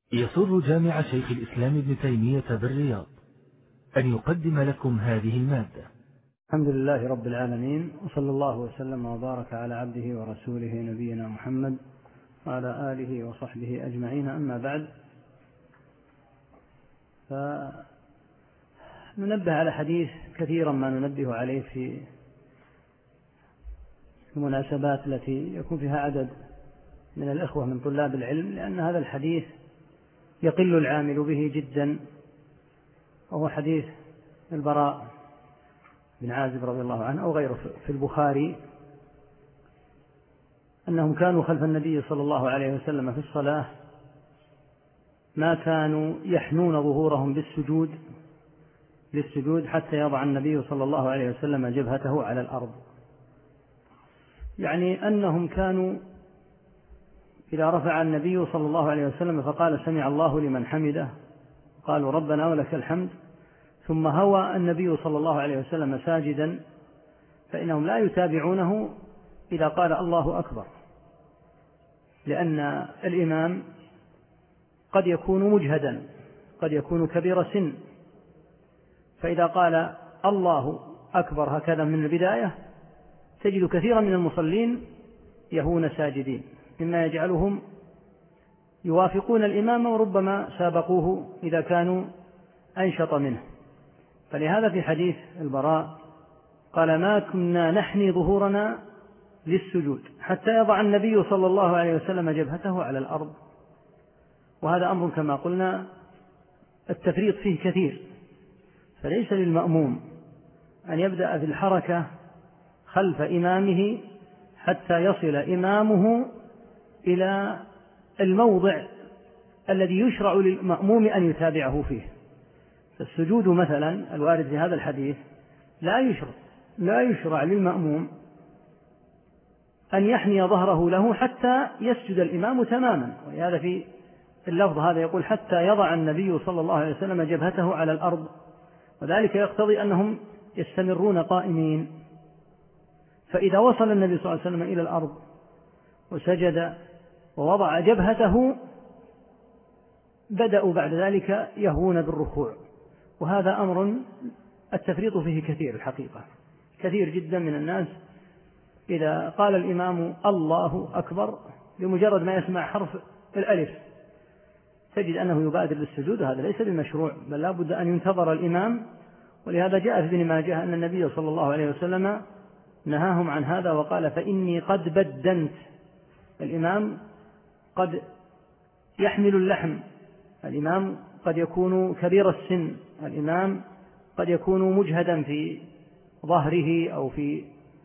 يسر جامع شيخ الإسلام ابن تيمية بالرياض أن يقدم لكم هذه المادة. الحمد لله رب العالمين، وصلى الله وسلم وبارك على عبده ورسوله نبينا محمد وعلى آله وصحبه أجمعين. أما بعد، فننبه على حديث كثيرا ما ننبه عليه في المناسبات التي يكون فيها عدد من الإخوة من طلاب العلم، لأن هذا الحديث يقل العامل به جدا، وهو حديث البراء بن عازب رضي الله عنه أو غيره في البخاري، أنهم كانوا خلف النبي صلى الله عليه وسلم في الصلاة ما كانوا يحنون ظهورهم للسجود حتى يضع النبي صلى الله عليه وسلم جبهته على الأرض. يعني أنهم كانوا إذا رفع النبي صلى الله عليه وسلم فقال سمع الله لمن حمده، قالوا ربنا ولك الحمد، ثم هوى النبي صلى الله عليه وسلم ساجدا، فإنهم لا يتابعونه إذا قال الله أكبر، لأن الإمام قد يكون مجهدا، قد يكون كبير سن، فإذا قال الله أكبر هكذا من البداية تجد كثيرا من المصلين يهون ساجدين، مما يجعلهم يوافقون الإمام وربما سابقوه إذا كانوا أنشط منه. فلهذا في حديث البراء قال ما كنا نحني ظهورنا للسجود حتى يضع النبي صلى الله عليه وسلم جبهته على الأرض. وهذا أمر كما قلنا التفريط فيه كثير، فليس للمأموم أن يبدأ في الحركة خلف إمامه حتى يصل إمامه إلى الموضع الذي يشرع للمأموم أن يتابعه فيه. السجود مثلا الوارد في هذا الحديث لا يشرع للمأموم أن يحني ظهره له حتى يسجد الإمام تماما، ولهذا في اللفظ هذا يقول حتى يضع النبي صلى الله عليه وسلم جبهته على الأرض، وذلك يقتضي أنهم يستمرون قائمين. فإذا وصل النبي صلى الله عليه وسلم إلى الأرض وسجد ووضع جبهته بدأوا بعد ذلك يهون بالركوع، وهذا أمر التفريط فيه كثير الحقيقة. كثير جدا من الناس إذا قال الإمام الله أكبر بمجرد ما يسمع حرف الألف تجد أنه يبادر بالسجود، وهذا ليس بمشروع، بل لا بد أن ينتظر الإمام. ولهذا جاء في ابن ماجه أن النبي صلى الله عليه وسلم نهاهم عن هذا وقال فإني قد بدنت. الإمام قد يحمل اللحم، الإمام قد يكون كبير السن، الإمام قد يكون مجهدا في ظهره أو في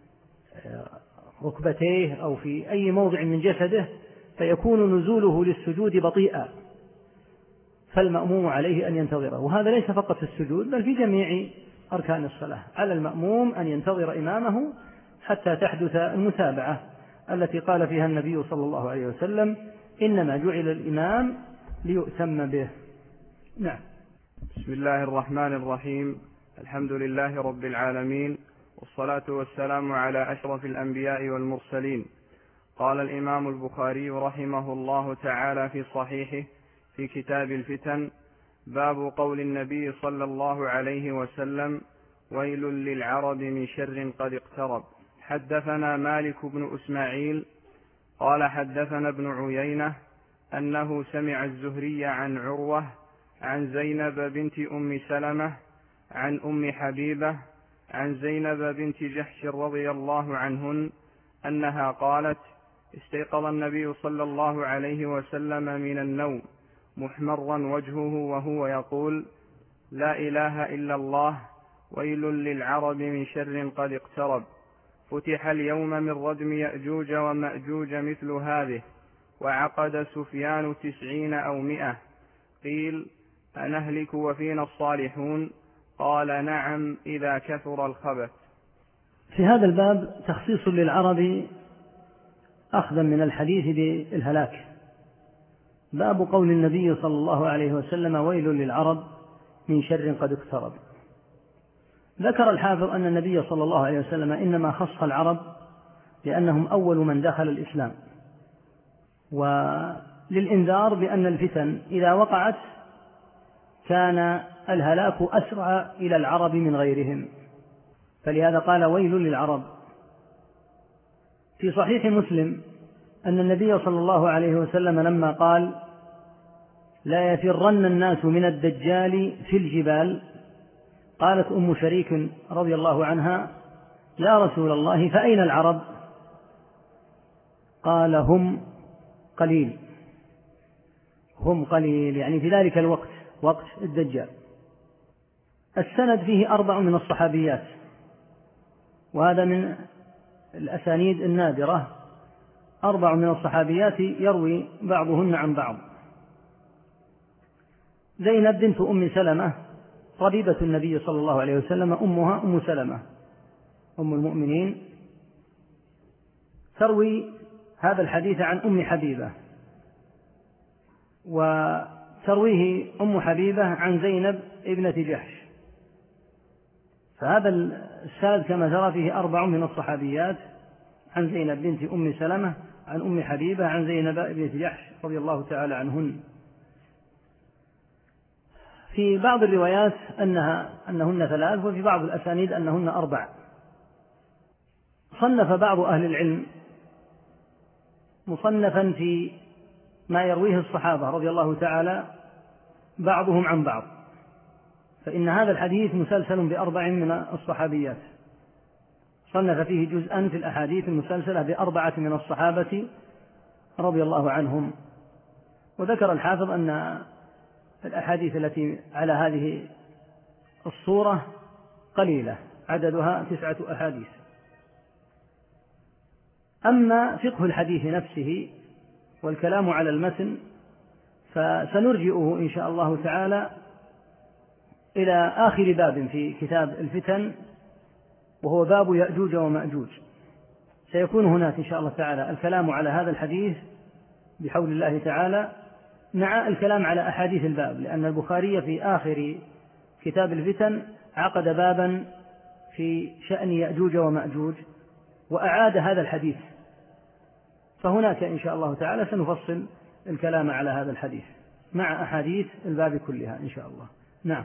ركبتيه أو في أي موضع من جسده، فيكون نزوله للسجود بطيئا، فالمأموم عليه أن ينتظره. وهذا ليس فقط في السجود بل في جميع أركان الصلاة، على المأموم أن ينتظر إمامه حتى تحدث المتابعة التي قال فيها النبي صلى الله عليه وسلم إنما جعل الإمام ليؤتم به. نعم. بسم الله الرحمن الرحيم، الحمد لله رب العالمين، والصلاة والسلام على أشرف الأنبياء والمرسلين. قال الإمام البخاري رحمه الله تعالى في صحيحه في كتاب الفتن: باب قول النبي صلى الله عليه وسلم: ويل للعرب من شر قد اقترب. حدثنا مالك بن إسماعيل قال حدثنا ابن عيينة أنه سمع الزهري عن عروة عن زينب بنت أم سلمة عن أم حبيبة عن زينب بنت جحش رضي الله عنهن أنها قالت: استيقظ النبي صلى الله عليه وسلم من النوم محمرا وجهه وهو يقول: لا إله إلا الله، ويل للعرب من شر قد اقترب. فتح اليوم من ردم يأجوج ومأجوج مثل هذه، وعقد سفيان 90 أو 100. قيل: أنهلك وفينا الصالحون؟ قال: نعم إذا كثر الخبث. في هذا الباب تخصيص للعرب أخذا من الحديث بالهلاك. باب قول النبي صلى الله عليه وسلم: ويل للعرب من شر قد اقترب. ذكر الحافظ أن النبي صلى الله عليه وسلم إنما خص العرب لأنهم أول من دخل الإسلام، للإنذار بأن الفتن إذا وقعت كان الهلاك أسرع إلى العرب من غيرهم، فلهذا قال ويل للعرب. في صحيح مسلم أن النبي صلى الله عليه وسلم لما قال لا يفرن الناس من الدجال في الجبال، قالت أم شريك رضي الله عنها يا رسول الله فأين العرب؟ قال هم قليل، هم قليل، يعني في ذلك الوقت وقت الدجال. السند فيه 4 من الصحابيات، وهذا من الأسانيد النادرة، 4 من الصحابيات يروي بعضهن عن بعض. زينب بنت أم سلمة ربيبة النبي صلى الله عليه وسلم، أمها أم سلمة أم المؤمنين، تروي هذا الحديث عن أم حبيبة، وترويه أم حبيبة عن زينب ابنة جحش. فهذا السند كما ترى فيه 4 من الصحابيات، عن زينب بنت أم سلمة عن أم حبيبة عن زينب ابنة جحش رضي الله تعالى عنهن. في بعض الروايات أنهن 3، وفي بعض الأسانيد أنهن 4. صنف بعض أهل العلم مصنفا في ما يرويه الصحابة رضي الله تعالى بعضهم عن بعض، فإن هذا الحديث مسلسل ب4 من الصحابيات، صنف فيه جزءا في الأحاديث المسلسلة ب4 من الصحابة رضي الله عنهم. وذكر الحافظ أن الأحاديث التي على هذه الصورة قليلة، عددها 9 أحاديث. أما فقه الحديث نفسه والكلام على المتن فسنرجئه إن شاء الله تعالى إلى آخر باب في كتاب الفتن، وهو باب يأجوج ومأجوج. سيكون هناك إن شاء الله تعالى الكلام على هذا الحديث بحول الله تعالى مع الكلام على أحاديث الباب، لأن البخاري في آخر كتاب الفتن عقد بابا في شأن يأجوج ومأجوج وأعاد هذا الحديث، فهناك إن شاء الله تعالى سنفصل الكلام على هذا الحديث مع أحاديث الباب كلها إن شاء الله. نعم.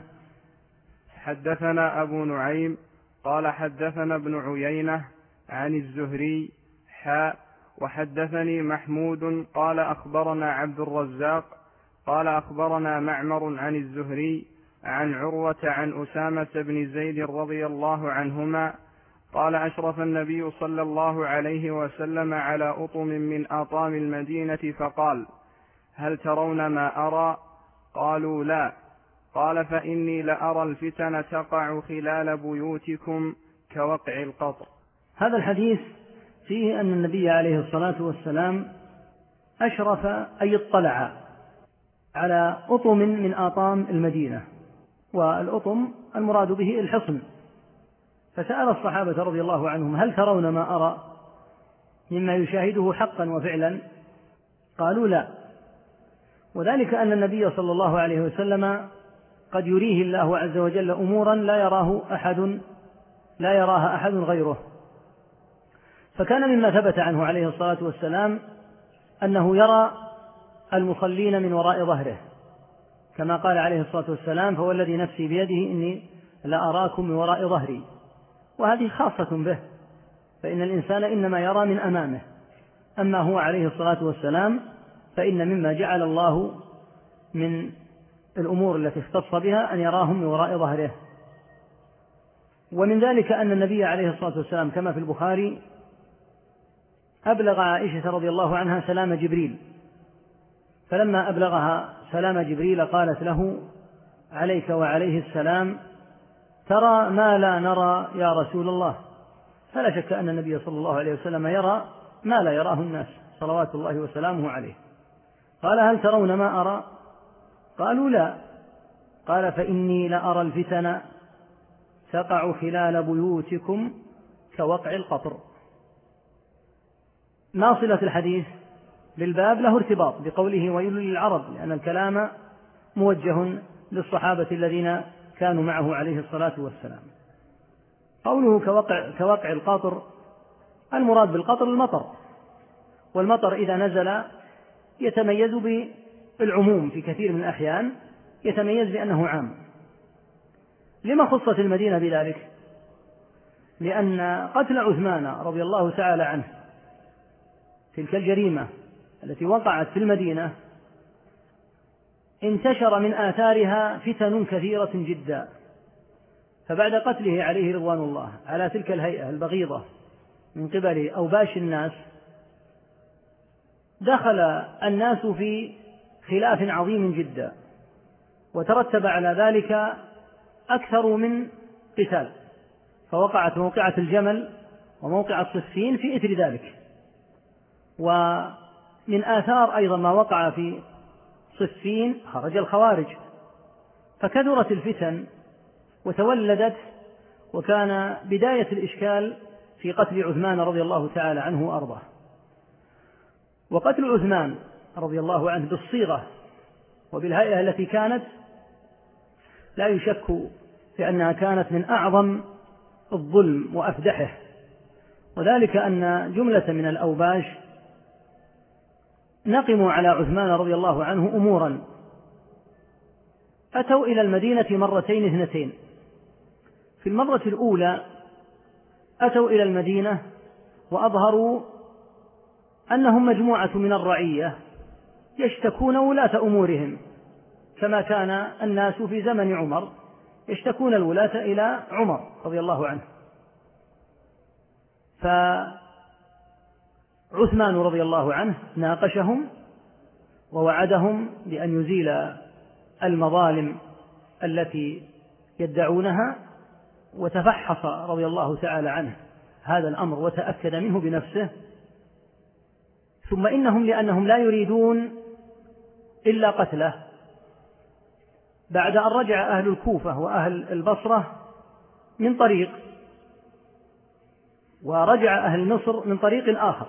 حدثنا أبو نعيم قال حدثنا ابن عيينة عن الزهري وحدثني محمود قال أخبرنا عبد الرزاق قال أخبرنا معمر عن الزهري عن عروة عن أسامة بن زيد رضي الله عنهما قال أشرف النبي صلى الله عليه وسلم على أطم من أطام المدينة فقال هل ترون ما أرى؟ قالوا لا. قال فإني لأرى الفتن تقع خلال بيوتكم كوقع القطر. هذا الحديث فيه أن النبي عليه الصلاة والسلام أشرف أي اطلع على أطم من آطام المدينة، والأطم المراد به الحصن، فسأل الصحابة رضي الله عنهم هل ترون ما أرى مما يشاهده حقا وفعلا؟ قالوا لا، وذلك أن النبي صلى الله عليه وسلم قد يريه الله عز وجل أمورا لا يراها أحد غيره. فكان مما ثبت عنه عليه الصلاة والسلام أنه يرى المصلين من وراء ظهره، كما قال عليه الصلاة والسلام فوالذي نفسي بيده إني لأراكم من وراء ظهري، وهذه خاصة به، فإن الإنسان إنما يرى من أمامه، أما هو عليه الصلاة والسلام فإن مما جعل الله من الأمور التي اختص بها أن يراهم من وراء ظهره. ومن ذلك أن النبي عليه الصلاة والسلام كما في البخاري أبلغ عائشة رضي الله عنها سلام جبريل، فلما أبلغها سلام جبريل قالت له عليك وعليه السلام ترى ما لا نرى يا رسول الله. فلا شك أن النبي صلى الله عليه وسلم يرى ما لا يراه الناس صلوات الله وسلامه عليه. قال هل ترون ما أرى؟ قالوا لا. قال فإني لأرى الفتن تقع خلال بيوتكم كوقع القطر. ناصلة الحديث للباب له ارتباط بقوله ويل للعرب، لأن الكلام موجه للصحابة الذين كانوا معه عليه الصلاة والسلام. قوله كوقع القطر، المراد بالقطر المطر، والمطر إذا نزل يتميز بالعموم في كثير من الأحيان، يتميز بأنه عام. لما خصت المدينة بذلك؟ لأن قتل عثمان رضي الله تعالى عنه، تلك الجريمة التي وقعت في المدينة، انتشر من آثارها فتن كثيرة جدا. فبعد قتله عليه رضوان الله على تلك الهيئة البغيضة من قبل أوباش الناس، دخل الناس في خلاف عظيم جدا، وترتب على ذلك أكثر من قتال، فوقعت موقعة الجمل وموقعة صفين في إثر ذلك. ومن آثار أيضا ما وقع في صفين خرج الخوارج، فكثرت الفتن وتولدت، وكان بداية الإشكال في قتل عثمان رضي الله تعالى عنه وأرضاه. وقتل عثمان رضي الله عنه بالصيغة وبالهيئة التي كانت لا يشك في أنها كانت من أعظم الظلم وأفدحه، وذلك أن جملة من الأوباش نقموا على عثمان رضي الله عنه أمورا. أتوا إلى المدينة مرتين اثنتين. في المرة الأولى أتوا إلى المدينة وأظهروا أنهم مجموعة من الرعية يشتكون ولاة أمورهم، كما كان الناس في زمن عمر يشتكون الولاة إلى عمر رضي الله عنه. فعثمان رضي الله عنه ناقشهم ووعدهم بأن يزيل المظالم التي يدعونها، وتفحص رضي الله تعالى عنه هذا الأمر وتأكد منه بنفسه. ثم إنهم لأنهم لا يريدون إلا قتله، بعد أن رجع أهل الكوفة وأهل البصرة من طريق، ورجع أهل مصر من طريق آخر،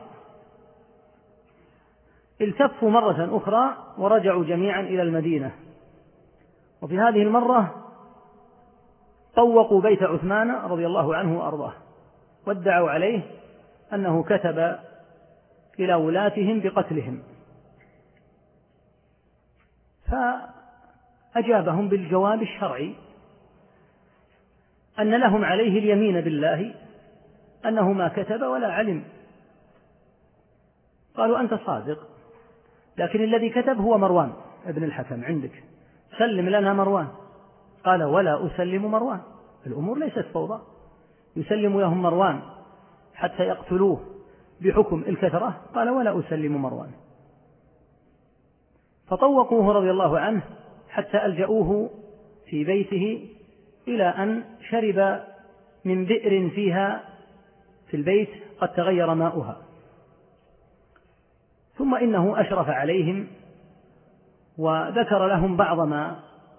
التفوا مرة أخرى ورجعوا جميعا إلى المدينة. وفي هذه المرة طوقوا بيت عثمان رضي الله عنه وأرضاه، وادعوا عليه أنه كتب إلى ولاتهم بقتلهم، فأجابهم بالجواب الشرعي أن لهم عليه اليمين بالله أنه ما كتب ولا علم. قالوا أنت صادق، لكن الذي كتب هو مروان ابن الحكم عندك، سلم لنا مروان. قال ولا أسلم مروان، الأمور ليست فوضى، يسلم لهم مروان حتى يقتلوه بحكم الكثرة. قال ولا أسلم مروان. فطوقوه رضي الله عنه حتى ألجأوه في بيته، إلى أن شرب من بئر فيها في البيت قد تغير ماؤها. ثم إنه أشرف عليهم وذكر لهم بعض ما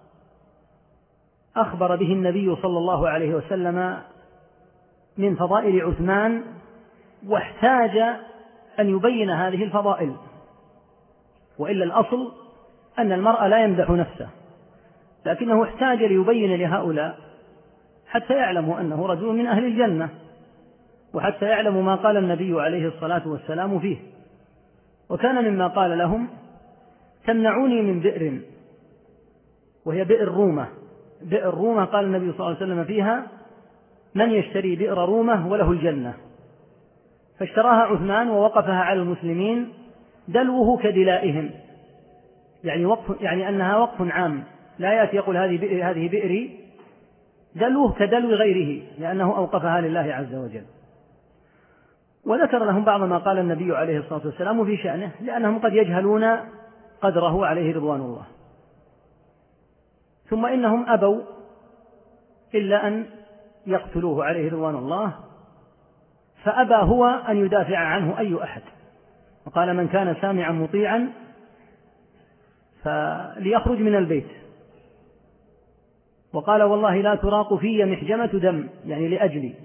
أخبر به النبي صلى الله عليه وسلم من فضائل عثمان، واحتاج أن يبين هذه الفضائل، وإلا الأصل أن المرء لا يمدح نفسه، لكنه احتاج ليبين لهؤلاء حتى يعلموا أنه رجل من أهل الجنة، وحتى يعلموا ما قال النبي عليه الصلاة والسلام فيه. وكان مما قال لهم تمنعوني من بئر، وهي بئر رومة. بئر رومة قال النبي صلى الله عليه وسلم فيها من يشتري بئر رومة وله الجنة، فاشتراها عثمان ووقفها على المسلمين دلوه كدلائهم، يعني أنها وقف عام، لا يأتي يقول هذه بئري، دلوه كدلو غيره، لأنه أوقفها لله عز وجل. وذكر لهم بعض ما قال النبي عليه الصلاة والسلام في شأنه، لأنهم قد يجهلون قدره عليه رضوان الله. ثم إنهم أبوا إلا أن يقتلوه عليه رضوان الله، فأبى هو أن يدافع عنه أي أحد، وقال من كان سامعا مطيعا فليخرج من البيت. وقال والله لا تراق في محجمة دم، يعني لأجلي،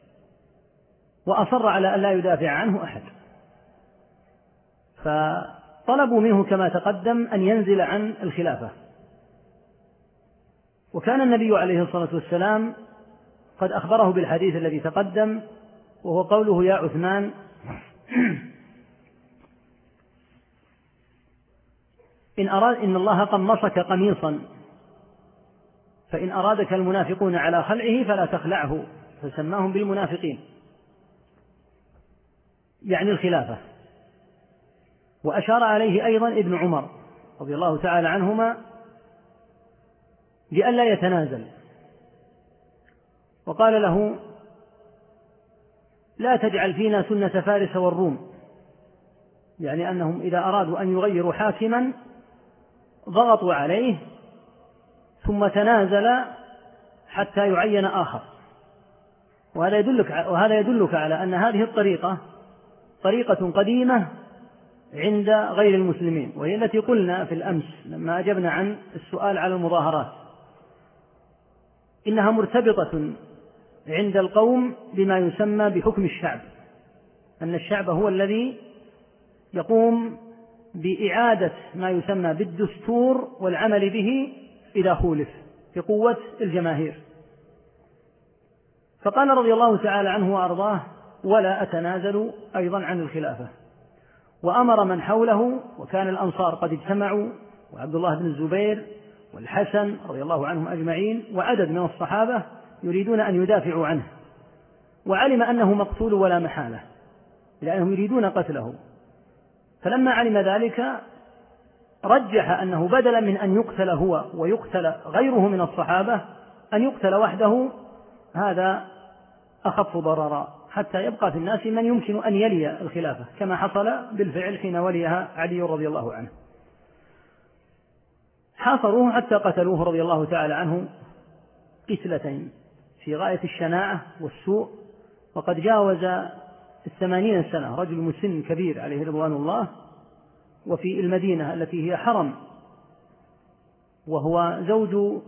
وأصر على أن لا يدافع عنه أحد. فطلبوا منه كما تقدم أن ينزل عن الخلافة. وكان النبي عليه الصلاة والسلام قد أخبره بالحديث الذي تقدم، وهو قوله يا عثمان إن الله قمصك قميصا، فإن أرادك المنافقون على خلعه فلا تخلعه، فسماهم بالمنافقين، يعني الخلافة. وأشار عليه أيضا ابن عمر رضي الله تعالى عنهما لئلا يتنازل، وقال له: لا تجعل فينا سنة فارس والروم، يعني أنهم إذا أرادوا أن يغيروا حاكما ضغطوا عليه ثم تنازل حتى يعين آخر. وهذا يدلك على أن هذه الطريقة طريقة قديمة عند غير المسلمين، وهي التي قلنا في الأمس لما أجبنا عن السؤال على المظاهرات، إنها مرتبطة عند القوم بما يسمى بحكم الشعب، أن الشعب هو الذي يقوم بإعادة ما يسمى بالدستور والعمل به إذا خولف بقوة الجماهير. فقال رضي الله تعالى عنه وأرضاه: ولا أتنازل أيضا عن الخلافة. وأمر من حوله، وكان الأنصار قد اجتمعوا، وعبد الله بن الزبير والحسن رضي الله عنهم أجمعين وعدد من الصحابة يريدون أن يدافعوا عنه، وعلم أنه مقتول ولا محالة لأنهم يريدون قتله. فلما علم ذلك رجح أنه بدلا من أن يقتل هو ويقتل غيره من الصحابة أن يقتل وحده، هذا أخف ضررا، حتى يبقى في الناس من يمكن أن يلي الخلافة، كما حصل بالفعل حين وليها علي رضي الله عنه. حاصروه حتى قتلوه رضي الله تعالى عنه قتلتين في غاية الشناعة والسوء، وقد جاوز 80 سنة، رجل مسن كبير عليه رضوان الله، وفي المدينة التي هي حرم، وهو زوج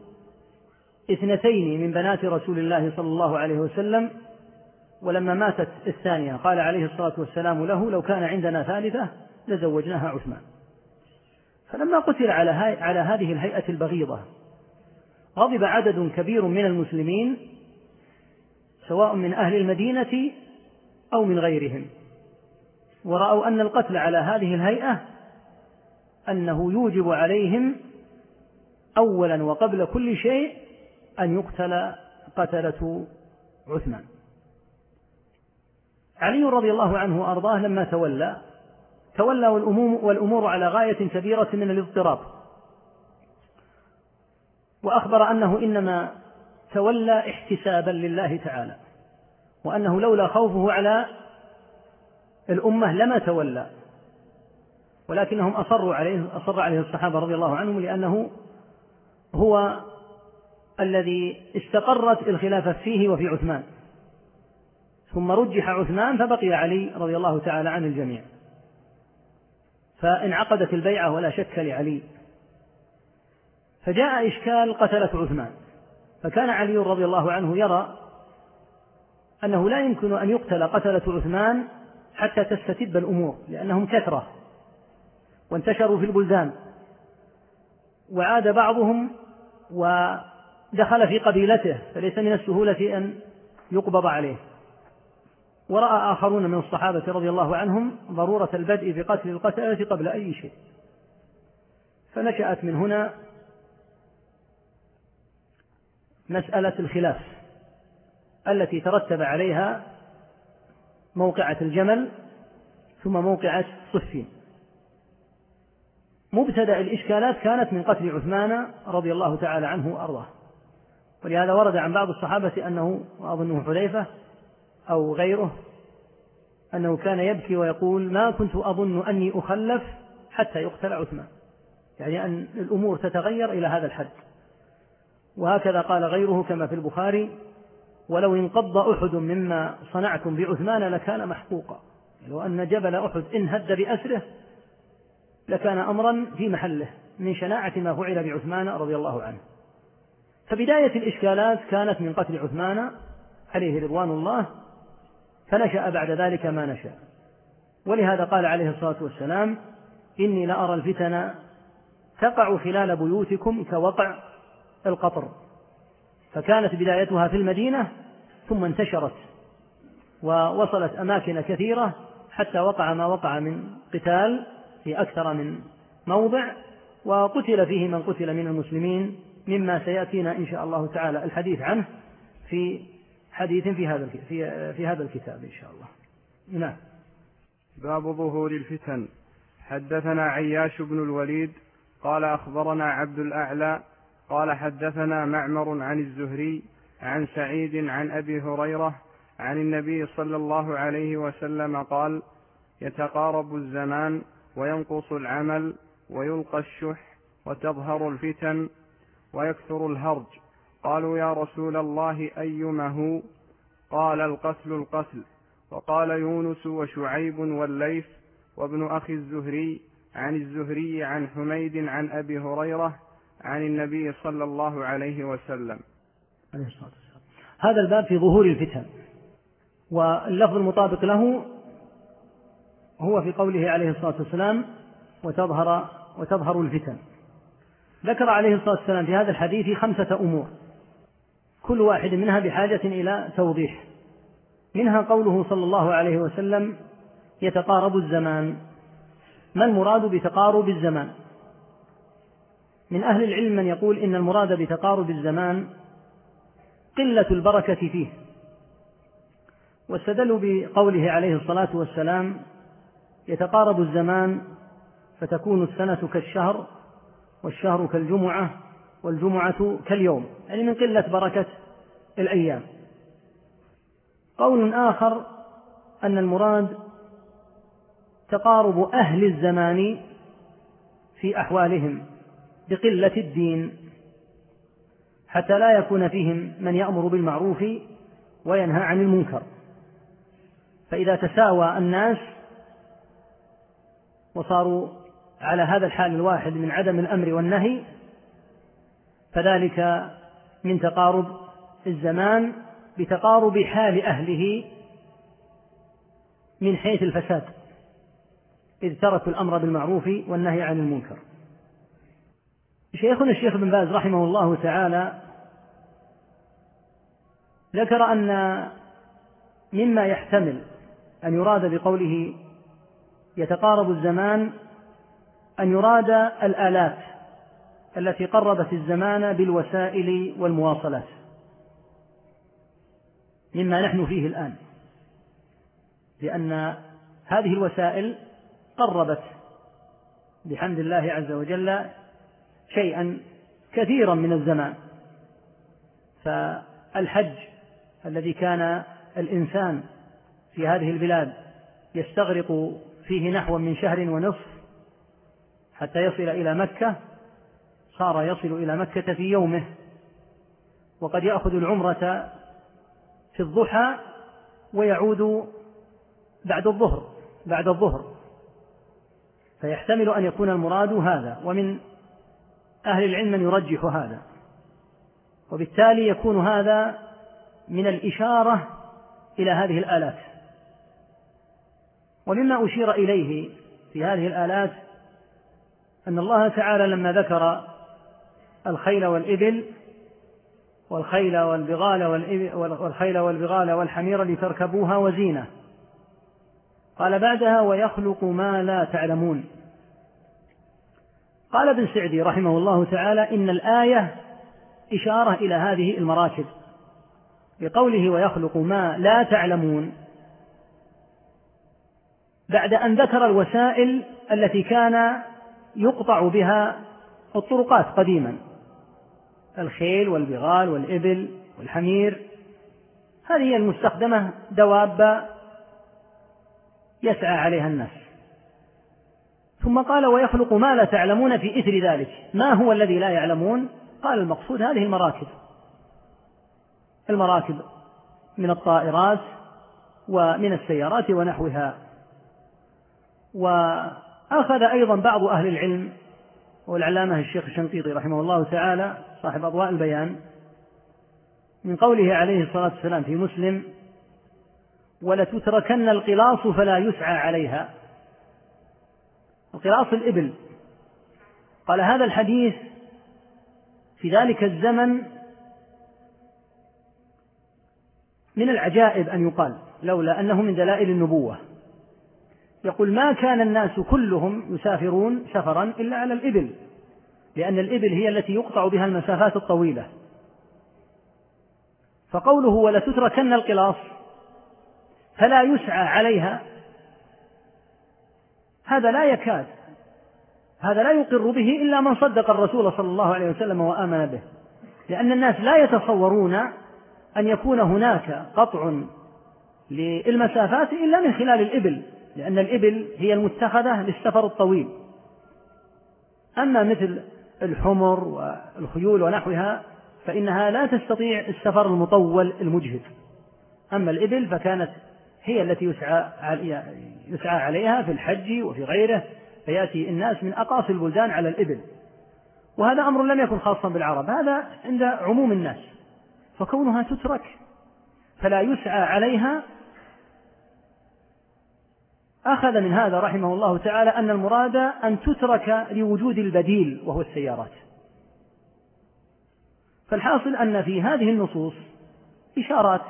2 من بنات رسول الله صلى الله عليه وسلم، ولما ماتت الثانية قال عليه الصلاة والسلام له: لو كان عندنا ثالثة لزوجناها عثمان. فلما قتل على هذه الهيئة البغيضة غضب عدد كبير من المسلمين، سواء من أهل المدينة أو من غيرهم، ورأوا أن القتل على هذه الهيئة أنه يوجب عليهم أولا وقبل كل شيء أن يقتل قتلة عثمان. علي رضي الله عنه وأرضاه لما تولى والأمور على غاية كبيرة من الاضطراب، وأخبر أنه إنما تولى احتسابا لله تعالى، وأنه لولا خوفه على الأمة لما تولى، ولكنهم أصر عليه الصحابة رضي الله عنهم، لأنه هو الذي استقرت الخلافة فيه وفي عثمان، ثم رجح عثمان فبقي علي رضي الله تعالى عن الجميع، فانعقدت البيعة ولا شك لعلي. فجاء إشكال قتلة عثمان، فكان علي رضي الله عنه يرى أنه لا يمكن أن يقتل قتلة عثمان حتى تستتب الأمور، لأنهم كثرة وانتشروا في البلدان، وعاد بعضهم ودخل في قبيلته، فليس من السهولة أن يقبض عليه. ورأى آخرون من الصحابة رضي الله عنهم ضرورة البدء بقتل القتلة قبل أي شيء، فنشأت من هنا مسألة الخلاف التي ترتب عليها موقعة الجمل ثم موقعة صفين. مبتدأ الإشكالات كانت من قتل عثمان رضي الله تعالى عنه وأرضاه، ولهذا ورد عن بعض الصحابة أنه، وأظنه حذيفة أو غيره، أنه كان يبكي ويقول: ما كنت أظن أني أخلف حتى يقتل عثمان، يعني أن الأمور تتغير إلى هذا الحد. وهكذا قال غيره كما في البخاري: ولو انقض أحد مما صنعتم بعثمان لكان محقوقا، لو أن جبل أحد انهد بأسره لكان أمرا في محله من شناعة ما فعل بعثمان رضي الله عنه. فبداية الإشكالات كانت من قتل عثمان عليه رضوان الله، فنشأ بعد ذلك ما نشأ. ولهذا قال عليه الصلاة والسلام: إني لأرى الفتن تقع خلال بيوتكم كوقع القطر. فكانت بدايتها في المدينة ثم انتشرت ووصلت أماكن كثيرة، حتى وقع ما وقع من قتال في أكثر من موضع، وقتل فيه من قتل من المسلمين، مما سيأتينا إن شاء الله تعالى الحديث عنه في حديث في هذا الكتاب إن شاء الله. نعم. باب ظهور الفتن. حدثنا عياش بن الوليد قال أخبرنا عبد الأعلى قال حدثنا معمر عن الزهري عن سعيد عن أبي هريرة عن النبي صلى الله عليه وسلم قال: يتقارب الزمان وينقص العمل ويلقى الشح وتظهر الفتن ويكثر الهرج. قالوا: يا رسول الله أيما هو؟ قال: القتل. وقال يونس وشعيب والليث وابن أخي الزهري عن الزهري عن حميد عن أبي هريرة عن النبي صلى الله عليه وسلم. هذا الباب في ظهور الفتن، واللفظ المطابق له هو في قوله عليه الصلاة والسلام: وتظهر الفتن. ذكر عليه الصلاة والسلام في هذا الحديث 5 أمور، كل واحد منها بحاجة إلى توضيح. منها قوله صلى الله عليه وسلم: يتقارب الزمان. ما المراد بتقارب الزمان؟ من أهل العلم من يقول إن المراد بتقارب الزمان قلة البركة فيه، واستدلوا بقوله عليه الصلاة والسلام: يتقارب الزمان فتكون السنة كالشهر والشهر كالجمعة والجمعة كاليوم، يعني من قلة بركة الأيام. قول آخر أن المراد تقارب أهل الزمان في أحوالهم بقلة الدين، حتى لا يكون فيهم من يأمر بالمعروف وينهى عن المنكر، فإذا تساوى الناس وصاروا على هذا الحال الواحد من عدم الأمر والنهي، فذلك من تقارب الزمان بتقارب حال أهله من حيث الفساد، إذ تركوا الأمر بالمعروف والنهي عن المنكر. شيخنا الشيخ بن باز رحمه الله تعالى ذكر أن مما يحتمل أن يراد بقوله يتقارب الزمان أن يراد الآلات التي قربت الزمان بالوسائل والمواصلات، مما نحن فيه الآن، لأن هذه الوسائل قربت بحمد الله عز وجل شيئا كثيرا من الزمان. فالحج الذي كان الإنسان في هذه البلاد يستغرق فيه نحو من 1.5 شهر حتى يصل إلى مكة، صار يصل إلى مكة في يومه، وقد يأخذ العمرة في الضحى ويعود بعد الظهر، فيحتمل أن يكون المراد هذا، ومن أهل العلم من يرجح هذا، وبالتالي يكون هذا من الإشارة إلى هذه الآلات. ومما أشير إليه في هذه الآلات أن الله تعالى لما ذكر الخيل والإبل والخيل والبغال والحمير لتركبوها وزينة، قال بعدها: ويخلق ما لا تعلمون. قال ابن سعدي رحمه الله تعالى: إن الآية إشارة إلى هذه المراكب، بقوله ويخلق ما لا تعلمون، بعد أن ذكر الوسائل التي كان يقطع بها الطرقات قديما، الخيل والبغال والإبل والحمير، هذه هي المستخدمة، دواب يسعى عليها الناس. ثم قال: ويخلق ما لا تعلمون في إثر ذلك. ما هو الذي لا يعلمون؟ قال: المقصود هذه المراكب من الطائرات ومن السيارات ونحوها. وأخذ أيضا بعض أهل العلم، والعلامة الشيخ الشنقيطي رحمه الله تعالى صاحب أضواء البيان، من قوله عليه الصلاة والسلام في مسلم: ولتتركن القلاص فلا يسعى عليها. القلاص الإبل. قال: هذا الحديث في ذلك الزمن من العجائب أن يقال، لولا أنه من دلائل النبوة. يقول: ما كان الناس كلهم يسافرون سفرا إلا على الإبل، لأن الإبل هي التي يقطع بها المسافات الطويلة. فقوله ولتتركن القلاص فلا يسعى عليها، هذا لا يكاد، هذا لا يقر به إلا من صدق الرسول صلى الله عليه وسلم وآمن به، لأن الناس لا يتصورون أن يكون هناك قطع للمسافات إلا من خلال الإبل، لأن الإبل هي المتخذة للسفر الطويل. أما مثل الحمر والخيول ونحوها فإنها لا تستطيع السفر المطول المجهد. أما الإبل فكانت هي التي يسعى عليها في الحج وفي غيره، فيأتي الناس من أقاصي البلدان على الإبل، وهذا أمر لم يكن خاصا بالعرب، هذا عند عموم الناس. فكونها تترك فلا يسعى عليها، أخذ من هذا رحمه الله تعالى أن المراد أن تترك لوجود البديل وهو السيارات. فالحاصل أن في هذه النصوص إشارات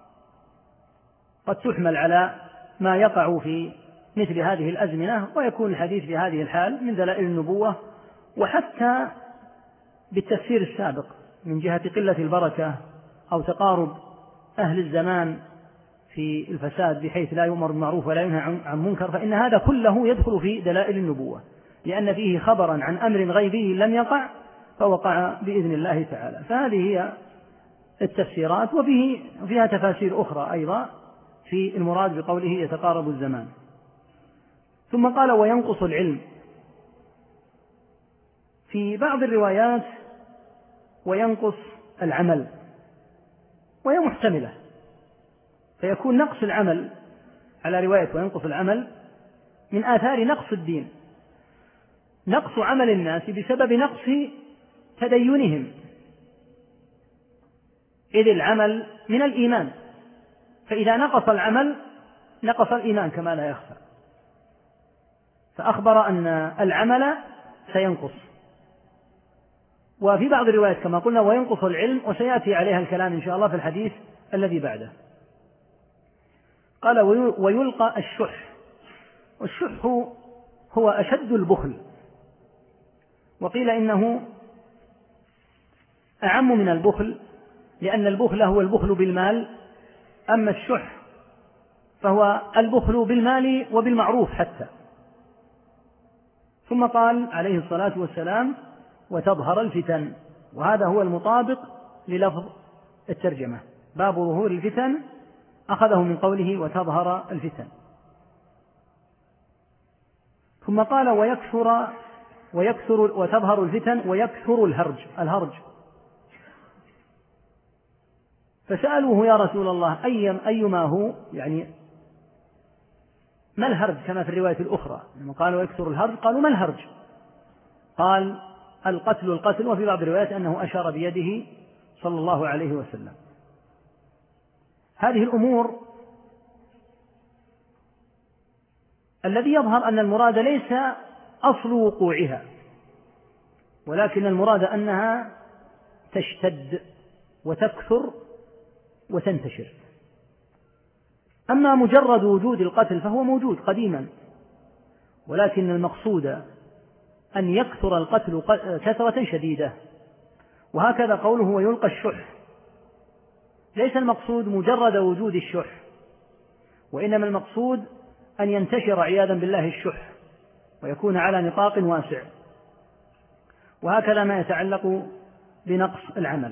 قد تحمل على ما يقع في مثل هذه الأزمنة، ويكون الحديث في هذه الحال من دلائل النبوة، وحتى بالتفسير السابق من جهة قلة البركة أو تقارب أهل الزمان في الفساد بحيث لا يؤمر بالمعروف ولا ينهى عن منكر، فإن هذا كله يدخل في دلائل النبوة، لأن فيه خبرا عن أمر غيبي لم يقع فوقع بإذن الله تعالى. فهذه هي التفسيرات، وفيها تفاسير أخرى أيضا في المراد بقوله يتقارب الزمان. ثم قال وينقص العلم، في بعض الروايات وينقص العمل، وهي محتملة، فيكون نقص العمل على رواية وينقص العمل من آثار نقص الدين، نقص عمل الناس بسبب نقص تدينهم، إذ العمل من الإيمان، فإذا نقص العمل نقص الإيمان كما لا يخفى. فأخبر أن العمل سينقص. وفي بعض الروايات كما قلنا وينقص العلم، وسيأتي عليها الكلام إن شاء الله في الحديث الذي بعده. قال ويلقى الشح، والشح هو أشد البخل، وقيل إنه أعم من البخل، لأن البخل هو البخل بالمال، أما الشح فهو البخل بالمال وبالمعروف حتى. ثم قال عليه الصلاة والسلام وتظهر الفتن، وهذا هو المطابق للفظ الترجمة، باب ظهور الفتن أخذه من قوله وتظهر الفتن. ثم قال ويكثر وتظهر الفتن ويكثر الهرج. فسألوه يا رسول الله أيما هو، يعني ما الهرج كما في الرواية الأخرى، لما قالوا يكثر الهرج قالوا ما الهرج؟ قال القتل، وفي بعض الروايات أنه أشار بيده صلى الله عليه وسلم. هذه الأمور الذي يظهر أن المراد ليس أصل وقوعها، ولكن المراد أنها تشتد وتكثر وتنتشر. أما مجرد وجود القتل فهو موجود قديما، ولكن المقصود أن يكثر القتل كثرة شديدة. وهكذا قوله ويلقى الشح، ليس المقصود مجرد وجود الشح، وإنما المقصود أن ينتشر عياذا بالله الشح ويكون على نطاق واسع. وهكذا ما يتعلق بنقص العمل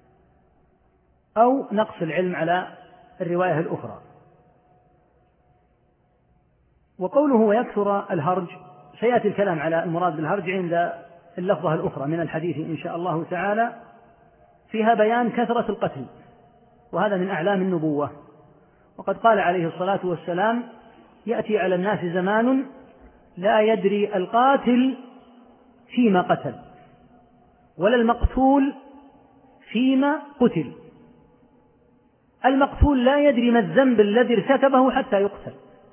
أو نقص العلم على الرواية الأخرى. وقوله ويكثر الهرج، سيأتي الكلام على المراد بالهرج عند اللفظة الأخرى من الحديث إن شاء الله تعالى، فيها بيان كثرة القتل، وهذا من أعلام النبوة. وقد قال عليه الصلاة والسلام يأتي على الناس زمان لا يدري القاتل فيما قتل ولا المقتول فيما قتل. المقتول لا يدري ما الذنب الذي ارتكبه حتى يقتل،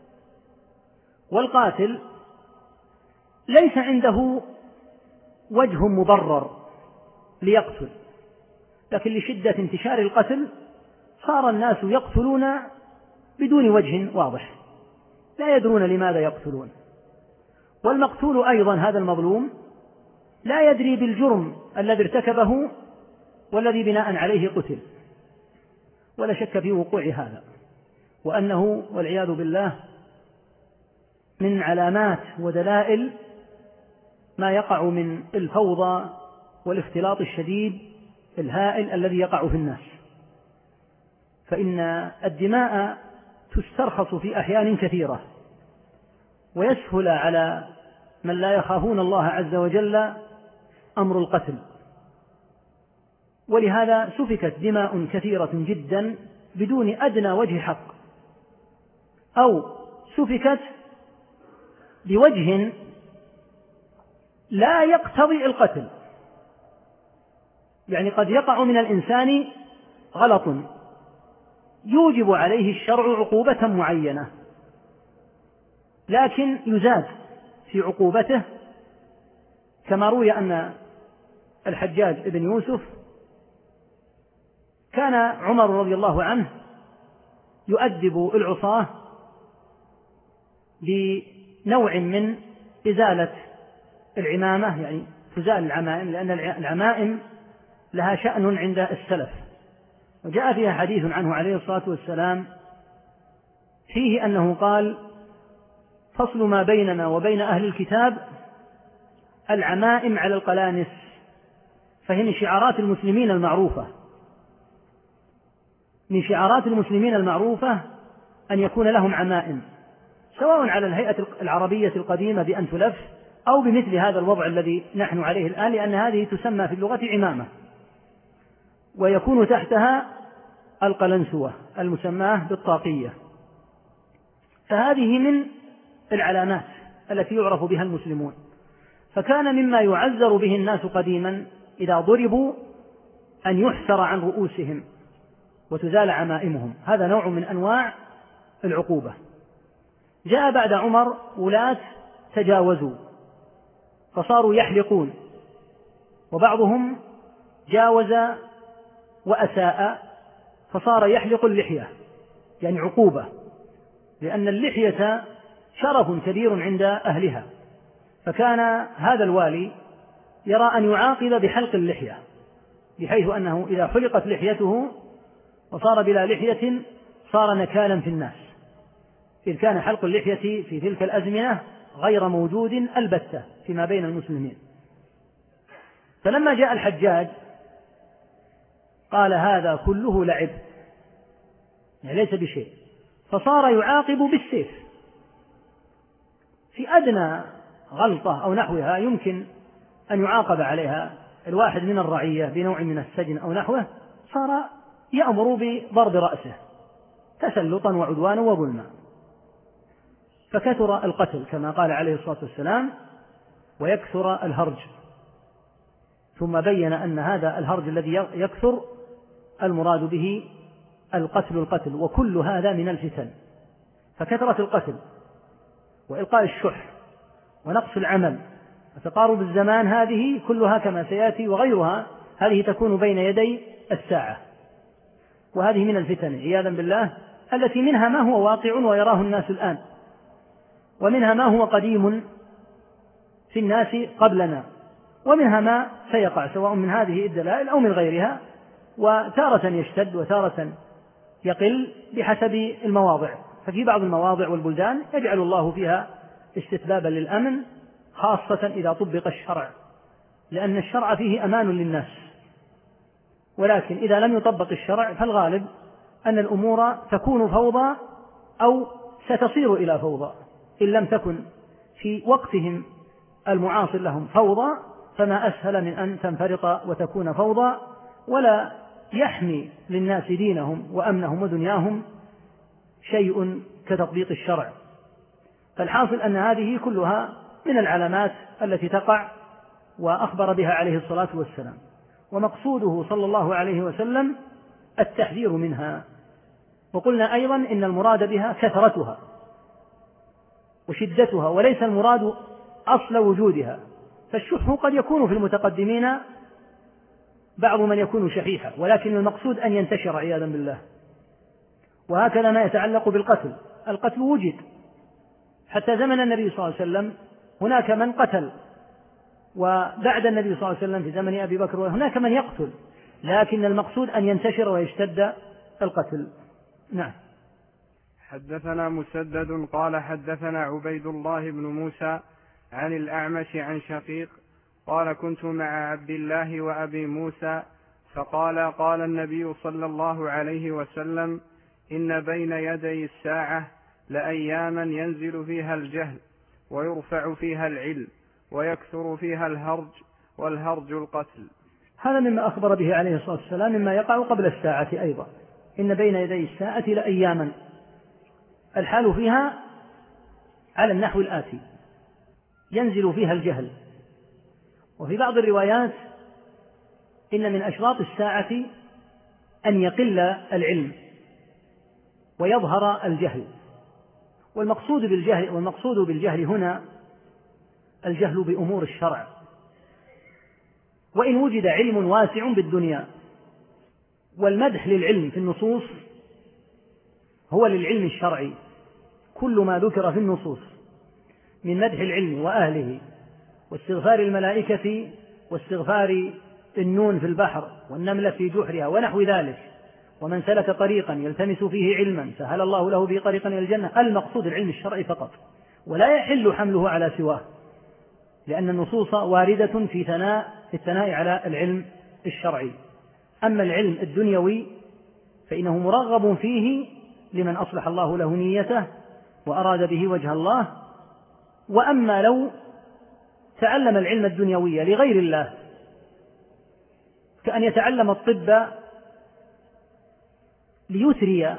والقاتل ليس عنده وجه مبرر ليقتل، لكن لشدة انتشار القتل صار الناس يقتلون بدون وجه واضح، لا يدرون لماذا يقتلون. والمقتول أيضا هذا المظلوم لا يدري بالجرم الذي ارتكبه والذي بناء عليه قتل، ولا شك في وقوع هذا، وأنه والعياذ بالله من علامات ودلائل ما يقع من الفوضى والاختلاط الشديد الهائل الذي يقع في الناس. فإن الدماء تسترخص في أحيان كثيرة، ويسهل على من لا يخافون الله عز وجل أمر القتل، ولهذا سفكت دماء كثيرة جدا بدون أدنى وجه حق، أو سفكت بوجه لا يقتضي القتل. يعني قد يقع من الإنسان غلط يوجب عليه الشرع عقوبة معينة، لكن يزاد في عقوبته، كما روي أن الحجاج بن يوسف كان عمر رضي الله عنه يؤدب العصاة بنوع من إزالة العمامة، يعني تزال العمائم، لأن العمائم لها شأن عند السلف، وجاء فيها حديث عنه عليه الصلاة والسلام فيه أنه قال: فصل ما بيننا وبين أهل الكتاب العمائم على القلانس. فهي من شعارات المسلمين المعروفة، من شعارات المسلمين المعروفة أن يكون لهم عمائم، سواء على الهيئة العربية القديمة بأن تلف، أو بمثل هذا الوضع الذي نحن عليه الآن، لأن هذه تسمى في اللغة عمامة، ويكون تحتها القلنسوة المسماة بالطاقية. فهذه من العلامات التي يعرف بها المسلمون. فكان مما يعذر به الناس قديما إذا ضربوا أن يحسر عن رؤوسهم وتزال عمائمهم، هذا نوع من أنواع العقوبة. جاء بعد عمر ولاة تجاوزوا فصاروا يحلقون، وبعضهم جاوز وأساء فصار يحلق اللحية، يعني عقوبة، لأن اللحية شرف كبير عند أهلها، فكان هذا الوالي يرى أن يعاقب بحلق اللحية، بحيث أنه إذا حلقت لحيته وصار بلا لحية صار نكالا في الناس، إذ كان حلق اللحية في تلك الأزمنة غير موجود البتة فيما بين المسلمين. فلما جاء الحجاج قال: هذا كله لعب، يعني ليس بشيء، فصار يعاقب بالسيف في أدنى غلطة أو نحوها يمكن أن يعاقب عليها الواحد من الرعية بنوع من السجن أو نحوه، صار يأمر بضرب رأسه تسلطا وعدوانا وظلما، فكثر القتل كما قال عليه الصلاة والسلام، ويكثر الهرج. ثم بين أن هذا الهرج الذي يكثر المراد به القتل، وكل هذا من الفتن. فكثرة القتل وإلقاء الشح ونقص العمل وتقارب الزمان، هذه كلها كما سيأتي وغيرها هذه تكون بين يدي الساعة، وهذه من الفتن عياذا بالله، التي منها ما هو واقع ويراه الناس الآن، ومنها ما هو قديم في الناس قبلنا، ومنها ما سيقع سواء من هذه الدلائل أو من غيرها، وتارة يشتد وتارة يقل بحسب المواضع. ففي بعض المواضع والبلدان يجعل الله فيها استتبابا للأمن، خاصة إذا طبق الشرع، لأن الشرع فيه أمان للناس. ولكن إذا لم يطبق الشرع فالغالب أن الأمور تكون فوضى أو ستصير إلى فوضى، إن لم تكن في وقتهم المعاصر لهم فوضى، فما أسهل من أن تنفرط وتكون فوضى، ولا يحمي للناس دينهم وأمنهم ودنياهم شيء كتطبيق الشرع. فالحاصل أن هذه كلها من العلامات التي تقع، وأخبر بها عليه الصلاة والسلام، ومقصوده صلى الله عليه وسلم التحذير منها. وقلنا أيضا إن المراد بها كثرتها وشدتها، وليس المراد أصل وجودها. فالشح قد يكون في المتقدمين بعض من يكون شحيحا، ولكن المقصود أن ينتشر عياذا بالله. وهكذا ما يتعلق بالقتل، القتل وجد حتى زمن النبي صلى الله عليه وسلم، هناك من قتل وبعد النبي صلى الله عليه وسلم في زمن أبي بكر وهناك من يقتل، لكن المقصود أن ينتشر ويشتد القتل. نعم. حدثنا مسدد قال حدثنا عبيد الله بن موسى عن الأعمش عن شقيق قال كنت مع عبد الله وأبي موسى فقال قال النبي صلى الله عليه وسلم إن بين يدي الساعة لأياما ينزل فيها الجهل ويرفع فيها العلم ويكثر فيها الهرج والهرج القتل. هذا مما أخبر به عليه الصلاة والسلام مما يقع قبل الساعة أيضا. إن بين يدي الساعة لأياما، الحال فيها على النحو الآتي: ينزل فيها الجهل. وفي بعض الروايات إن من أشراط الساعة أن يقل العلم ويظهر الجهل. والمقصود بالجهل هنا الجهل بأمور الشرع. وإن وجد علم واسع بالدنيا، والمدح للعلم في النصوص هو للعلم الشرعي، كل ما ذكر في النصوص من مدح العلم وأهله واستغفار الملائكة واستغفار النون في البحر والنملة في جحرها ونحو ذلك، ومن سلك طريقا يلتمس فيه علما سهل الله له به طريقا إلى الجنة، المقصود العلم الشرعي فقط، ولا يحل حمله على سواه، لأن النصوص واردة في الثناء على العلم الشرعي. أما العلم الدنيوي فإنه مرغب فيه لمن أصلح الله له نيته وأراد به وجه الله. وأما لو تعلم العلم الدنيوي لغير الله، كأن يتعلم الطب ليثري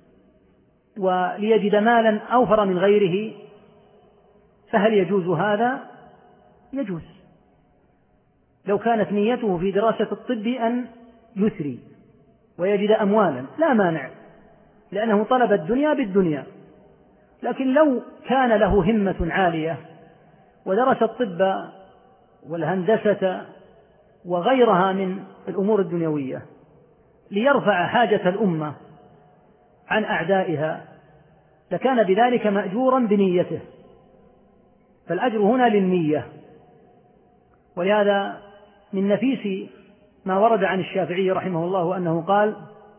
وليجد مالا أوفر من غيره، فهل يجوز هذا؟ يجوز، لو كانت نيته في دراسة الطب أن يثري ويجد أموالا لا مانع، لأنه طلب الدنيا بالدنيا. لكن لو كان له همة عالية ودرس الطب والهندسة وغيرها من الأمور الدنيوية ليرفع حاجة الأمة عن أعدائها، لكان بذلك مأجورا بنيته، فالأجر هنا للنية. ولهذا من نفيس ما ورد عن الشافعي رحمه الله أنه قال: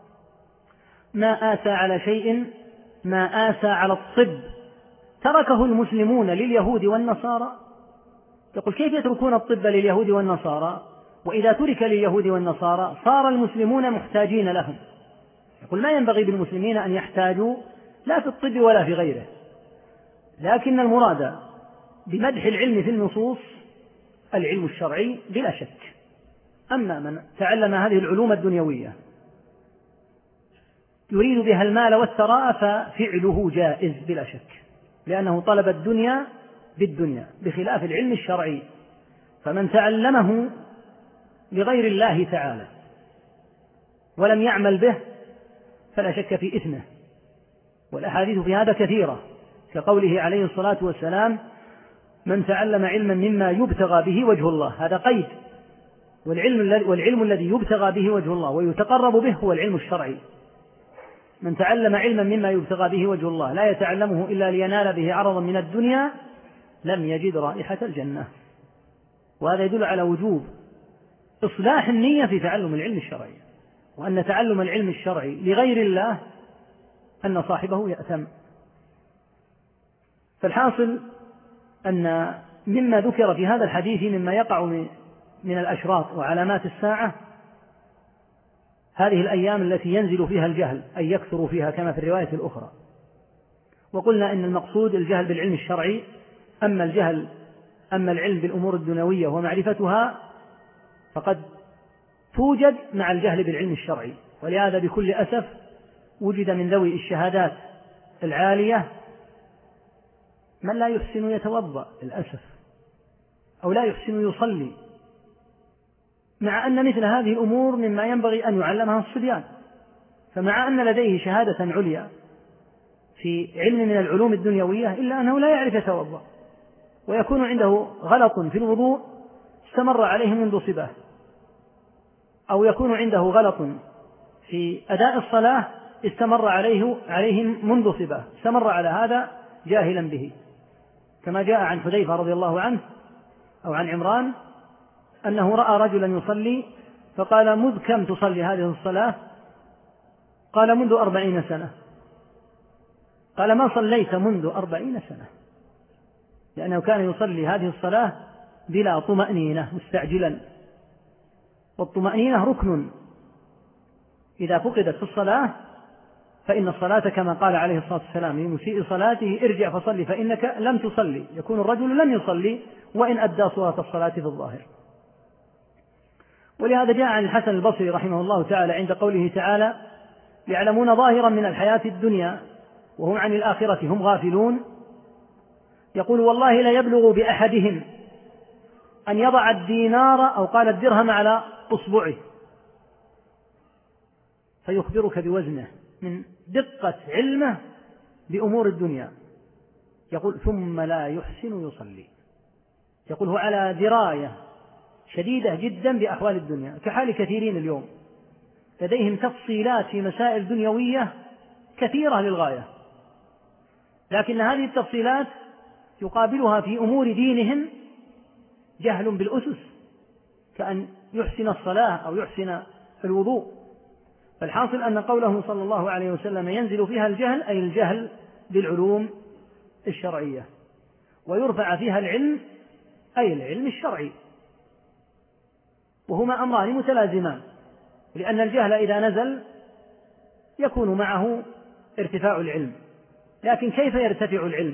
ما آسى على شيء ما آسى على الطب تركه المسلمون لليهود والنصارى. يقول: كيف يتركون الطب لليهود والنصارى وإذا ترك لليهود والنصارى صار المسلمون محتاجين لهم؟ يقول: ما ينبغي بالمسلمين أن يحتاجوا لا في الطب ولا في غيره، لكن المراد بمدح العلم في النصوص العلم الشرعي بلا شك. أما من تعلم هذه العلوم الدنيوية يريد بها المال والثراء ففعله جائز بلا شك، لأنه طلب الدنيا بالدنيا، بخلاف العلم الشرعي، فمن تعلمه لغير الله تعالى ولم يعمل به فلا شك في إثمه. والأحاديث في هذا كثيرة، كقوله عليه الصلاة والسلام: من تعلم علما مما يبتغى به وجه الله، هذا قيد، والعلم الذي يبتغى به وجه الله ويتقرب به هو العلم الشرعي. من تعلم علما مما يبتغى به وجه الله لا يتعلمه إلا لينال به عرضا من الدنيا لم يجد رائحة الجنة. وهذا يدل على وجوب إصلاح النية في تعلم العلم الشرعي، وأن تعلم العلم الشرعي لغير الله أن صاحبه يأثم. فالحاصل أن مما ذكر في هذا الحديث مما يقع من الأشراط وعلامات الساعة هذه الأيام التي ينزل فيها الجهل أي يكثر فيها كما في الرواية الأخرى. وقلنا إن المقصود الجهل بالعلم الشرعي، أما العلم بالأمور الدنيوية ومعرفتها فقد توجد مع الجهل بالعلم الشرعي. ولهذا بكل أسف وجد من ذوي الشهادات العالية من لا يحسن يتوضأ للأسف، أو لا يحسن يصلي، مع أن مثل هذه الأمور مما ينبغي أن يعلمها الصبيان. فمع أن لديه شهادة عليا في علم من العلوم الدنيوية إلا أنه لا يعرف يتوضأ، ويكون عنده غلط في الوضوء استمر عليه منذ صباه، أو يكون عنده غلط في أداء الصلاة استمر عليه منذ صباه، استمر على هذا جاهلا به، كما جاء عن حذيفة رضي الله عنه أو عن عمران أنه رأى رجلا يصلي فقال: مذ كم تصلي هذه الصلاة؟ قال: منذ 40 سنة. قال: ما صليت منذ 40 سنة، لأنه كان يصلي هذه الصلاة بلا طمأنينة مستعجلا، والطمأنينة ركن إذا فقدت في الصلاة فإن الصلاة كما قال عليه الصلاة والسلام لمسيء صلاته: ارجع فصلي فإنك لم تصلي. يكون الرجل لم يصلي وإن أدى صورة الصلاة في الظاهر. ولهذا جاء عن الحسن البصري رحمه الله تعالى عند قوله تعالى: يعلمون ظاهرا من الحياة الدنيا وهم عن الآخرة هم غافلون، يقول: والله لا يبلغ بأحدهم أن يضع الدينار أو قال الدرهم على أصبعه فيخبرك بوزنه من دقة علمه بأمور الدنيا. يقول: ثم لا يحسن يصلي. يقول: هو على دراية شديدة جدا بأحوال الدنيا، كحال كثيرين اليوم لديهم تفصيلات في مسائل دنيوية كثيرة للغاية، لكن هذه التفصيلات يقابلها في أمور دينهم جهل بالأسس، كأن يحسن الصلاة أو يحسن الوضوء. فالحاصل أن قوله صلى الله عليه وسلم ينزل فيها الجهل، أي الجهل بالعلوم الشرعية، ويرفع فيها العلم، أي العلم الشرعي، وهما أمران متلازمان، لأن الجهل إذا نزل يكون معه ارتفاع العلم. لكن كيف يرتفع العلم؟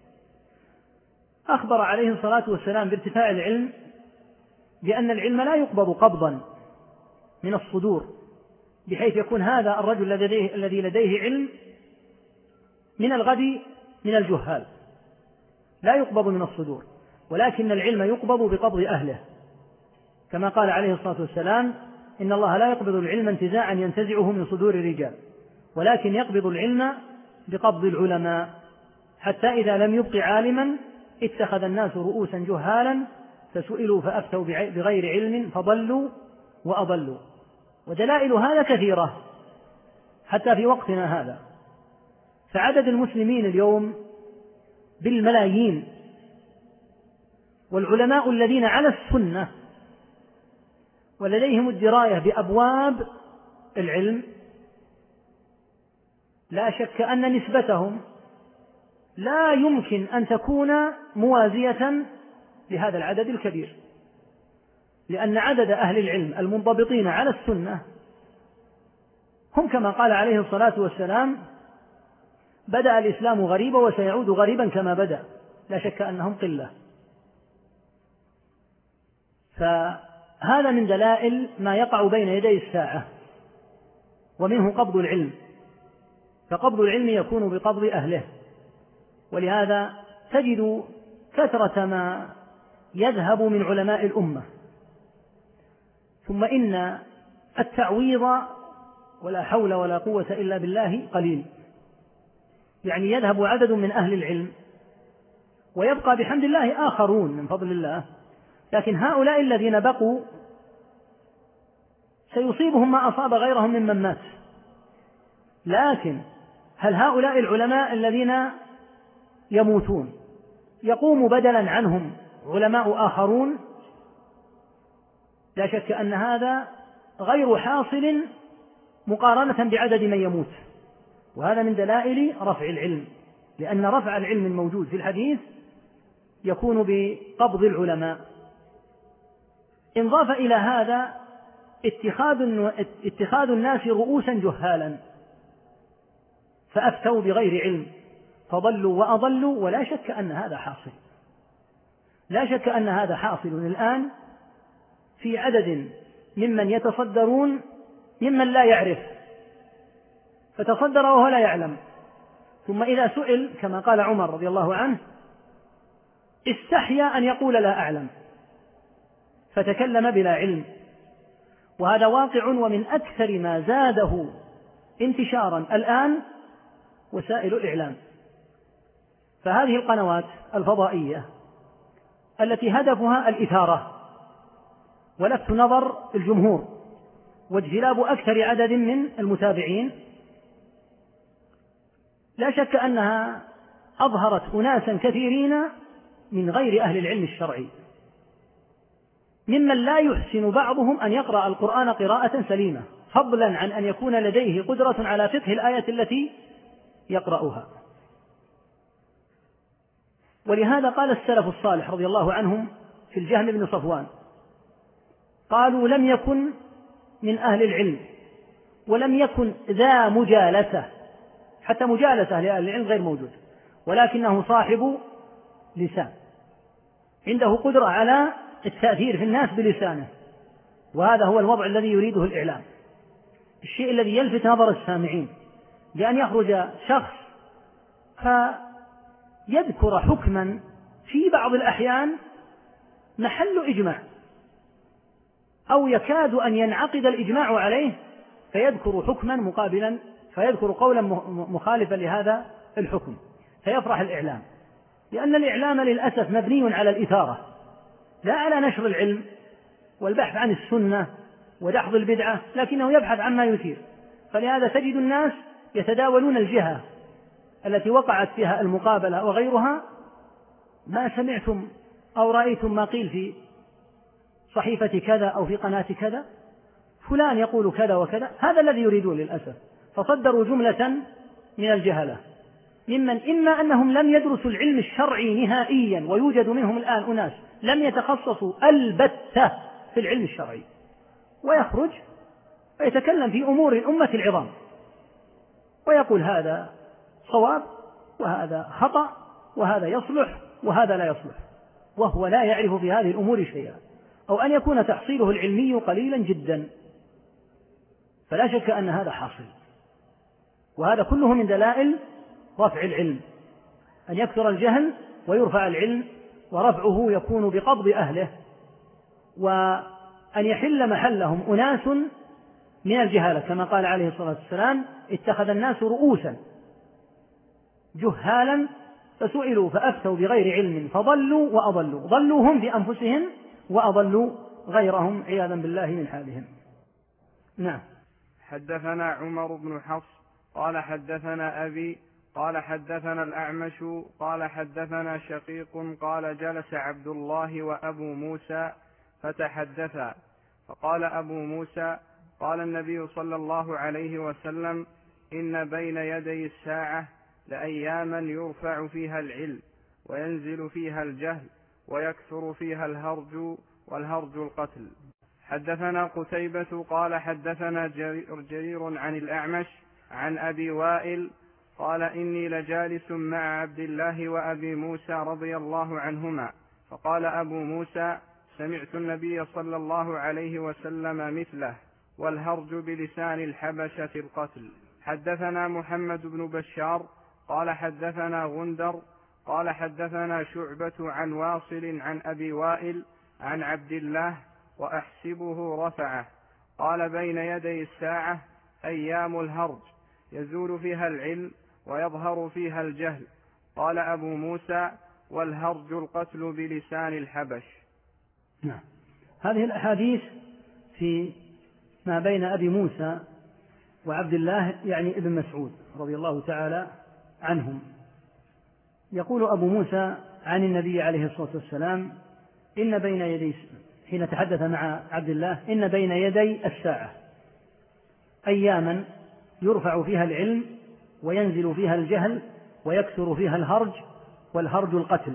أخبر عليه الصلاة والسلام بارتفاع العلم بأن العلم لا يقبض قبضا من الصدور، بحيث يكون هذا الرجل الذي لديه علم من الغد من الجهال، لا يقبض من الصدور، ولكن العلم يقبض بقبض أهله، كما قال عليه الصلاة والسلام: إن الله لا يقبض العلم انتزاعا ينتزعه من صدور الرجال، ولكن يقبض العلم بقبض العلماء، حتى إذا لم يبق عالما اتخذ الناس رؤوسا جهالا فسئلوا فأفتوا بغير علم فضلوا وأضلوا. ودلائل هذا كثيرة حتى في وقتنا هذا، فعدد المسلمين اليوم بالملايين، والعلماء الذين على السنة ولديهم الدراية بأبواب العلم لا شك أن نسبتهم لا يمكن أن تكون موازية لهذا العدد الكبير، لأن عدد أهل العلم المنضبطين على السنة هم كما قال عليه الصلاة والسلام: بدأ الإسلام غريبا وسيعود غريبا كما بدأ. لا شك أنهم قلة. فهذا من دلائل ما يقع بين يدي الساعة، ومنه قبض العلم، فقبض العلم يكون بقبض أهله. ولهذا تجد كثرة ما يذهب من علماء الأمة. ثم إن التعويض ولا حول ولا قوة إلا بالله قليل، يعني يذهب عدد من أهل العلم ويبقى بحمد الله آخرون من فضل الله، لكن هؤلاء الذين بقوا سيصيبهم ما أصاب غيرهم ممن مات. لكن هل هؤلاء العلماء الذين يموتون يقوم بدلا عنهم علماء آخرون؟ لا شك أن هذا غير حاصل مقارنة بعدد من يموت، وهذا من دلائل رفع العلم، لأن رفع العلم الموجود في الحديث يكون بقبض العلماء. انضاف إلى هذا اتخاذ الناس رؤوسا جهالا فأفتوا بغير علم فضلوا وأضلوا، ولا شك أن هذا حاصل، لا شك أن هذا حاصل الآن في عدد ممن يتصدرون ممن لا يعرف، فتصدر وهو لا يعلم، ثم إذا سئل كما قال عمر رضي الله عنه استحيا أن يقول لا أعلم فتكلم بلا علم. وهذا واقع، ومن أكثر ما زاده انتشارا الآن وسائل الإعلام. فهذه القنوات الفضائية التي هدفها الإثارة ولفت نظر الجمهور واجتلاب أكثر عدد من المتابعين، لا شك أنها أظهرت أناسا كثيرين من غير أهل العلم الشرعي، ممن لا يحسن بعضهم أن يقرأ القرآن قراءة سليمة، فضلا عن أن يكون لديه قدرة على فقه الآية التي يقرأها. ولهذا قال السلف الصالح رضي الله عنهم في الجهم بن صفوان، قالوا: لم يكن من أهل العلم ولم يكن ذا مجالسة، حتى مجالسة لأهل العلم غير موجود، ولكنه صاحب لسان، عنده قدرة على التأثير في الناس بلسانه، وهذا هو الوضع الذي يريده الإعلام، الشيء الذي يلفت نظر السامعين، بأن يخرج شخص فيذكر حكما في بعض الأحيان محل إجماع أو يكاد أن ينعقد الإجماع عليه، فيذكر حكما مقابلا، فيذكر قولا مخالفا لهذا الحكم، فيفرح الإعلام، لأن الإعلام للأسف مبني على الإثارة لا على نشر العلم والبحث عن السنة ودحض البدعة، لكنه يبحث عما يثير. فلهذا تجد الناس يتداولون الجهة التي وقعت فيها المقابلة وغيرها: ما سمعتم أو رأيتم ما قيل في صحيفة كذا أو في قناة كذا، فلان يقول كذا وكذا. هذا الذي يريدون للأسف، فصدروا جملة من الجهلة ممن إما أنهم لم يدرسوا العلم الشرعي نهائيا، ويوجد منهم الآن أناس لم يتخصصوا البتة في العلم الشرعي، ويخرج ويتكلم في أمور الأمة العظام ويقول هذا صواب وهذا خطأ وهذا يصلح وهذا لا يصلح، وهو لا يعرف في هذه الأمور شيئا، أو أن يكون تحصيله العلمي قليلا جدا. فلا شك أن هذا حاصل، وهذا كله من دلائل رفع العلم، أن يكثر الجهل ويرفع العلم، ورفعه يكون بقبض أهله، وأن يحل محلهم أناس من الجهالة، كما قال عليه الصلاة والسلام: اتخذ الناس رؤوسا جهالا فسئلوا فأفتوا بغير علم فضلوا وأضلوا، ضلوا هم بأنفسهم وأضلوا غيرهم عياذا بالله من حالهم. نعم. حدثنا عمر بن حفص قال حدثنا أبي قال حدثنا الأعمش قال حدثنا شقيق قال جلس عبد الله وأبو موسى فتحدثا، فقال أبو موسى: قال النبي صلى الله عليه وسلم: إن بين يدي الساعة لأياما يرفع فيها العلم وينزل فيها الجهل ويكثر فيها الهرج، والهرج القتل. حدثنا قتيبة قال حدثنا جرير عن الأعمش عن أبي وائل قال: إني لجالس مع عبد الله وأبي موسى رضي الله عنهما، فقال أبو موسى: سمعت النبي صلى الله عليه وسلم مثله، والهرج بلسان الحبشة القتل. حدثنا محمد بن بشار قال حدثنا غندر قال حدثنا شعبة عن واصل عن أبي وائل عن عبد الله وأحسبه رفعه قال: بين يدي الساعة أيام الهرج يزول فيها العلم ويظهر فيها الجهل. قال أبو موسى: والهرج القتل بلسان الحبش. نعم. هذه الأحاديث في ما بين أبي موسى وعبد الله، يعني ابن مسعود رضي الله تعالى عنهم. يقول أبو موسى عن النبي عليه الصلاة والسلام: إن بين يدي، حين تحدث مع عبد الله: إن بين يدي الساعة أياما يرفع فيها العلم وينزل فيها الجهل ويكثر فيها الهرج، والهرج القتل.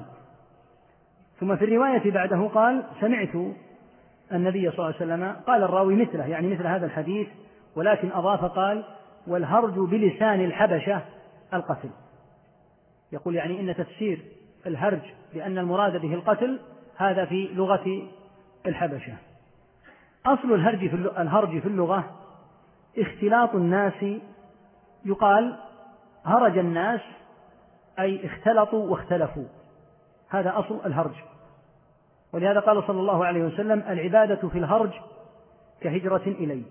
ثم في الرواية بعده قال: سمعت النبي صلى الله عليه وسلم، قال الراوي مثله، يعني مثل هذا الحديث، ولكن أضاف قال: والهرج بلسان الحبشة القتل. يقول يعني إن تفسير الهرج بأن المراد به القتل هذا في لغة الحبشة. أصل الهرج في اللغة اختلاط الناس، يقال هرج الناس أي اختلطوا واختلفوا، هذا أصل الهرج. ولهذا قال صلى الله عليه وسلم: العبادة في الهرج كهجرة إلي.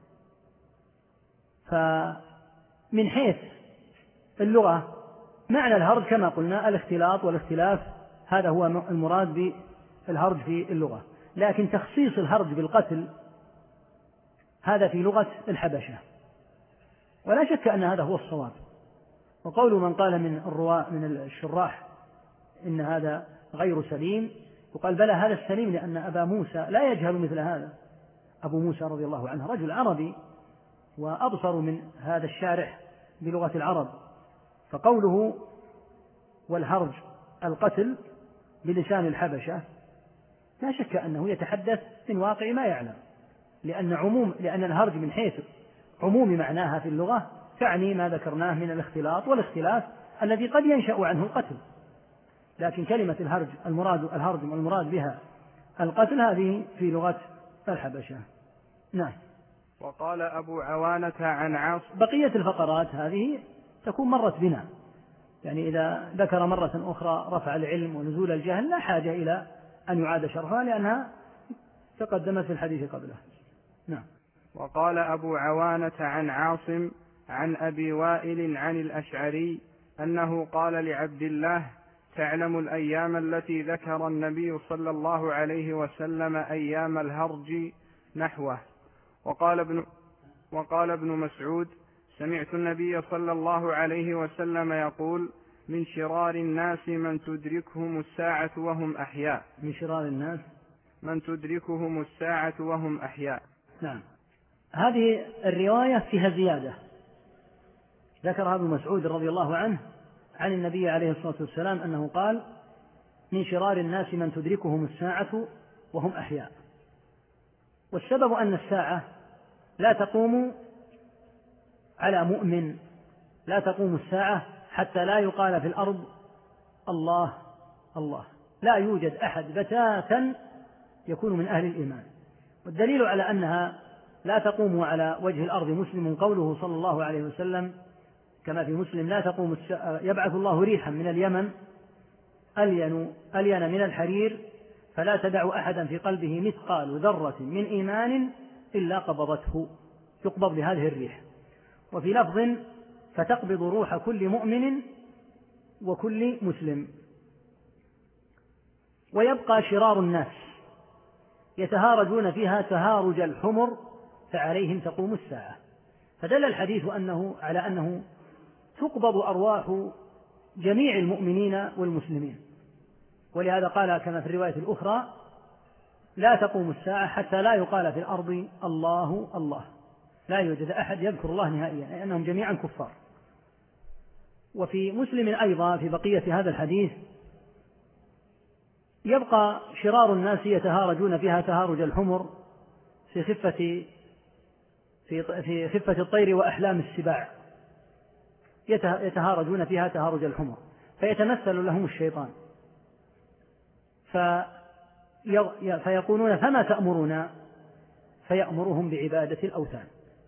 فمن حيث اللغة معنى الهرج كما قلنا الاختلاط والاختلاف، هذا هو المراد بالهرج في اللغة، لكن تخصيص الهرج بالقتل هذا في لغة الحبشة، ولا شك أن هذا هو الصواب. وقول من قال من الشراح إن هذا غير سليم، وقال بلى هذا السليم، لأن أبا موسى لا يجهل مثل هذا. أبو موسى رضي الله عنه رجل عربي وأبصر من هذا الشارح بلغة العرب، فقوله والهرج القتل بلسان الحبشة لا شك أنه يتحدث من واقع ما يعلم، لأن الهرج من حيث عموم معناها في اللغة تعني ما ذكرناه من الاختلاط والاختلاف الذي قد ينشأ عنه القتل، لكن كلمة الهرج المراد بها القتل هذه في لغة الحبشة. نعم. وقال أبو عوانة عن عاصم. بقية الفقرات هذه تكون مرت بنا، يعني إذا ذكر مرة أخرى رفع العلم ونزول الجهل لا حاجة إلى أن يعاد شرحها لأنها تقدمت في الحديث قبله. نعم. وقال أبو عوانة عن عاصم عن أبي وائل عن الأشعري أنه قال لعبد الله: تعلم الأيام التي ذكر النبي صلى الله عليه وسلم أيام الهرج نحوه. وقال ابن مسعود: سمعت النبي صلى الله عليه وسلم يقول: من شرار الناس من تدركهم الساعة وهم أحياء. من شرار الناس من تدركهم الساعة وهم أحياء. نعم. هذه الرواية فيها زيادة ذكرها ابن مسعود رضي الله عنه عن النبي عليه الصلاة والسلام أنه قال: من شرار الناس من تدركهم الساعة وهم أحياء. والسبب أن الساعة لا تقوم على مؤمن، لا تقوم الساعة حتى لا يقال في الأرض الله الله، لا يوجد أحد بتاتا يكون من أهل الإيمان. والدليل على أنها لا تقوم على وجه الأرض مسلم قوله صلى الله عليه وسلم كما في مسلم: لا تقوم الساعة يبعث الله ريحا من اليمن ألين من الحرير فلا تدع أحدا في قلبه مثقال ذرة من إيمان إلا قبضته، يقبض بهذه الريح. وفي لفظ: فتقبض روح كل مؤمن وكل مسلم. ويبقى شرار الناس يتهارجون فيها تهارج الحمر فعليهم تقوم الساعة. فدل الحديث على أنه تقبض أرواح جميع المؤمنين والمسلمين، ولهذا قال كما في الرواية الأخرى: لا تقوم الساعة حتى لا يقال في الأرض الله الله، لا يوجد أحد يذكر الله نهائيا، لأنهم جميعا كفار. وفي مسلم أيضا في بقية هذا الحديث: يبقى شرار الناس يتهارجون فيها تهارج الحمر في خفة الطير وأحلام السباع، يتهارجون فيها تهارج الحمر، فيتمثل لهم الشيطان فيقولون: فما تأمرون؟ فيأمرهم بعبادة الأوثان.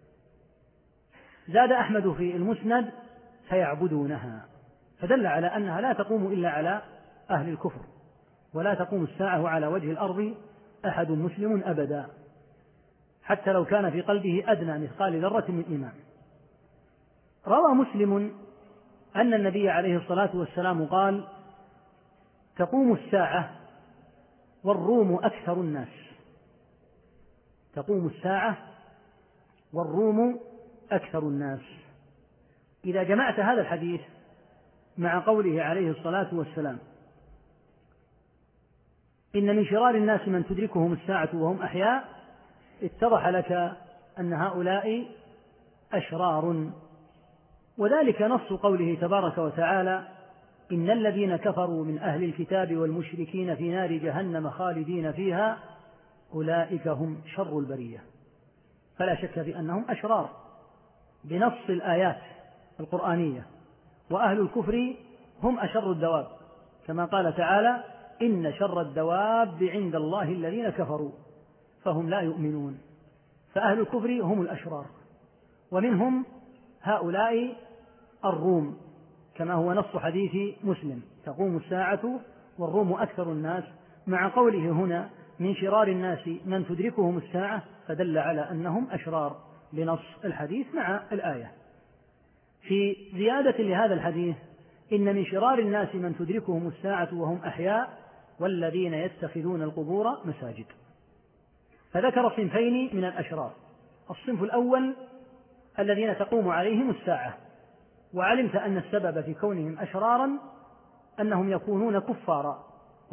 زاد أحمد في المسند: فيعبدونها، فدل على أنها لا تقوم إلا على أهل الكفر، ولا تقوم الساعة على وجه الأرض أحد مسلم أبدا، حتى لو كان في قلبه أدنى مثقال ذرة من إيمان. روى مسلم أن النبي عليه الصلاة والسلام قال: تقوم الساعة والروم أكثر الناس. تقوم الساعة والروم أكثر الناس. إذا جمعت هذا الحديث مع قوله عليه الصلاة والسلام: إن من شرار الناس من تدركهم الساعة وهم أحياء، اتضح لك أن هؤلاء أشرار، وذلك نص قوله تبارك وتعالى: إن الذين كفروا من أهل الكتاب والمشركين في نار جهنم خالدين فيها أولئك هم شر البرية. فلا شك في أنهم أشرار بنص الآيات القرآنية، وأهل الكفر هم أشر الدواب، كما قال تعالى: إن شر الدواب عند الله الذين كفروا فهم لا يؤمنون. فأهل الكفر هم الأشرار، ومنهم هؤلاء الروم، كما هو نص حديث مسلم: تقوم الساعة والروم أكثر الناس، مع قوله هنا: من شرار الناس من تدركهم الساعة، فدل على أنهم أشرار بنص الحديث مع الآية. في زيادة لهذا الحديث: إن من شرار الناس من تدركهم الساعة وهم أحياء والذين يتخذون القبور مساجد. فذكر صنفين من الأشرار: الصنف الأول الذين تقوم عليهم الساعة، وعلمت أن السبب في كونهم أشرارا أنهم يكونون كفارا،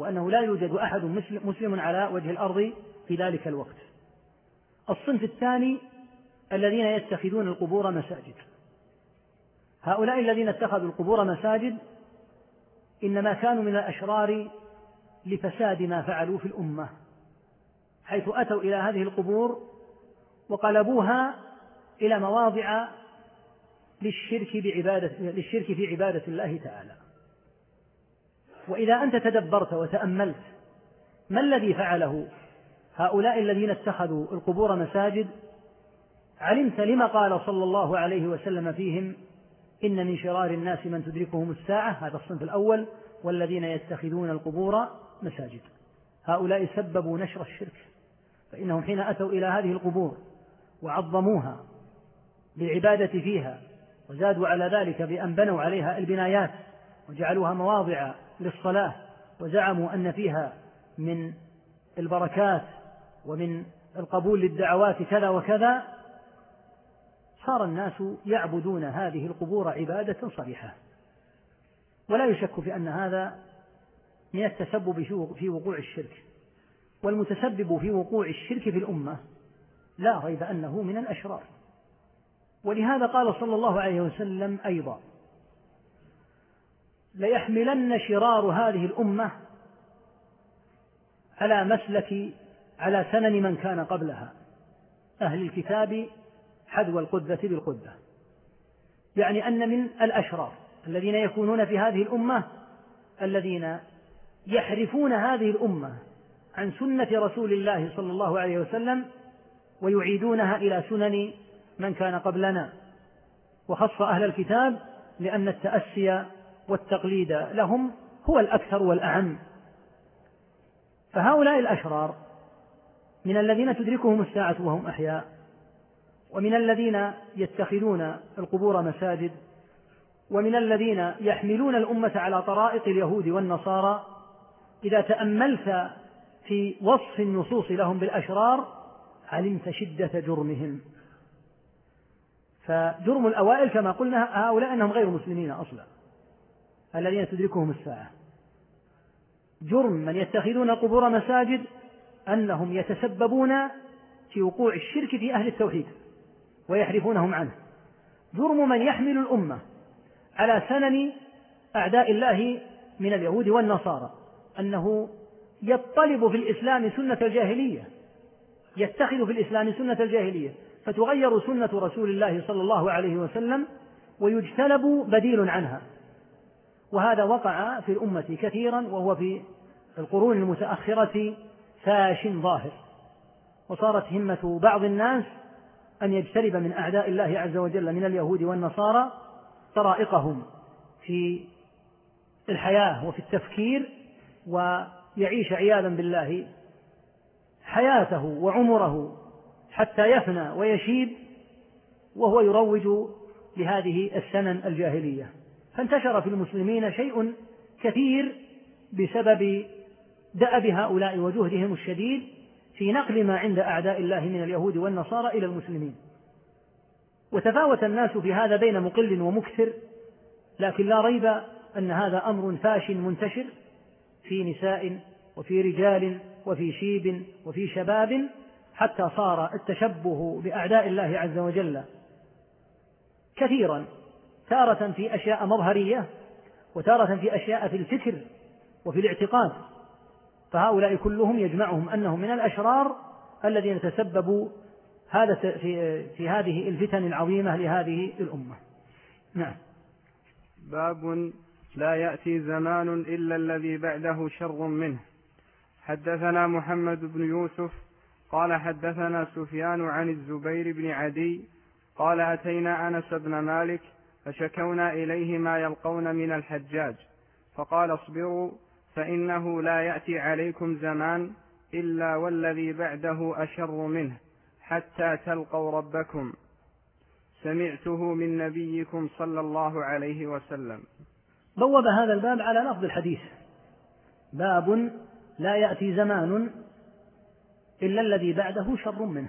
وأنه لا يوجد أحد مسلم على وجه الأرض في ذلك الوقت. الصنف الثاني الذين يتخذون القبور مساجد. هؤلاء الذين اتخذوا القبور مساجد إنما كانوا من الأشرار لفساد ما فعلوا في الأمة، حيث أتوا إلى هذه القبور وقلبوها إلى مواضع للشرك في عبادة الله تعالى. وإذا أنت تدبرت وتأملت ما الذي فعله هؤلاء الذين اتخذوا القبور مساجد، علمت لما قال صلى الله عليه وسلم فيهم: إن من شرار الناس من تدركهم الساعة. هذا الصنف الأول، والذين يتخذون القبور مساجد. هؤلاء سببوا نشر الشرك، فإنهم حين أتوا إلى هذه القبور وعظموها بالعبادة فيها، وزادوا على ذلك بأن بنوا عليها البنايات وجعلوها مواضع للصلاة، وزعموا أن فيها من البركات ومن القبول للدعوات كذا وكذا، صار الناس يعبدون هذه القبور عبادة صريحة. ولا يشك في أن هذا من التسبب في وقوع الشرك، والمتسبب في وقوع الشرك في الأمة لا ريب أنه من الأشرار. ولهذا قال صلى الله عليه وسلم أيضا: ليحملن شرار هذه الأمة على سنن من كان قبلها، أهل الكتاب حذو القذة بالقذة. يعني أن من الأشرار الذين يكونون في هذه الأمة الذين يحرفون هذه الأمة عن سنة رسول الله صلى الله عليه وسلم ويعيدونها إلى سنن من كان قبلنا. وخص أهل الكتاب لأن التأسي والتقليد لهم هو الأكثر والأعم. فهؤلاء الأشرار من الذين تدركهم الساعة وهم أحياء، ومن الذين يتخذون القبور مساجد، ومن الذين يحملون الأمة على طرائق اليهود والنصارى. إذا تأملت في وصف النصوص لهم بالأشرار علمت شدة جرمهم. فجرم الأوائل كما قلنا هؤلاء أنهم غير مسلمين أصلا، الذين تدركهم الساعة. جرم من يتخذون القبور مساجد أنهم يتسببون في وقوع الشرك في أهل التوحيد ويحرفونهم عنه. جرم من يحمل الأمة على سنن أعداء الله من اليهود والنصارى أنه يطلب في الإسلام سنة الجاهلية، يتخذ في الإسلام سنة الجاهلية فتغير سنة رسول الله صلى الله عليه وسلم ويجتلب بديل عنها. وهذا وقع في الأمة كثيرا، وهو في القرون المتأخرة فاش ظاهر. وصارت همة بعض الناس أن يجتلب من أعداء الله عز وجل من اليهود والنصارى طرائقهم في الحياة وفي التفكير، ويعيش عياذا بالله حياته وعمره حتى يفنى ويشيب وهو يروج لهذه السنن الجاهلية. فانتشر في المسلمين شيء كثير بسبب دأب هؤلاء وجهدهم الشديد في نقل ما عند أعداء الله من اليهود والنصارى إلى المسلمين. وتفاوت الناس في هذا بين مقل ومكثر، لكن لا ريب أن هذا أمر فاش منتشر في نساء وفي رجال وفي شيب وفي شباب، حتى صار التشبه بأعداء الله عز وجل كثيرا، تارة في أشياء مظهرية وتارة في أشياء في الفكر وفي الاعتقاد. فهؤلاء كلهم يجمعهم أنهم من الأشرار الذين تسببوا في هذه الفتن العظيمة لهذه الأمة. نعم. باب لا يأتي زمان إلا الذي بعده شر منه. حدثنا محمد بن يوسف قال حدثنا سفيان عن الزبير بن عدي قال أتينا أنس بن مالك فشكونا إليه ما يلقون من الحجاج، فقال اصبروا فإنه لا يأتي عليكم زمان إلا والذي بعده أشر منه حتى تلقوا ربكم، سمعته من نبيكم صلى الله عليه وسلم. بوب هذا الباب على لفظ الحديث: باب لا يأتي زمان إلا الذي بعده شر منه.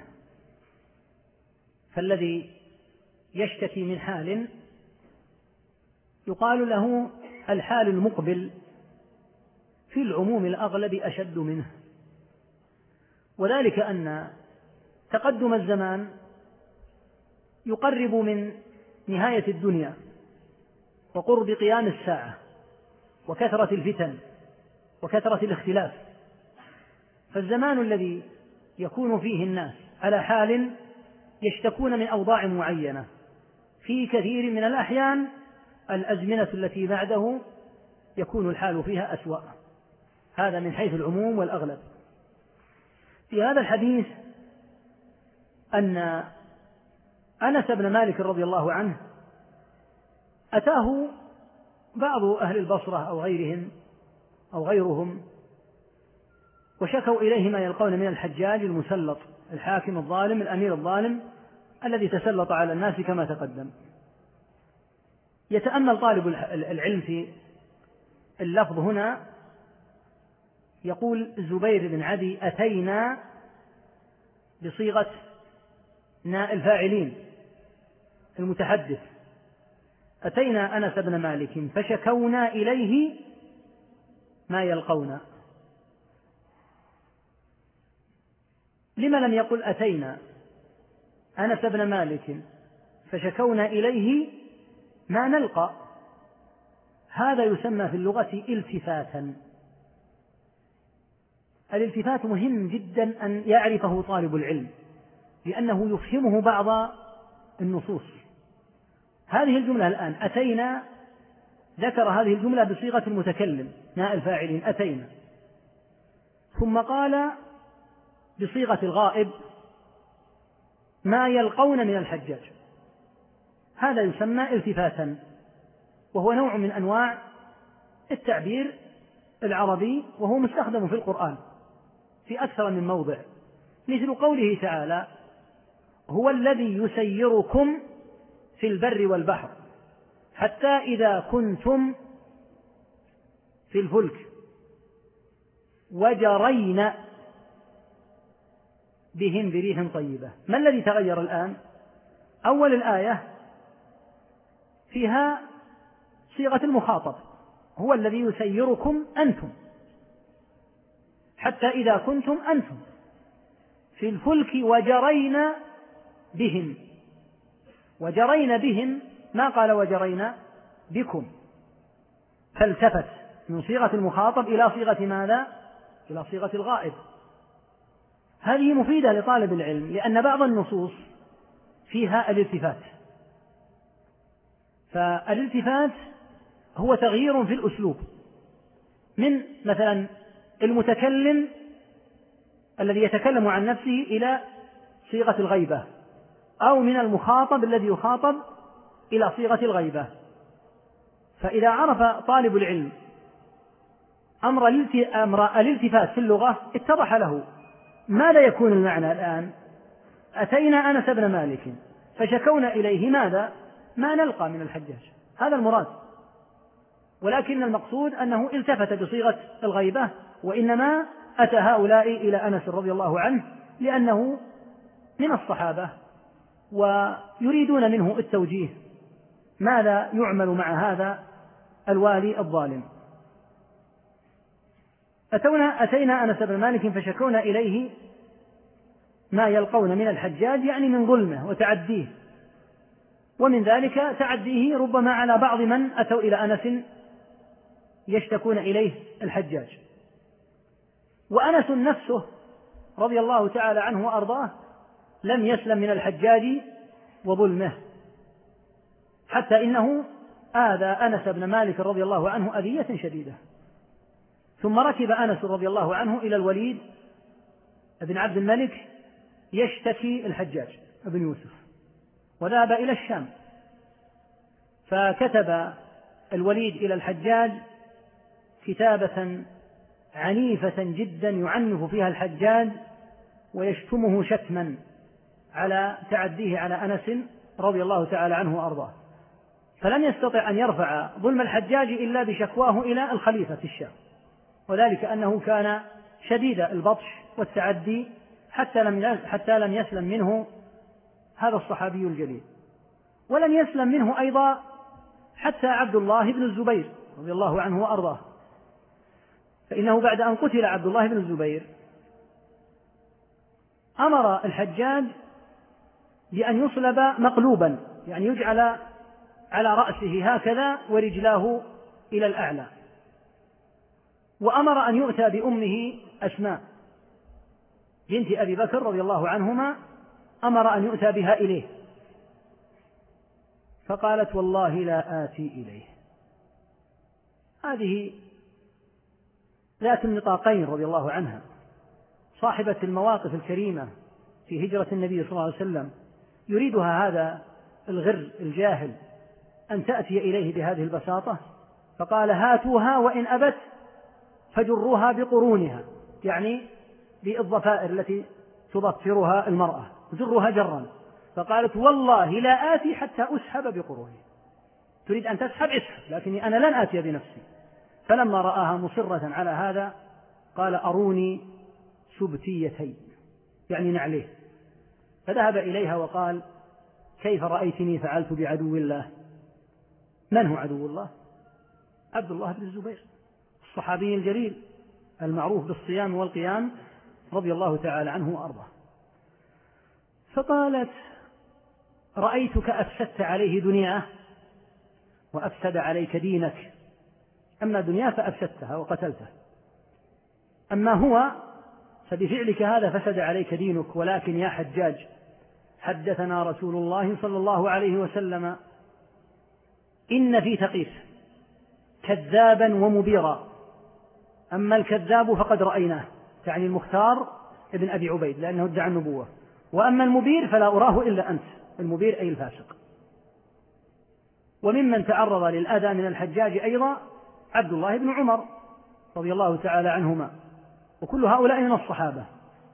فالذي يشتكي من حال يقال له الحال المقبل في العموم الأغلب أشد منه، وذلك أن تقدم الزمان يقرب من نهاية الدنيا وقرب قيام الساعة وكثرة الفتن وكثرة الاختلاف، فالزمان الذي يكون فيه الناس على حال يشتكون من أوضاع معينة في كثير من الأحيان الأزمنة التي بعده يكون الحال فيها أسوأ. هذا من حيث العموم والأغلب. في هذا الحديث أن أنس بن مالك رضي الله عنه أتاه بعض أهل البصرة أو غيرهم وشكوا إليه ما يلقون من الحجاج المسلط، الحاكم الظالم، الأمير الظالم الذي تسلط على الناس كما تقدم. يتأمل طالب العلم في اللفظ هنا، يقول زبير بن عدي: أتينا بصيغة ناء الفاعلين المتحدث، أتينا أنس بن مالك فشكونا إليه ما يلقون. لما لم يقل أتينا أنس بن مالك فشكونا إليه ما نلقى؟ هذا يسمى في اللغة التفاتا. الالتفات مهم جدا أن يعرفه طالب العلم، لأنه يفهمه بعض النصوص. هذه الجملة الآن أتينا، ذكر هذه الجملة بصيغة المتكلم ناء الفاعلين أتينا، ثم قال بصيغة الغائب ما يلقون من الحجاج. هذا يسمى التفاتا، وهو نوع من أنواع التعبير العربي، وهو مستخدم في القرآن في أكثر من موضع، مثل قوله تعالى: هو الذي يسيركم في البر والبحر حتى إذا كنتم في الفلك وجرين بهم بريح طيبة. ما الذي تغير الآن؟ أول الآية فيها صيغة المخاطب، هو الذي يسيركم أنتم حتى إذا كنتم أنتم في الفلك وجرينا بهم. وجرينا بهم، ما قال وجرينا بكم، فالتفت من صيغة المخاطب إلى صيغة ماذا؟ إلى صيغة الغائب. هذه مفيدة لطالب العلم، لأن بعض النصوص فيها الالتفات، فالالتفات هو تغيير في الأسلوب من مثلا المتكلم الذي يتكلم عن نفسه إلى صيغة الغيبة، أو من المخاطب الذي يخاطب إلى صيغة الغيبة. فإذا عرف طالب العلم أمر الالتفات في اللغة اتضح له ماذا يكون المعنى الآن. أتينا أنس بن مالك فشكونا إليه ماذا؟ ما نلقى من الحجاج، هذا المراد. ولكن المقصود أنه التفت بصيغة الغيبة، وإنما أتى هؤلاء إلى أنس رضي الله عنه لأنه من الصحابة ويريدون منه التوجيه، ماذا يعمل مع هذا الوالي الظالم. أتينا أنس بن مالك فشكونا إليه ما يلقون من الحجاج، يعني من ظلمه وتعديه، ومن ذلك تعديه ربما على بعض من أتوا إلى أنس يشتكون إليه الحجاج. وأنس نفسه رضي الله تعالى عنه وأرضاه لم يسلم من الحجاج وظلمه، حتى إنه آذى أنس بن مالك رضي الله عنه أذية شديدة. ثم ركب أنس رضي الله عنه إلى الوليد بن عبد الملك يشتكي الحجاج بن يوسف، وذهب إلى الشام، فكتب الوليد إلى الحجاج كتابة عنيفة جدا يعنف فيها الحجاج ويشتمه شتما على تعديه على أنس رضي الله تعالى عنه وأرضاه. فلم يستطع أن يرفع ظلم الحجاج إلا بشكواه إلى الخليفة في الشام، وذلك أنه كان شديد البطش والتعدي حتى لم يسلم منه هذا الصحابي الجليل. ولم يسلم منه أيضا حتى عبد الله بن الزبير رضي الله عنه وأرضاه. فإنه بعد أن قتل عبد الله بن الزبير أمر الحجاج بأن يصلب مقلوبا، يعني يجعل على رأسه هكذا ورجلاه إلى الأعلى، وأمر أن يؤتى بأمه أسماء بنت أبي بكر رضي الله عنهما، أمر أن يؤتى بها إليه، فقالت والله لا آتي إليه. هذه ذات النطاقين رضي الله عنها، صاحبة المواقف الكريمة في هجرة النبي صلى الله عليه وسلم، يريدها هذا الغر الجاهل أن تأتي إليه بهذه البساطة، فقال هاتوها وإن أبت فجروها بقرونها، يعني بالضفائر التي تضفرها المرأة، جرها جرا. فقالت والله لا آتي حتى أسحب بقرونها، تريد أن تسحب اسحب، لكني أنا لن آتي بنفسي. فلما رآها مصرة على هذا قال أروني سبتيتين، يعني نعليه، فذهب إليها وقال كيف رأيتني فعلت بعدو الله؟ من هو عدو الله؟ عبد الله بن الزبير الصحابي الجليل المعروف بالصيام والقيام رضي الله تعالى عنه وأرضاه. فقالت رأيتك أفسدت عليه دنياه وأفسد عليك دينك، أما دنياه فأفسدتها وقتلته، أما هو فبفعلك هذا فسد عليك دينك. ولكن يا حجاج حدثنا رسول الله صلى الله عليه وسلم إن في ثقيف كذابا ومبيرا، أما الكذاب فقد رأيناه، يعني المختار ابن أبي عبيد لأنه ادعى النبوة، وأما المبير فلا أراه إلا أنت، المبير أي الفاسق. وممن تعرض للأذى من الحجاج أيضا عبد الله بن عمر رضي الله تعالى عنهما، وكل هؤلاء من الصحابة.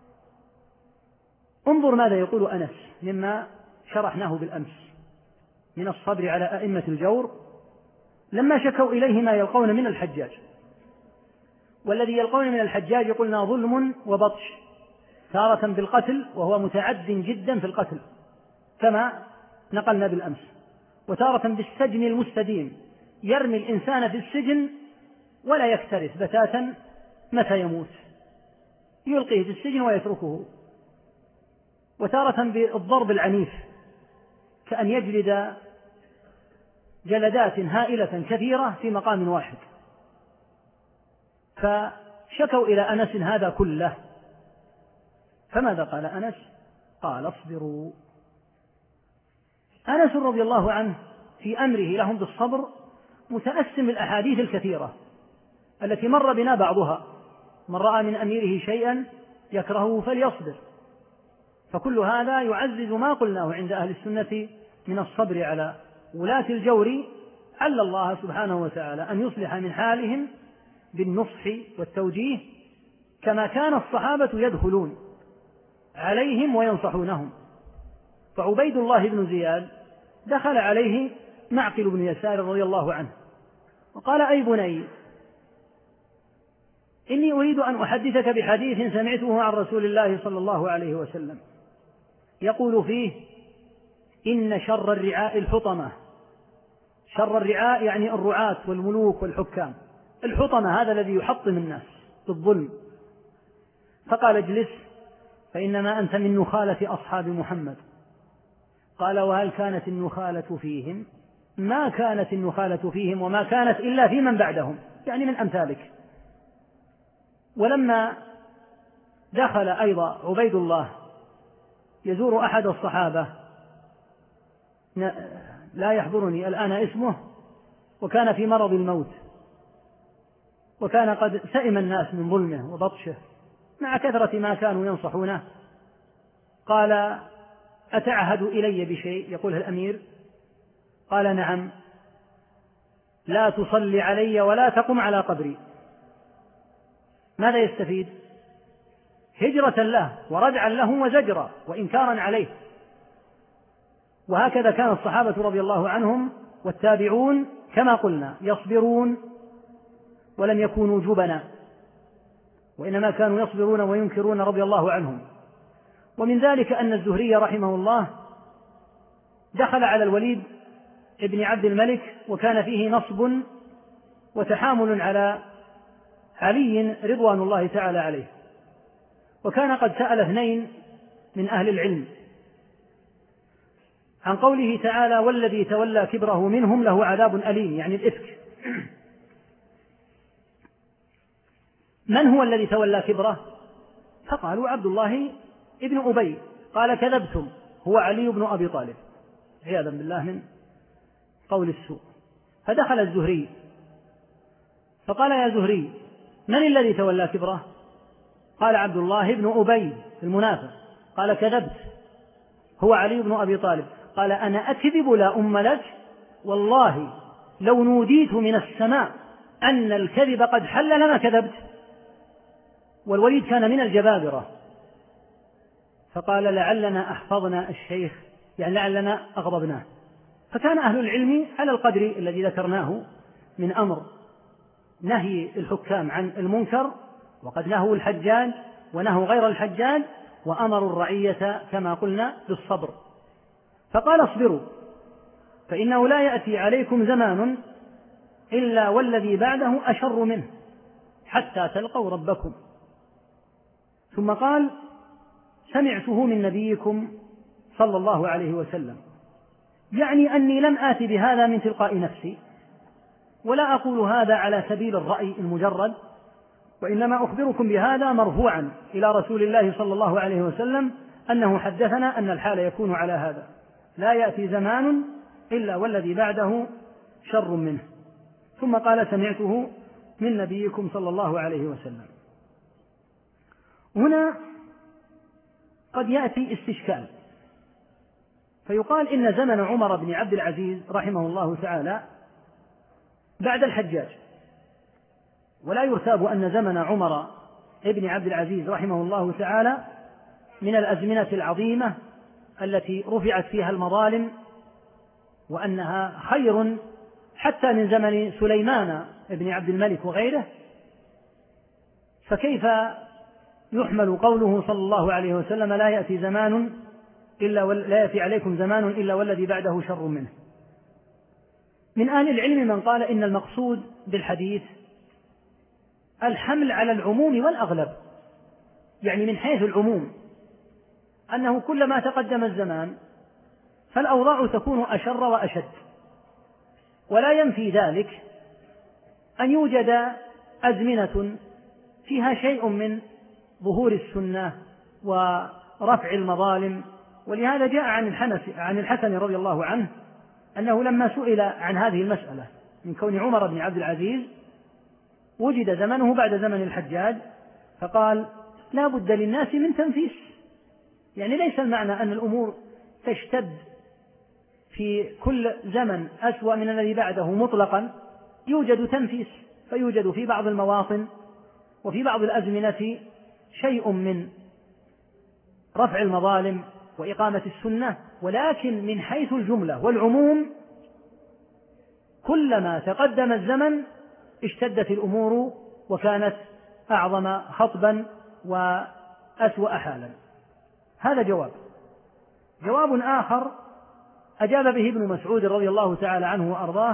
انظر ماذا يقول أنس مما شرحناه بالأمس من الصبر على أئمة الجور لما شكوا إليه ما يلقون من الحجاج. والذي يلقون من الحجاج قلنا ظلم وبطش، تارة بالقتل وهو متعد جدا في القتل كما نقلنا بالأمس، وتارة بالسجن المستديم، يرمي الإنسان في السجن ولا يكترث بتاتا متى يموت، يلقيه في السجن ويتركه. وتارة بالضرب العنيف كأن يجلد جلدات هائلة كثيرة في مقام واحد. فشكوا إلى أنس هذا كله، فماذا قال أنس؟ قال اصبروا. أنس رضي الله عنه في أمره لهم بالصبر متأسم الأحاديث الكثيرة التي مر بنا بعضها، من رأى من أميره شيئا يكرهه فليصبر، فكل هذا يعزز ما قلناه عند أهل السنة من الصبر على ولاة الجور، عل الله سبحانه وتعالى أن يصلح من حالهم بالنصح والتوجيه، كما كان الصحابة يدخلون عليهم وينصحونهم. فعبيد الله بن زياد دخل عليه معقل بن يسار رضي الله عنه وقال أي بني إني أريد أن أحدثك بحديث سمعته عن رسول الله صلى الله عليه وسلم يقول فيه إن شر الرعاء الحطمة. شر الرعاء يعني الرعاة والملوك والحكام، الحطمة هذا الذي يحطم الناس بالظلم. فقال اجلس فإنما أنت من نخالة أصحاب محمد. قال وهل كانت النخالة فيهم؟ ما كانت النخالة فيهم وما كانت إلا في من بعدهم، يعني من أمثالك. ولما دخل أيضا عبيد الله يزور أحد الصحابة لا يحضرني الآن اسمه، وكان في مرض الموت، وكان قد سئم الناس من ظلمه وبطشه مع كثرة ما كانوا ينصحونه. قال أتعهد إلي بشيء؟ يقولها الأمير. قال نعم، لا تصلي علي ولا تقم على قبري. ماذا يستفيد؟ هجرة له وردعا له وزجرا وإنكارا عليه. وهكذا كان الصحابة رضي الله عنهم والتابعون كما قلنا يصبرون ولم يكونوا جبنا، وإنما كانوا يصبرون وينكرون رضي الله عنهم. ومن ذلك أن الزهري رحمه الله دخل على الوليد ابن عبد الملك وكان فيه نصب وتحامل على علي رضوان الله تعالى عليه، وكان قد سأل 2 من أهل العلم عن قوله تعالى: والذي تولى كبره منهم له عذاب أليم، يعني الإفك. من هو الذي تولى كبره؟ فقالوا: عبد الله ابن أبي. قال: كذبتم، هو علي بن أبي طالب، عياذا بالله من قول السوء. فدخل الزهري فقال: يا زهري، من الذي تولى كبره؟ قال: عبد الله بن أبي المنافق. قال: كذبت، هو علي بن أبي طالب. قال: أنا أكذب لا أم لك، والله لو نوديت من السماء أن الكذب قد حل لما كذبت. والوليد كان من الجبابرة، فقال: لعلنا أحفظنا الشيخ، يعني لعلنا أغضبناه. فكان أهل العلم على القدر الذي ذكرناه من أمر نهي الحكام عن المنكر، وقد نهوا الحجاج ونهوا غير الحجاج، وأمروا الرعية كما قلنا بالصبر. فقال: اصبروا، فإنه لا يأتي عليكم زمان إلا والذي بعده أشر منه حتى تلقوا ربكم. ثم قال: سمعته من نبيكم صلى الله عليه وسلم، يعني أني لم آت بهذا من تلقاء نفسي، ولا أقول هذا على سبيل الرأي المجرد، وإنما أخبركم بهذا مرفوعا إلى رسول الله صلى الله عليه وسلم أنه حدثنا أن الحال يكون على هذا: لا يأتي زمان إلا والذي بعده شر منه. ثم قال: سمعته من نبيكم صلى الله عليه وسلم. هنا قد يأتي استشكال، فيقال إن زمن عمر بن عبد العزيز رحمه الله تعالى بعد الحجاج، ولا يرتاب أن زمن عمر بن عبد العزيز رحمه الله تعالى من الأزمنة العظيمة التي رفعت فيها المظالم، وأنها خير حتى من زمن سليمان بن عبد الملك وغيره. فكيف يحمل قوله صلى الله عليه وسلم: لا يأتي عليكم زمان إلا والذي بعده شر منه؟ من أهل العلم من قال إن المقصود بالحديث الحمل على العموم والأغلب، يعني من حيث العموم أنه كلما تقدم الزمان فالأوضاع تكون أشر وأشد، ولا ينفي ذلك أن يوجد أزمنة فيها شيء من ظهور السنة ورفع المظالم. ولهذا جاء عن الحسن رضي الله عنه أنه لما سئل عن هذه المسألة من كون عمر بن عبد العزيز وجد زمنه بعد زمن الحجاج، فقال: لا بد للناس من تنفيس، يعني ليس المعنى أن الأمور تشتد في كل زمن أسوأ من الذي بعده مطلقا، يوجد تنفيس، فيوجد في بعض المواطن وفي بعض الأزمنة شيء من رفع المظالم وإقامة السنة، ولكن من حيث الجملة والعموم كلما تقدم الزمن اشتدت الأمور وكانت أعظم خطبا وأسوأ حالا. هذا جواب آخر أجاب به ابن مسعود رضي الله تعالى عنه وأرضاه،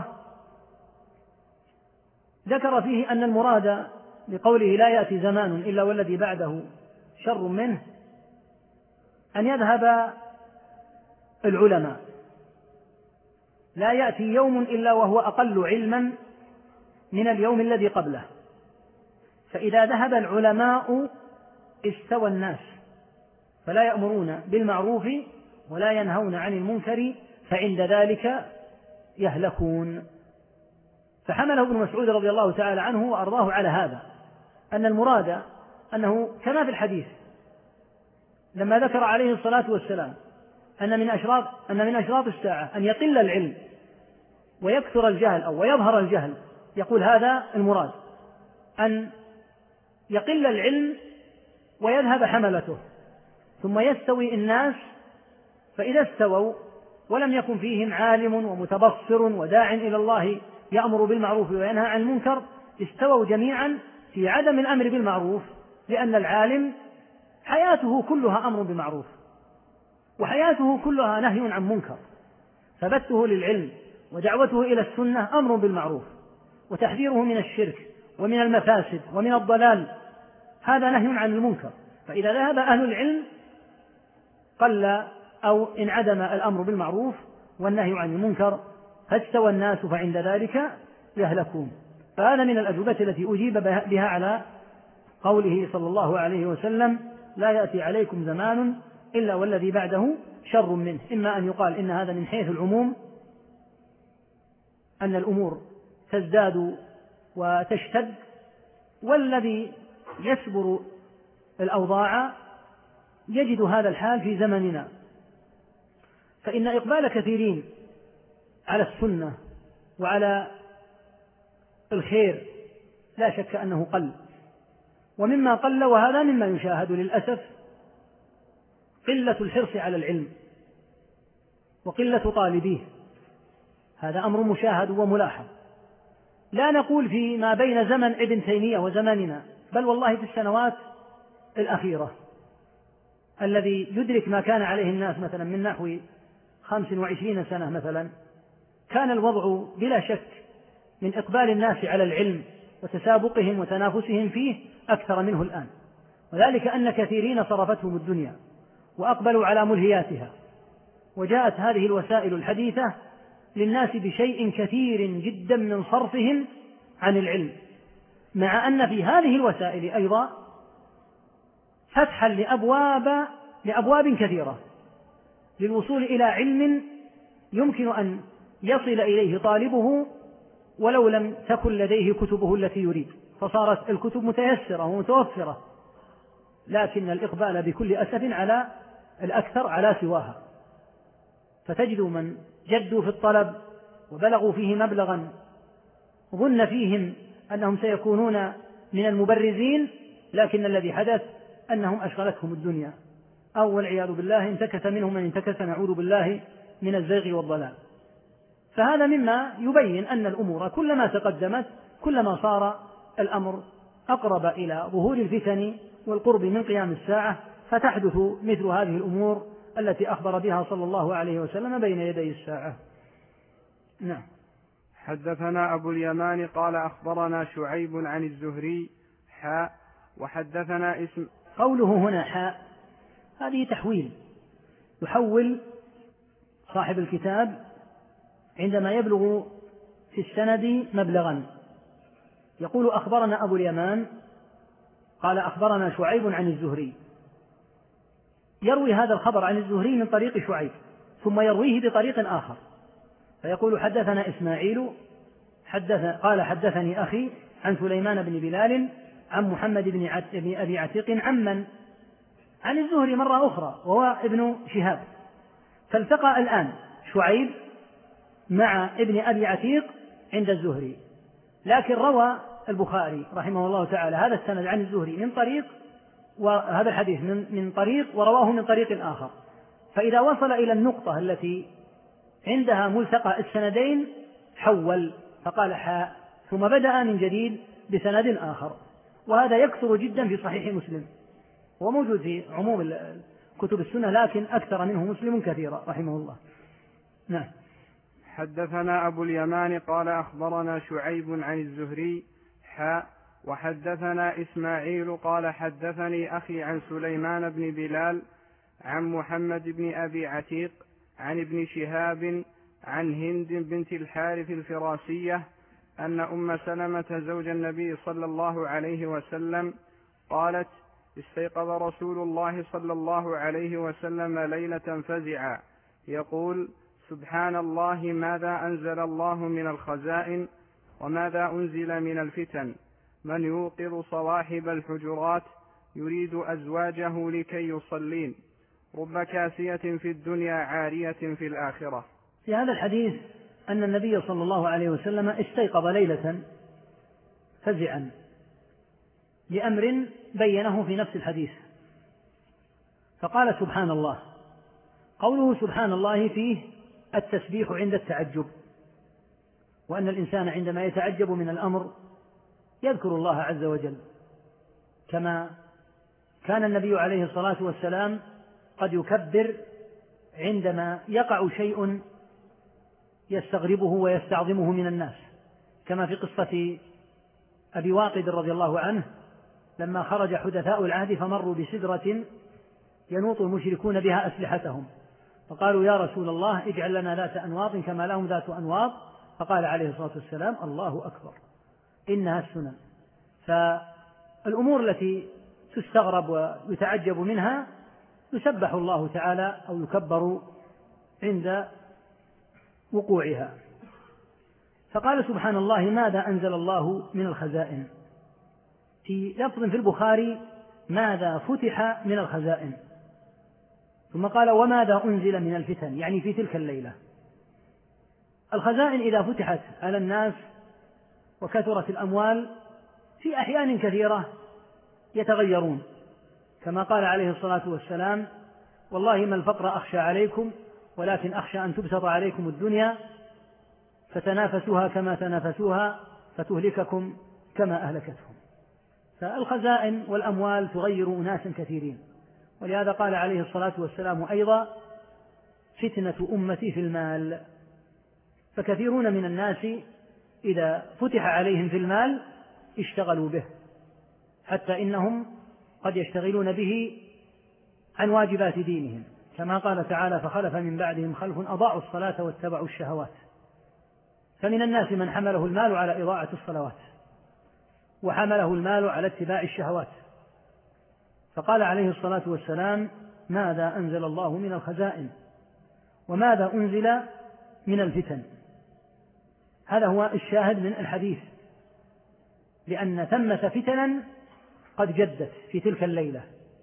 ذكر فيه أن المراد بقوله لا يأتي زمان إلا والذي بعده شر منه أن يذهب العلماء، لا يأتي يوم إلا وهو أقل علما من اليوم الذي قبله، فإذا ذهب العلماء استوى الناس، فلا يأمرون بالمعروف ولا ينهون عن المنكر، فعند ذلك يهلكون. فحمله ابن مسعود رضي الله تعالى عنه وأرضاه على هذا، أن المراد أنه كما في الحديث لما ذكر عليه الصلاة والسلام أن من أشراط الساعة أن يقل العلم ويكثر الجهل أو ويظهر الجهل، يقول هذا المراد، أن يقل العلم ويذهب حملته، ثم يستوي الناس، فإذا استووا ولم يكن فيهم عالم ومتبصر وداع إلى الله يأمر بالمعروف وينهى عن المنكر، استووا جميعا في عدم الأمر بالمعروف، لأن العالم حياته كلها أمر بمعروف وحياته كلها نهي عن منكر، فبثه للعلم ودعوته إلى السنة أمر بالمعروف وتحذيره من الشرك ومن المفاسد ومن الضلال، هذا نهي عن المنكر. فإذا ذهب أهل العلم قل أو انعدم الأمر بالمعروف والنهي عن المنكر، فاستوى الناس فعند ذلك يهلكون. فهذا من الأجوبة التي أجيب بها على قوله صلى الله عليه وسلم: لا يأتي عليكم زمان إلا والذي بعده شر منه. إما أن يقال إن هذا من حيث العموم، أن الأمور تزداد وتشتد، والذي يسبر الأوضاع يجد هذا الحال في زمننا. فإن إقبال كثيرين على السنة وعلى الخير لا شك أنه قل، ومما قل وهذا مما يشاهد للأسف قلة الحرص على العلم وقلة طالبيه. هذا أمر مشاهد وملاحظ، لا نقول فيما بين زمن ابن تيمية وزماننا، بل والله في السنوات الأخيرة الذي يدرك ما كان عليه الناس مثلا من نحو 25 سنة مثلا، كان الوضع بلا شك من إقبال الناس على العلم وتسابقهم وتنافسهم فيه أكثر منه الآن، وذلك أن كثيرين صرفتهم الدنيا وأقبلوا على ملهياتها، وجاءت هذه الوسائل الحديثة للناس بشيء كثير جدا من صرفهم عن العلم، مع أن في هذه الوسائل أيضا فتحا لأبواب كثيرة للوصول إلى علم يمكن أن يصل إليه طالبه ولو لم تكن لديه كتبه التي يريد، فصارت الكتب متيسرة ومتوفرة، لكن الإقبال بكل أسف على الأكثر على سواها. فتجد من جدوا في الطلب وبلغوا فيه مبلغا ظن فيهم أنهم سيكونون من المبرزين، لكن الذي حدث أنهم أشغلتهم الدنيا، أو والعياذ بالله انتكس منهم من انتكس، نعوذ بالله من الزيغ والضلال. فهذا مما يبين أن الأمور كلما تقدمت كلما صار الأمر أقرب إلى ظهور الفتن والقرب من قيام الساعة، فتحدث مثل هذه الأمور التي أخبر بها صلى الله عليه وسلم بين يدي الساعة. نعم. حدثنا أبو اليمان قال أخبرنا شعيب عن الزهري وحدثنا اسم. قوله هنا هذه تحويل، يحول صاحب الكتاب عندما يبلغ في السند مبلغا، يقول أخبرنا أبو اليمان قال أخبرنا شعيب عن الزهري، يروي هذا الخبر عن الزهري من طريق شعيب ثم يرويه بطريق آخر، فيقول حدثنا إسماعيل قال حدثني أخي عن سليمان بن بلال عن محمد بن أبي عتيق عن الزهري مرة أخرى وهو ابن شهاب. فالتقى الآن شعيب مع ابن أبي عتيق عند الزهري، لكن روى البخاري رحمه الله تعالى هذا السند عن الزهري من طريق، وهذا الحديث من طريق، ورواه من طريق آخر. فإذا وصل إلى النقطة التي عندها ملتقى السندين حول فقال ثم بدأ من جديد بسند آخر، وهذا يكثر جدا في صحيح مسلم، وموجود في عموم كتب السنة، لكن أكثر منه مسلم كثيرا رحمه الله. نعم. حدثنا أبو اليمان قال أخبرنا شعيب عن الزهري وحدثنا إسماعيل قال حدثني أخي عن سليمان بن بلال عن محمد بن أبي عتيق عن ابن شهاب عن هند بنت الحارث الفراسية أن أم سلمة زوج النبي صلى الله عليه وسلم قالت: استيقظ رسول الله صلى الله عليه وسلم ليلة فزعا يقول: سبحان الله، ماذا أنزل الله من الخزائن وماذا أنزل من الفتن، من يوقظ صواحب الحجرات يريد أزواجه لكي يصلين، رب كاسية في الدنيا عارية في الآخرة. في هذا الحديث أن النبي صلى الله عليه وسلم استيقظ ليلة فزعا لأمر بينه في نفس الحديث، فقال سبحان الله. قوله سبحان الله فيه التسبيح عند التعجب، وأن الإنسان عندما يتعجب من الأمر يذكر الله عز وجل، كما كان النبي عليه الصلاة والسلام قد يكبر عندما يقع شيء يستغربه ويستعظمه من الناس، كما في قصة أبي واقد رضي الله عنه لما خرج حدثاء العهد فمروا بسدرة ينوط المشركون بها أسلحتهم، فقالوا يا رسول الله اجعل لنا ذات أنواط كما لهم ذات أنواط، فقال عليه الصلاة والسلام الله أكبر إنها السنن. فالأمور التي تستغرب ويتعجب منها يسبح الله تعالى أو يكبر عند وقوعها. فقال سبحان الله ماذا أنزل الله من الخزائن، في لفظ في البخاري ماذا فتح من الخزائن، ثم قال وماذا أنزل من الفتن، يعني في تلك الليلة. الخزائن إذا فتحت على الناس وكثرت الأموال في أحيان كثيرة يتغيرون، كما قال عليه الصلاة والسلام والله ما الفقر أخشى عليكم ولكن أخشى أن تبسط عليكم الدنيا فتنافسوها كما تنافسوها فتهلككم كما أهلكتهم. فالخزائن والأموال تغير أناسا كثيرين، ولهذا قال عليه الصلاة والسلام أيضا فتنة أمتي في المال. فكثيرون من الناس إذا فتح عليهم في المال اشتغلوا به، حتى إنهم قد يشتغلون به عن واجبات دينهم، كما قال تعالى فخلف من بعدهم خلف أضاعوا الصلاة واتبعوا الشهوات. فمن الناس من حمله المال على إضاعة الصلوات وحمله المال على اتباع الشهوات. فقال عليه الصلاة والسلام ماذا أنزل الله من الخزائن وماذا أنزل من الفتن. هذا هو الشاهد من الحديث، لأن ثمة فتنا قد جدت في تلك الليلة.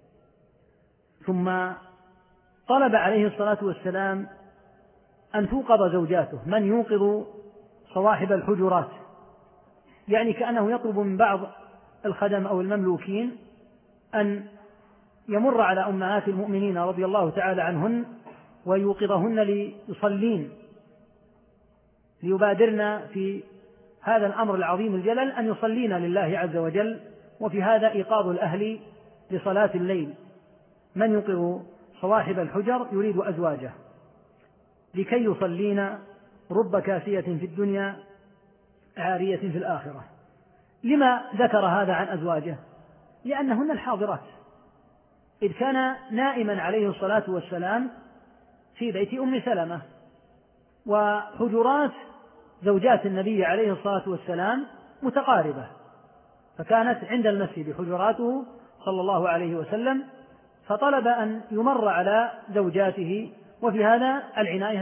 ثم طلب عليه الصلاة والسلام أن توقظ زوجاته، من يوقظ صواحب الحجرات، يعني كأنه يطلب من بعض الخدم أو المملوكين أن يمر على أمهات المؤمنين رضي الله تعالى عنهن ويوقظهن ليصلين، ليبادرن في هذا الأمر العظيم الجلل أن يصلين لله عز وجل، وفي هذا إيقاظ الأهل لصلاة الليل. من يوقظ صواحب الحجر يريد أزواجه لكي يصلين رب كاسية في الدنيا عارية في الآخرة. لما ذكر هذا عن أزواجه؟ لأنهن الحاضرات، إذ كان نائما عليه الصلاة والسلام في بيت أم سلمة، وحجرات زوجات النبي عليه الصلاة والسلام متقاربة، فكانت عند المسجد حجراته صلى الله عليه وسلم، فطلب أن يمر على زوجاته، وفي هذا العناية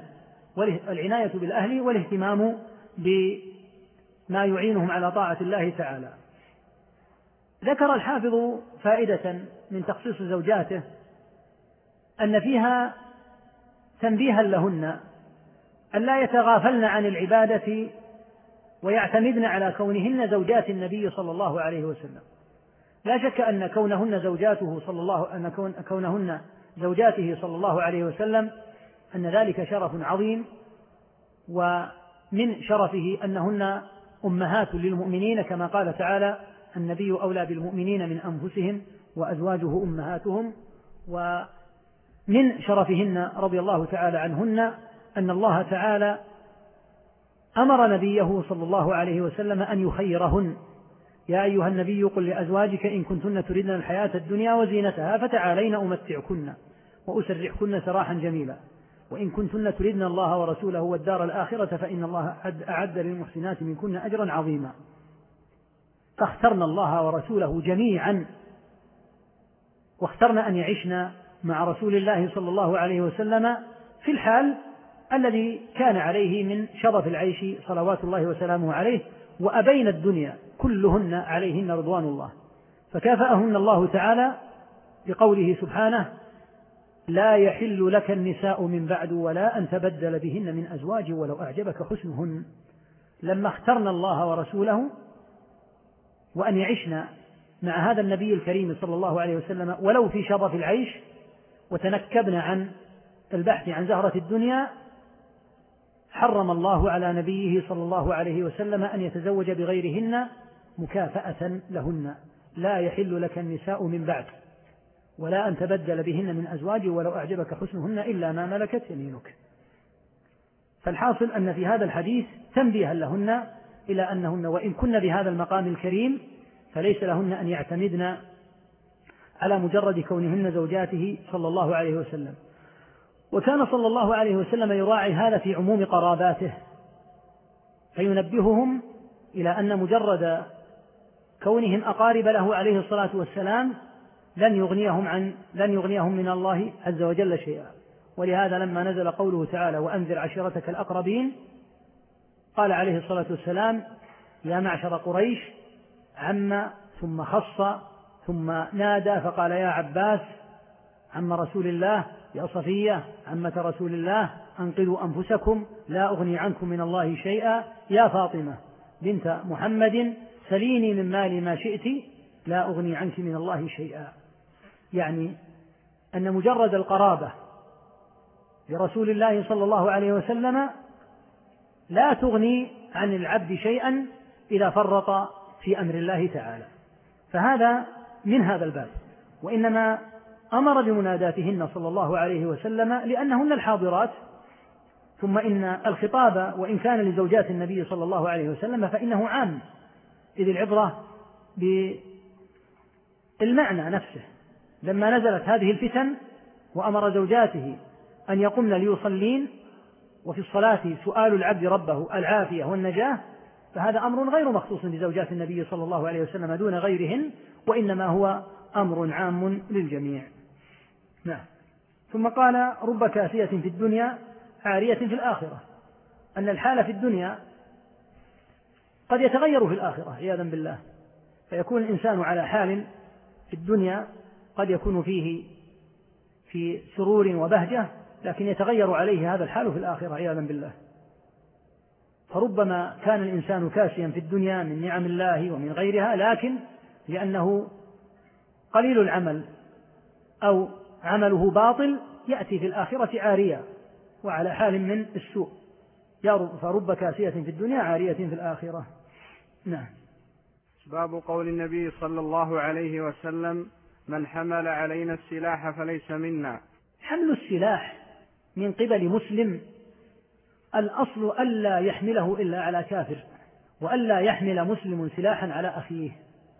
بالأهل والاهتمام بما يعينهم على طاعة الله تعالى. ذكر الحافظ فائدة من تخصيص زوجاته أن فيها تنبيها لهن ألا يتغافلن عن العبادة ويعتمدن على كونهن زوجات النبي صلى الله عليه وسلم. لا شك أن كونهن زوجاته صلى الله عليه وسلم أن ذلك شرف عظيم، ومن شرفه أنهن أمهات للمؤمنين، كما قال تعالى النبي أولى بالمؤمنين من أنفسهم وأزواجه أمهاتهم. ومن شرفهن رضي الله تعالى عنهن أن الله تعالى أمر نبيه صلى الله عليه وسلم أن يخيرهن: يا أيها النبي قل لأزواجك إن كنتن تردن الحياة الدنيا وزينتها فتعالين أمتعكن وأسرحكن سراحا جميلا، وإن كنتن تردن الله ورسوله والدار الآخرة فإن الله أعد للمحسنات منكن أجرا عظيما. فاخترنا الله ورسوله جميعا، واخترنا أن يعشنا مع رسول الله صلى الله عليه وسلم في الحال الذي كان عليه من شرف العيش صلوات الله وسلامه عليه، وأبين الدنيا كلهن عليهن رضوان الله. فكافأهن الله تعالى بقوله سبحانه: لا يحل لك النساء من بعد ولا أن تبدل بهن من أزواج ولو أعجبك حسنهن. لما اخترنا الله ورسوله وأن يعشنا مع هذا النبي الكريم صلى الله عليه وسلم ولو في شرف العيش، وتنكبنا عن البحث عن زهرة الدنيا، حرم الله على نبيه صلى الله عليه وسلم أن يتزوج بغيرهن مكافأة لهن. لا يحل لك النساء من بعد ولا أن تبدل بهن من أزواج ولو أعجبك حسنهن إلا ما ملكت يمينك. فالحاصل أن في هذا الحديث تنبيها لهن إلى أنهن وإن كن بهذا المقام الكريم فليس لهن أن يعتمدن على مجرد كونهن زوجاته صلى الله عليه وسلم. وكان صلى الله عليه وسلم يراعي هذا في عموم قراباته، فينبههم إلى أن مجرد كونهم أقارب له عليه الصلاة والسلام لن يغنيهم من الله عز وجل شيئا. ولهذا لما نزل قوله تعالى وأنذر عشيرتك الأقربين قال عليه الصلاة والسلام يا معشر قريش، عم ثم خص ثم نادى فقال يا عباس عم رسول الله، يا صفية عمة رسول الله أنقذوا أنفسكم لا أغني عنكم من الله شيئا، يا فاطمة بنت محمد سليني من مالي ما شئت لا أغني عنك من الله شيئا. يعني أن مجرد القرابة لرسول الله صلى الله عليه وسلم لا تغني عن العبد شيئا إذا فرط في أمر الله تعالى، فهذا من هذا الباب. وإنما أمر بمناداتهن صلى الله عليه وسلم لأنهن الحاضرات، ثم إن الخطاب وإن كان لزوجات النبي صلى الله عليه وسلم فإنه عام، إذ العبرة بالمعنى نفسه. لما نزلت هذه الفتن وأمر زوجاته أن يقمن ليصلين، وفي الصلاة سؤال العبد ربه العافية والنجاة، فهذا أمر غير مخصوص بزوجات النبي صلى الله عليه وسلم دون غيرهن، وإنما هو أمر عام للجميع. نعم. ثم قال رب كاسية في الدنيا عارية في الآخرة، أن الحال في الدنيا قد يتغير في الآخرة عياذا بالله، فيكون الإنسان على حال في الدنيا قد يكون فيه في سرور وبهجة، لكن يتغير عليه هذا الحال في الآخرة عياذا بالله. فربما كان الإنسان كاسيا في الدنيا من نعم الله ومن غيرها، لكن لأنه قليل العمل أو عمله باطل يأتي في الآخرة عارية وعلى حال من السوء، فرب كاسية في الدنيا عارية في الآخرة. نعم. باب قول النبي صلى الله عليه وسلم من حمل علينا السلاح فليس منا. حمل السلاح من قبل مسلم الأصل ألا يحمله إلا على كافر، وألا يحمل مسلم سلاحا على أخيه،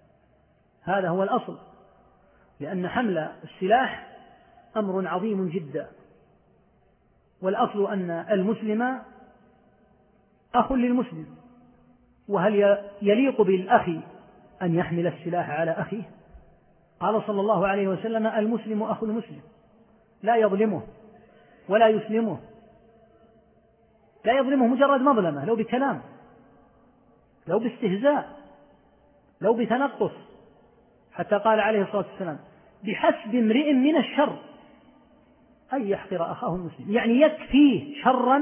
هذا هو الأصل، لأن حمل السلاح أمر عظيم جدا، والأصل أن المسلم أخ للمسلم. وهل يليق بالأخ أن يحمل السلاح على أخيه؟ قال صلى الله عليه وسلم المسلم أخو المسلم، لا يظلمه ولا يسلمه، لا يظلمه مجرد مظلمة، لو بكلام، لو باستهزاء، لو بتنقص، حتى قال عليه الصلاة والسلام بحسب امرئ من الشر أن يحقر أخاه المسلم، يعني يكفيه شرا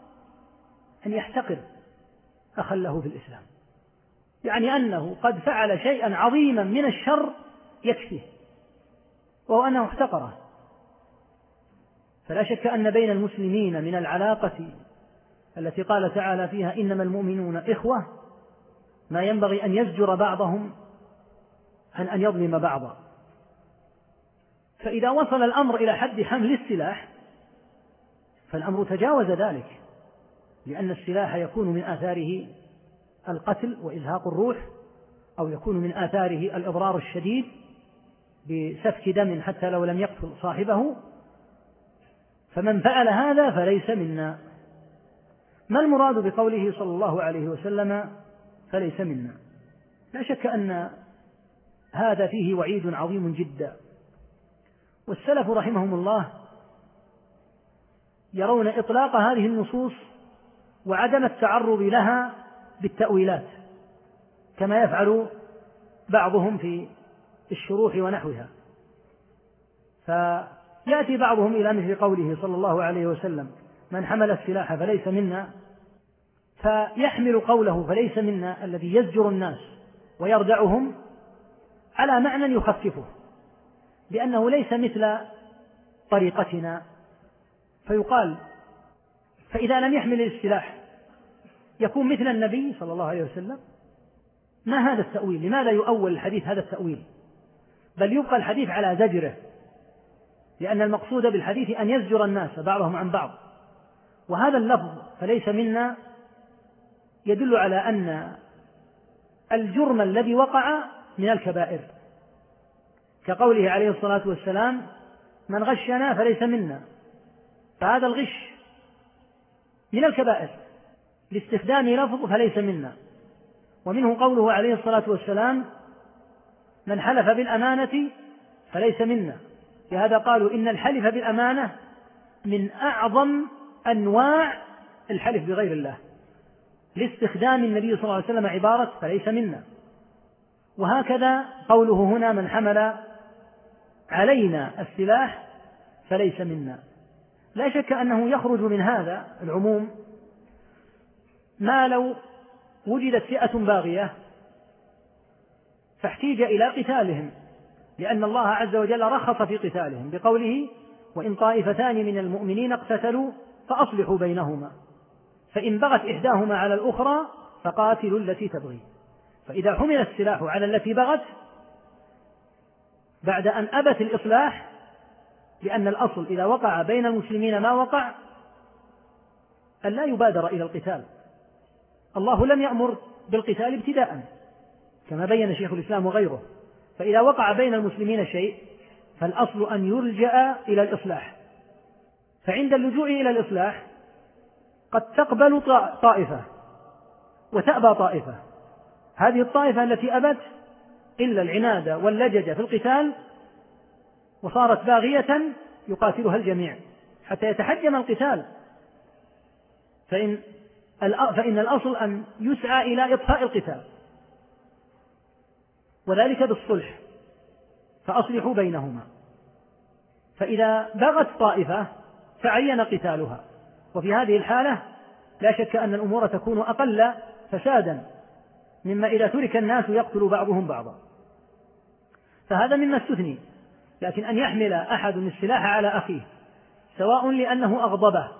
أن يحتقر أخا له في الإسلام، يعني أنه قد فعل شيئا عظيما من الشر يكفيه، وهو أنه احتقره. فلا شك أن بين المسلمين من العلاقة التي قال تعالى فيها إنما المؤمنون إخوة ما ينبغي أن يزجر بعضهم عن أن يظلم بعضا. فإذا وصل الأمر إلى حد حمل السلاح فالأمر تجاوز ذلك، لأن السلاح يكون من آثاره القتل وإزهاق الروح، أو يكون من آثاره الإضرار الشديد بسفك دم حتى لو لم يقتل صاحبه، فمن فعل هذا فليس منا. ما المراد بقوله صلى الله عليه وسلم فليس منا؟ لا شك أن هذا فيه وعيد عظيم جدا، والسلف رحمهم الله يرون إطلاق هذه النصوص وعدم التعرض لها بالتأويلات كما يفعل بعضهم في الشروح ونحوها، فيأتي بعضهم إلى مثل قوله صلى الله عليه وسلم من حمل السلاح فليس منا، فيحمل قوله فليس منا الذي يزجر الناس ويردعهم على معنى يخففه، لأنه ليس مثل طريقتنا، فيقال فإذا لم يحمل السلاح يكون مثل النبي صلى الله عليه وسلم. ما هذا التأويل؟ لماذا يؤول الحديث هذا التأويل؟ بل يبقى الحديث على زجره، لأن المقصود بالحديث أن يزجر الناس بعضهم عن بعض، وهذا اللفظ فليس منا يدل على أن الجرم الذي وقع من الكبائر، كقوله عليه الصلاة والسلام: من غشنا فليس منا. فهذا الغش من الكبائر لاستخدام لفظ فليس منا. ومنه قوله عليه الصلاة والسلام: من حلف بالأمانة فليس منا. لهذا قالوا إن الحلف بالأمانة من أعظم أنواع الحلف بغير الله، لاستخدام النبي صلى الله عليه وسلم عبارة فليس منا. وهكذا قوله هنا: من حمل علينا السلاح فليس منا. لا شك أنه يخرج من هذا العموم ما لو وجدت فئة باغية فاحتيج إلى قتالهم، لأن الله عز وجل رخص في قتالهم بقوله: وإن طائفتان من المؤمنين اقتتلوا فأصلحوا بينهما، فإن بغت إحداهما على الأخرى فقاتلوا التي تبغي. فإذا حمل السلاح على التي بغت بعد أن أبت الإصلاح، لأن الأصل إذا وقع بين المسلمين ما وقع أن لا يبادر إلى القتال. الله لم يأمر بالقتال ابتداء كما بين شيخ الإسلام وغيره، فإذا وقع بين المسلمين شيء فالأصل أن يلجأ إلى الإصلاح. فعند اللجوء إلى الإصلاح قد تقبل طائفة وتأبى طائفة. هذه الطائفة التي أبت إلا العناد واللجج في القتال وصارت باغية يقاتلها الجميع حتى يتحجم القتال، فإن الأصل أن يسعى إلى إطفاء القتال، وذلك بالصلح، فأصلحوا بينهما. فإذا بغت طائفة فعين قتالها، وفي هذه الحالة لا شك أن الأمور تكون أقل فسادا مما إذا ترك الناس يقتل بعضهم بعضا. فهذا مما استثني. لكن أن يحمل أحد السلاح على أخيه سواء لأنه أغضبه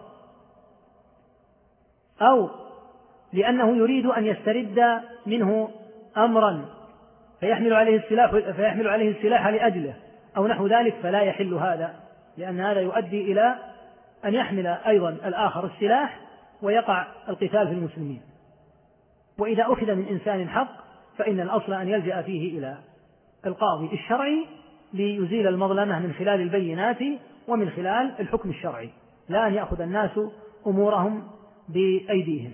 أو لأنه يريد أن يسترد منه أمرا فيحمل عليه السلاح لأجله أو نحو ذلك، فلا يحل هذا، لأن هذا يؤدي إلى أن يحمل أيضا الآخر السلاح ويقع القتال في المسلمين. وإذا أخذ من إنسان حق فإن الأصل أن يلجأ فيه إلى القاضي الشرعي ليزيل المظلمة من خلال البينات ومن خلال الحكم الشرعي، لا أن يأخذ الناس أمورهم بأيديهم.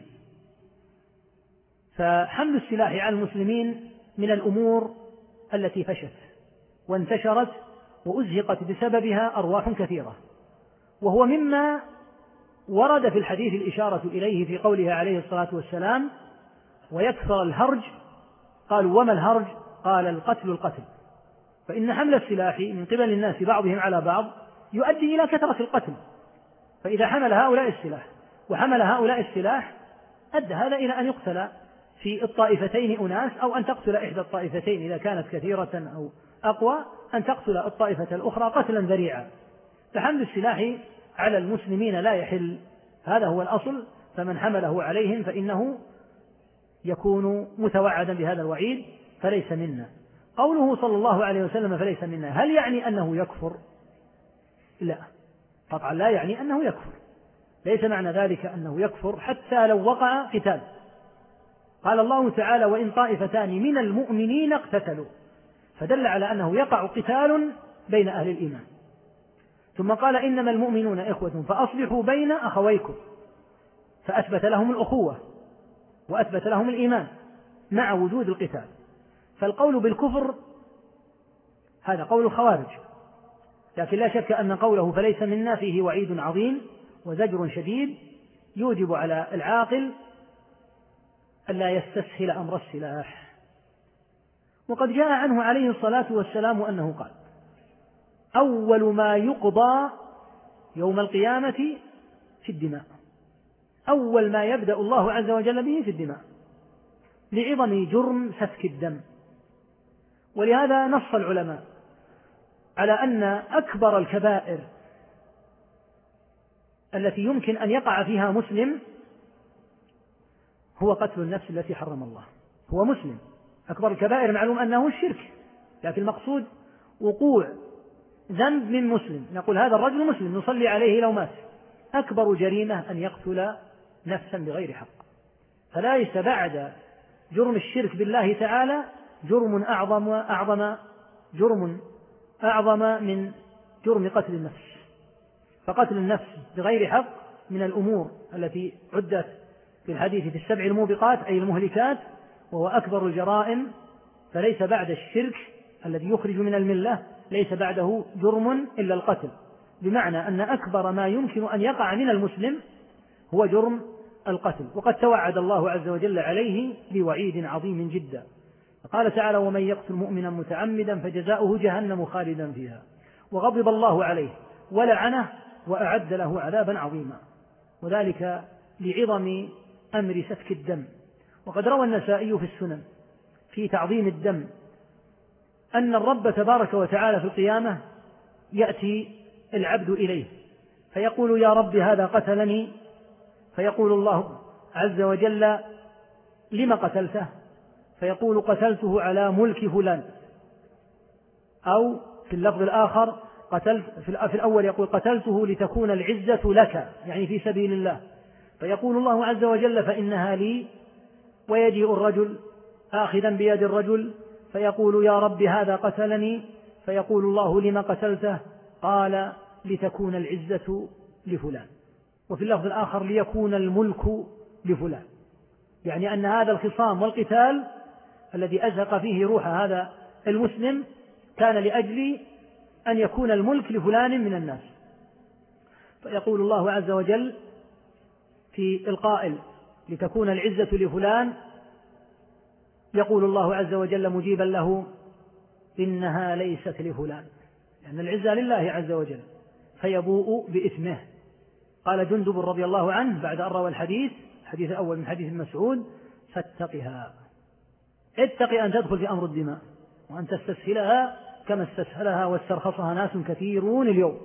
فحمل السلاح على المسلمين من الأمور التي فشت وانتشرت وأزهقت بسببها أرواح كثيرة، وهو مما ورد في الحديث الإشارة إليه في قوله عليه الصلاة والسلام: ويكثر الهرج. قالوا: وما الهرج؟ قال: القتل. فإن حمل السلاح من قبل الناس بعضهم على بعض يؤدي إلى كثرة القتل، فإذا حمل هؤلاء السلاح وحمل هؤلاء السلاح أدى هذا إلى أن يقتل في الطائفتين أناس، أو أن تقتل إحدى الطائفتين إذا كانت كثيرة أو أقوى أن تقتل الطائفة الأخرى قتلا ذريعا. فحمل السلاح على المسلمين لا يحل، هذا هو الأصل. فمن حمله عليهم فإنه يكون متوعدا بهذا الوعيد فليس منا. قوله صلى الله عليه وسلم فليس منا، هل يعني أنه يكفر؟ لا، قطعا لا يعني أنه يكفر، ليس معنى ذلك أنه يكفر حتى لو وقع قتال. قال الله تعالى: وإن طائفتان من المؤمنين اقتتلوا، فدل على أنه يقع قتال بين أهل الإيمان. ثم قال: إنما المؤمنون إخوة فأصلحوا بين أخويكم، فأثبت لهم الأخوة وأثبت لهم الإيمان مع وجود القتال. فالقول بالكفر هذا قول الخوارج، لكن لا شك أن قوله فليس منا فيه وعيد عظيم وزجر شديد يوجب على العاقل ألا يستسهل أمر السلاح. وقد جاء عنه عليه الصلاة والسلام أنه قال: أول ما يقضى يوم القيامة في الدماء، أول ما يبدأ الله عز وجل به في الدماء، لعظم جرم سفك الدم. ولهذا نص العلماء على أن أكبر الكبائر التي يمكن أن يقع فيها مسلم هو قتل النفس التي حرم الله. هو مسلم، أكبر الكبائر معلوم أنه الشرك، لكن المقصود وقوع ذنب من مسلم، نقول هذا الرجل مسلم نصلي عليه لو مات. أكبر جريمة أن يقتل نفسا بغير حق، فليس بعد جرم الشرك بالله تعالى جرم أعظم من جرم قتل النفس. فقتل النفس بغير حق من الأمور التي عدت في الحديث في 7 الموبقات أي المهلكات، وهو أكبر الجرائم، فليس بعد الشرك الذي يخرج من الملة ليس بعده جرم إلا القتل، بمعنى أن أكبر ما يمكن أن يقع من المسلم هو جرم القتل. وقد توعد الله عز وجل عليه بوعيد عظيم جدا، قال تعالى: ومن يقتل مؤمنا متعمدا فجزاؤه جهنم خالدا فيها وغضب الله عليه ولعنه وأعد له عذابا عظيما، وذلك لعظم أمر سفك الدم. وقد روى النسائي في السنن في تعظيم الدم أن الرب تبارك وتعالى في القيامة يأتي العبد إليه فيقول: يا رب هذا قتلني، فيقول الله عز وجل: لم قتلته؟ فيقول: قتلته على ملك فلان. أو في اللفظ الآخر في الأول يقول: قتلته لتكون العزة لك، يعني في سبيل الله. فيقول الله عز وجل: فإنها لي. ويجيء الرجل آخذا بيد الرجل فيقول: يا رب هذا قتلني، فيقول الله: لم قتلته؟ قال: لتكون العزة لفلان. وفي اللفظ الآخر: ليكون الملك لفلان، يعني أن هذا الخصام والقتال الذي أزهق فيه روح هذا المسلم كان لأجل أن يكون الملك لفلان من الناس. فيقول الله عز وجل في القائل: لتكون العزة لفلان، يقول الله عز وجل مجيبا له: إنها ليست لفلان، لأن العزة لله عز وجل، فيبوء بإثمه. قال جندب رضي الله عنه بعد أن روى الحديث الأول من حديث مسعود: فاتقها، اتق أن تدخل في أمر الدماء وأن تستسهلها كما استسهلها واسترخصها ناس كثيرون اليوم،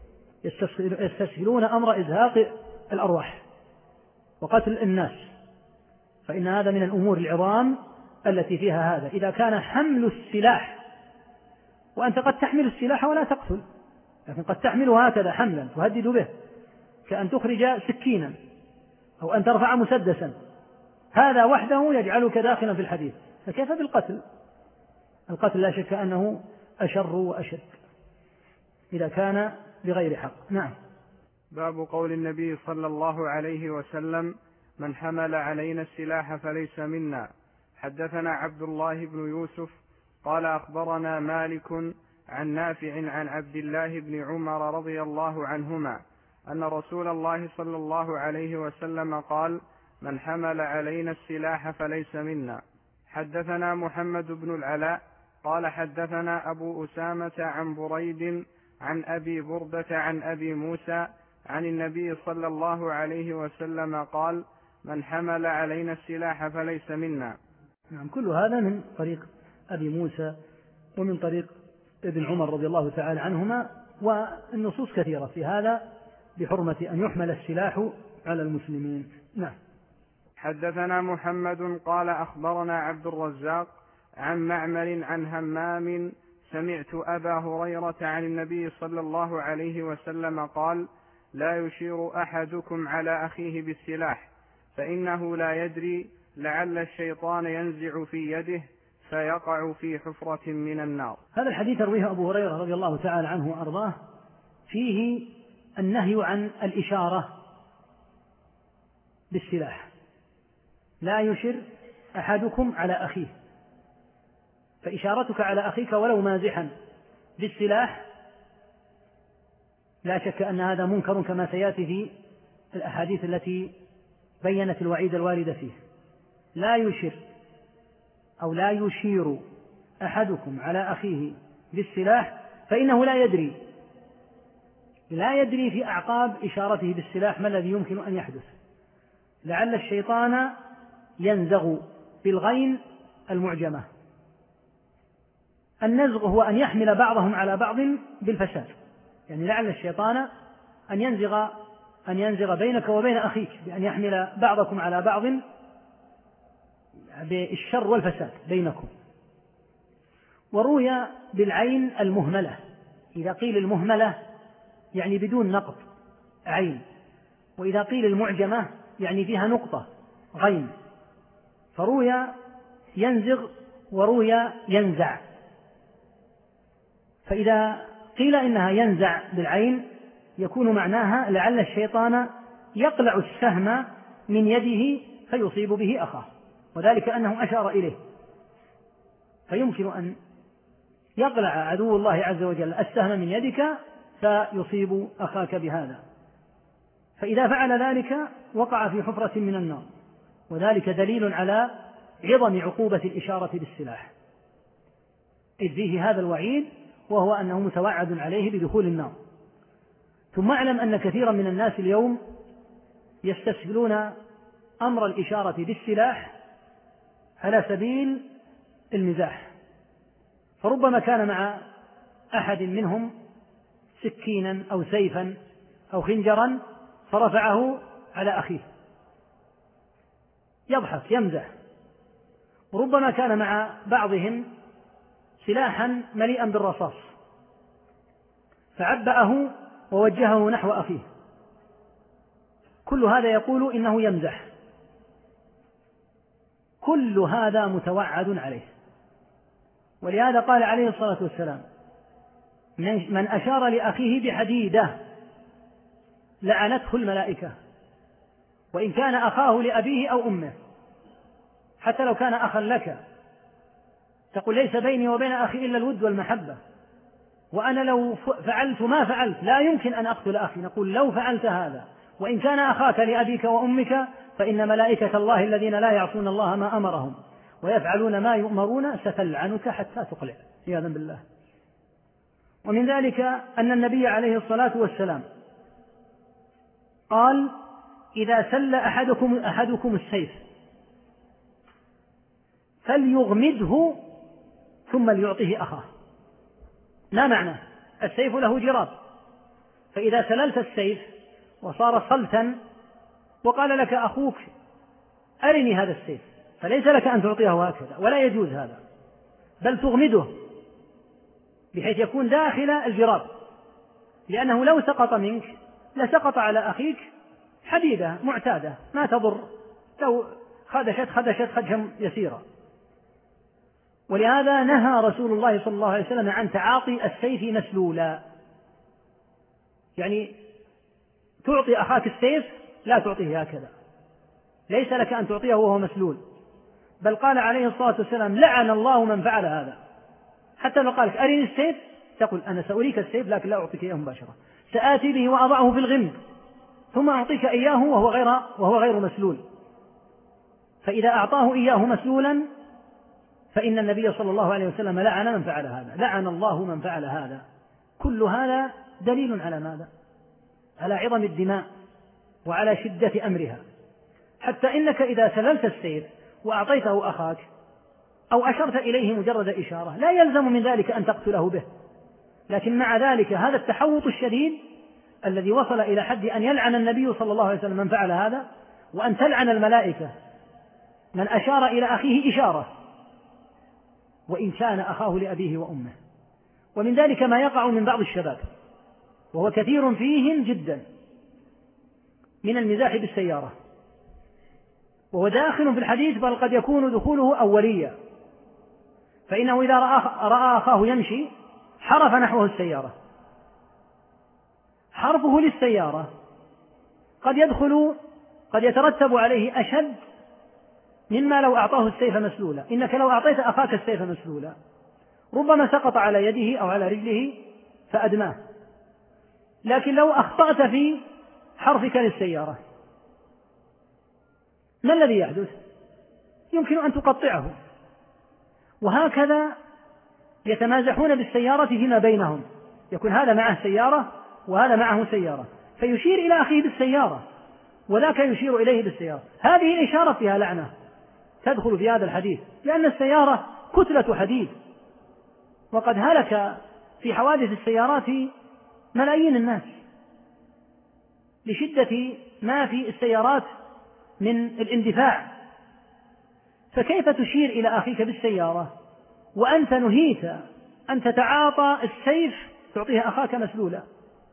يستسهلون أمر إزهاق الأرواح وقتل الناس، فإن هذا من الأمور العظام التي فيها هذا. إذا كان حمل السلاح، وأنت قد تحمل السلاح ولا تقتل، لكن قد تحمله هكذا حملا تهدد به، كأن تخرج سكينا أو أن ترفع مسدسا، هذا وحده يجعلك داخلا في الحديث، فكيف بالقتل؟ القتل لا شك أنه أشر وأشد إذا كان بغير حق. نعم. باب قول النبي صلى الله عليه وسلم: من حمل علينا السلاح فليس منا. حدثنا عبد الله بن يوسف قال أخبرنا مالك عن نافع عن عبد الله بن عمر رضي الله عنهما أن رسول الله صلى الله عليه وسلم قال: من حمل علينا السلاح فليس منا. حدثنا محمد بن العلاء قال حدثنا أبو أسامة عن بريد عن أبي بردة عن أبي موسى عن النبي صلى الله عليه وسلم قال: من حمل علينا السلاح فليس منا. نعم، كل هذا من طريق أبي موسى ومن طريق ابن عمر رضي الله تعالى عنهما، والنصوص كثيرة في هذا بحرمة أن يحمل السلاح على المسلمين. نعم. حدثنا محمد قال أخبرنا عبد الرزاق عن معمر عن همام سمعت أبا هريرة عن النبي صلى الله عليه وسلم قال: لا يشير أحدكم على أخيه بالسلاح فإنه لا يدري لعل الشيطان ينزع في يده فيقع في حفرة من النار. هذا الحديث رويه أبو هريرة رضي الله تعالى عنه وأرضاه، فيه النهي عن الإشارة بالسلاح. لا يشر أحدكم على أخيه، فإشارتك على أخيك ولو مازحا بالسلاح لا شك أن هذا منكر، كما سيأتي في الأحاديث التي بينت الوعيد الوارد فيه. لا يشر أو لا يشير أحدكم على أخيه بالسلاح فإنه لا يدري في أعقاب إشارته بالسلاح ما الذي يمكن أن يحدث، لعل الشيطان ينزغ بالغين المعجمة. النزغ هو أن يحمل بعضهم على بعض بالفساد، يعني لعل الشيطان أن ينزغ بينك وبين أخيك بأن يحمل بعضكم على بعض بالشر والفساد بينكم. وروي بالعين المهملة، إذا قيل المهملة يعني بدون نقط عين، وإذا قيل المعجمة يعني فيها نقطة غين. فروي ينزغ وروي ينزع. فإذا قيل إنها ينزع بالعين يكون معناها لعل الشيطان يقلع السهم من يده فيصيب به أخاه، وذلك أنه أشار إليه، فيمكن أن يقلع عدو الله عز وجل السهم من يدك فيصيب أخاك بهذا، فإذا فعل ذلك وقع في حفرة من النار، وذلك دليل على عظم عقوبة الإشارة بالسلاح، إذ فيه هذا الوعيد وهو أنه متوعد عليه بدخول النار. ثم اعلم أن كثيرا من الناس اليوم يستسهلون أمر الإشارة بالسلاح على سبيل المزاح، فربما كان مع أحد منهم سكينا أو سيفا أو خنجرا فرفعه على أخيه يضحك يمزح، وربما كان مع بعضهم سلاحا مليئا بالرصاص فعبأه ووجهه نحو أخيه، كل هذا يقول إنه يمزح، كل هذا متوعد عليه. ولهذا قال عليه الصلاة والسلام: من أشار لأخيه بحديدة لعنته الملائكة، وإن كان أخاه لأبيه أو أمه، حتى لو كان أخا لك تقول ليس بيني وبين أخي إلا الود والمحبة، وأنا لو فعلت ما فعلت لا يمكن أن أقتل أخي، نقول لو فعلت هذا وإن كان أخاك لأبيك وأمك فإن ملائكة الله الذين لا يعصون الله ما أمرهم ويفعلون ما يؤمرون ستلعنك حتى تقلع عياذا بالله. ومن ذلك أن النبي عليه الصلاة والسلام قال: إذا سل أحدكم السيف فليغمده ثم ليعطه أخاه. ما معنى؟ السيف له جراب، فإذا سللت السيف وصار صلتا وقال لك أخوك أرني هذا السيف، فليس لك أن تعطيه هكذا، ولا يجوز هذا، بل تغمده بحيث يكون داخل الجراب، لأنه لو سقط منك لسقط على أخيك حديدة معتادة ما تضر، لو خدشت خدشا يسيرا. ولهذا نهى رسول الله صلى الله عليه وسلم عن تعاطي السيف مسلولا، يعني تعطي أخاك السيف لا تعطيه هكذا، ليس لك أن تعطيه وهو مسلول، بل قال عليه الصلاة والسلام: لعن الله من فعل هذا. حتى لو قالك أرني السيف تقول أنا سأريك السيف لكن لا أعطيك إياه مباشرة، سآتي به وأضعه في الغمد ثم أعطيك إياه وهو غير مسلول. فإذا أعطاه إياه مسلولا فإن النبي صلى الله عليه وسلم لعن من فعل هذا، لعن الله من فعل هذا. كل هذا دليل على ماذا؟ على عظم الدماء وعلى شدة أمرها، حتى إنك إذا سللت السيف وأعطيته أخاك أو أشرت إليه مجرد إشارة لا يلزم من ذلك أن تقتله به، لكن مع ذلك هذا التحوط الشديد الذي وصل إلى حد أن يلعن النبي صلى الله عليه وسلم من فعل هذا، وأن تلعن الملائكة من أشار إلى أخيه إشارة وإن كان أخاه لأبيه وأمه. ومن ذلك ما يقع من بعض الشباب وهو كثير فيهم جدا من المزاح بالسيارة، وهو داخل في الحديث، بل قد يكون دخوله أوليا، فإنه إذا رأى أخاه يمشي حرف نحوه السيارة، حرفه للسيارة قد يترتب عليه أشد مما لو أعطاه السيف مسلولا. إنك لو أعطيت أخاك السيف مسلولا ربما سقط على يده أو على رجله فأدماه، لكن لو أخطأت في حرفك للسيارة ما الذي يحدث؟ يمكن أن تقطعه. وهكذا يتمازحون بالسيارة فيما بينهم، يكون هذا معه سيارة وهذا معه سيارة، فيشير إلى أخيه بالسيارة وذاك يشير إليه بالسيارة، هذه الإشارة فيها لعنة تدخل في هذا الحديث، لأن السيارة كتلة حديد، وقد هلك في حوادث السيارات ملايين الناس لشدة ما في السيارات من الاندفاع، فكيف تشير إلى أخيك بالسيارة وأنت نهيت أن تتعاطى السيف تعطيه أخاك مسلولا؟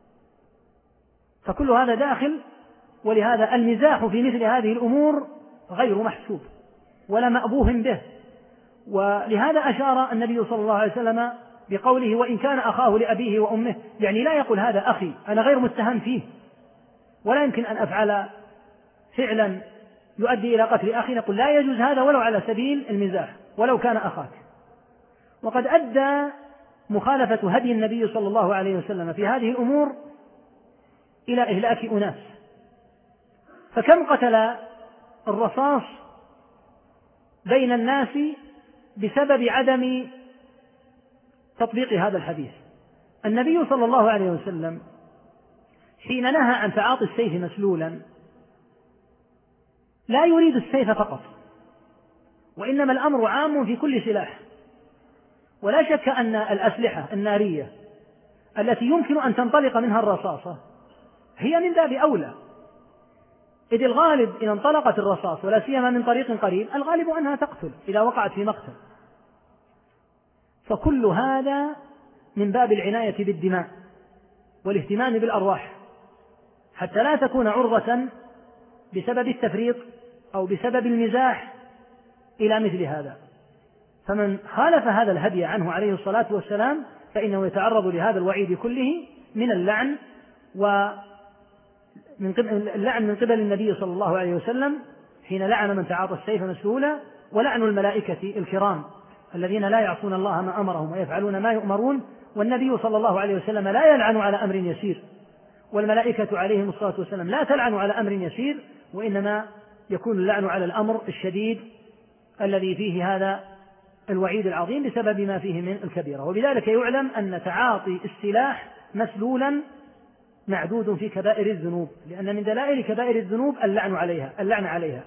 فكل هذا داخل. ولهذا المزاح في مثل هذه الأمور غير محسوب، ولا مأبوه به. ولهذا أشار النبي صلى الله عليه وسلم بقوله وإن كان أخاه لأبيه وأمه، يعني لا يقول هذا أخي أنا غير متهم فيه ولا يمكن أن أفعل فعلا يؤدي إلى قتل أخي، نقول لا يجوز هذا ولو على سبيل المزاح ولو كان أخاك. وقد أدى مخالفة هدي النبي صلى الله عليه وسلم في هذه الأمور إلى إهلاك أناس، فكم قتل الرصاص بين الناس بسبب عدم تطبيق هذا الحديث. النبي صلى الله عليه وسلم حين نهى عن تعاطي السيف مسلولا لا يريد السيف فقط، وإنما الأمر عام في كل سلاح. ولا شك أن الأسلحة النارية التي يمكن أن تنطلق منها الرصاصة هي من باب أولى، إذ الغالب إن انطلقت الرصاص ولا سيما من طريق قريب الغالب أنها تقتل إذا وقعت في مقتل. فكل هذا من باب العناية بالدماء والاهتمام بالأرواح حتى لا تكون عرضة بسبب التفريط أو بسبب المزاح إلى مثل هذا. فمن خالف هذا الهدي عنه عليه الصلاة والسلام فإنه يتعرض لهذا الوعيد كله من اللعن، من قبل النبي صلى الله عليه وسلم حين لعن من تعاطى السيف مسلولا، ولعن الملائكة الكرام الذين لا يعصون الله ما أمرهم ويفعلون ما يؤمرون. والنبي صلى الله عليه وسلم لا يلعن على أمر يسير، والملائكة عليهم الصلاة والسلام لا تلعن على أمر يسير، وإنما يكون اللعن على الأمر الشديد الذي فيه هذا الوعيد العظيم بسبب ما فيه من الكبيرة. وبذلك يعلم أن تعاطي السلاح مسلولا معدود في كبائر الذنوب، لأن من دلائل كبائر الذنوب اللعن عليها.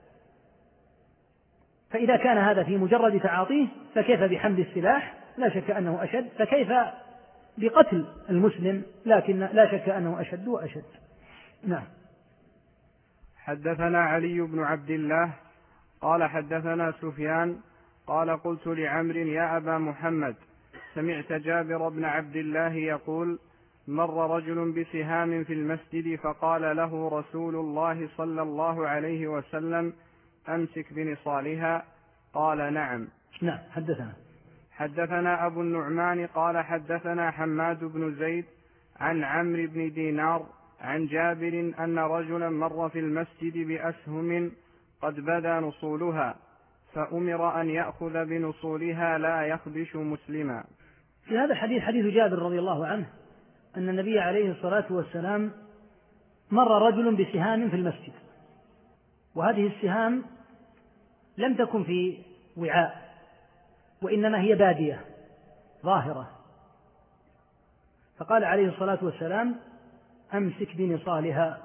فإذا كان هذا في مجرد تعاطيه فكيف بحمل السلاح؟ لا شك أنه أشد، فكيف بقتل المسلم؟ لكن لا شك أنه أشد وأشد. نعم. حدثنا علي بن عبد الله قال حدثنا سفيان قال قلت لعمرو يا أبا محمد سمعت جابر بن عبد الله يقول مر رجل بسهام في المسجد فقال له رسول الله صلى الله عليه وسلم أمسك بنصالها؟ قال نعم. نعم. حدثنا أبو النعمان قال حدثنا حماد بن زيد عن عمرو بن دينار عن جابر أن رجلا مر في المسجد بأسهم قد بدا نصولها فأمر أن يأخذ بنصولها لا يخدش مسلما. في هذا الحديث حديث جابر رضي الله عنه أن النبي عليه الصلاة والسلام مر رجل بسهام في المسجد، وهذه السهام لم تكن في وعاء وإنما هي بادية ظاهرة، فقال عليه الصلاة والسلام أمسك بنصالها.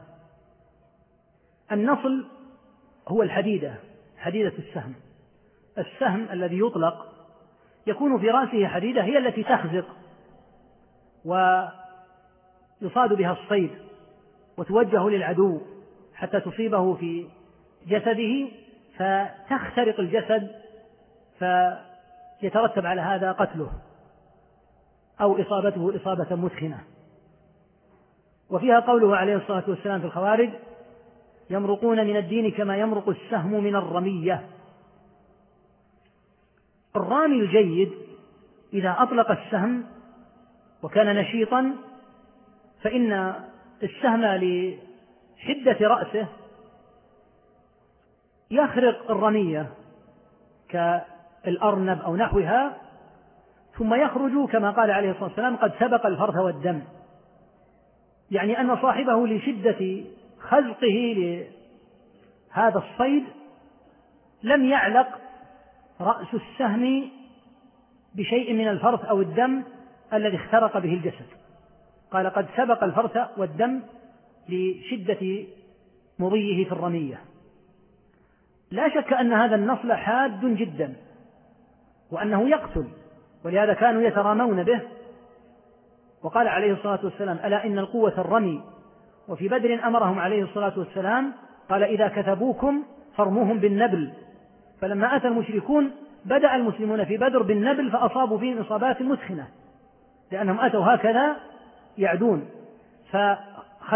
النصل هو حديدة السهم. السهم الذي يطلق يكون في رأسه حديدة هي التي تخزق ويصاد بها الصيد وتوجه للعدو حتى تصيبه في جسده فتخترق الجسد فيترتب على هذا قتله أو إصابته إصابة مثخنة. وفيها قوله عليه الصلاة والسلام في الخوارج يمرقون من الدين كما يمرق السهم من الرمية. الرامي الجيد إذا أطلق السهم وكان نشيطا فإن السهم لحدة رأسه يخرق الرمية كالأرنب أو نحوها، ثم يخرج كما قال عليه الصلاة والسلام قد سبق الفرث والدم، يعني أن صاحبه لشدة خزقه لهذا الصيد لم يعلق رأس السهم بشيء من الفرث أو الدم الذي اخترق به الجسد، قال قد سبق الفرث والدم لشدة مضيه في الرمية. لا شك أن هذا النصل حاد جدا وأنه يقتل، ولهذا كانوا يترامون به. وقال عليه الصلاة والسلام ألا إن القوة الرمي. وفي بدر أمرهم عليه الصلاة والسلام قال إذا كتبوكم فارموهم بالنبل، فلما أتى المشركون بدأ المسلمون في بدر بالنبل فأصابوا فيهم إصابات مثخنة لأنهم أتوا هكذا يعدون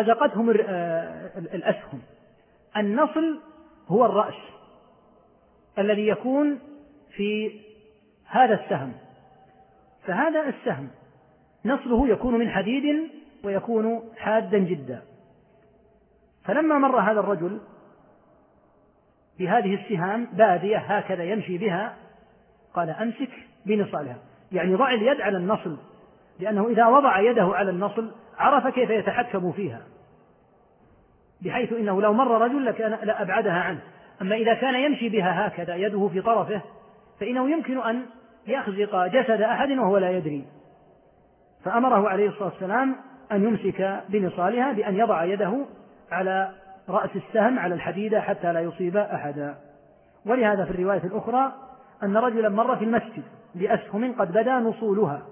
فخزقتهم الأسهم. النصل هو الرأس، الذي يكون في هذا السهم، فهذا السهم نصله يكون من حديد ويكون حادا جدا. فلما مر هذا الرجل بهذه السهام بادية هكذا يمشي بها قال أمسك بنصالها، يعني ضع اليد على النصل، لأنه إذا وضع يده على النصل عرف كيف يتحكم فيها، بحيث إنه لو مر رجل لأبعدها عنه. أما إذا كان يمشي بها هكذا يده في طرفه فإنه يمكن أن يخزق جسد أحد وهو لا يدري، فأمره عليه الصلاة والسلام أن يمسك بنصالها بأن يضع يده على رأس السهم على الحديدة حتى لا يصيب أحدا. ولهذا في الرواية الأخرى أن رجلا مر في المسجد بأسهم قد بدا نصولها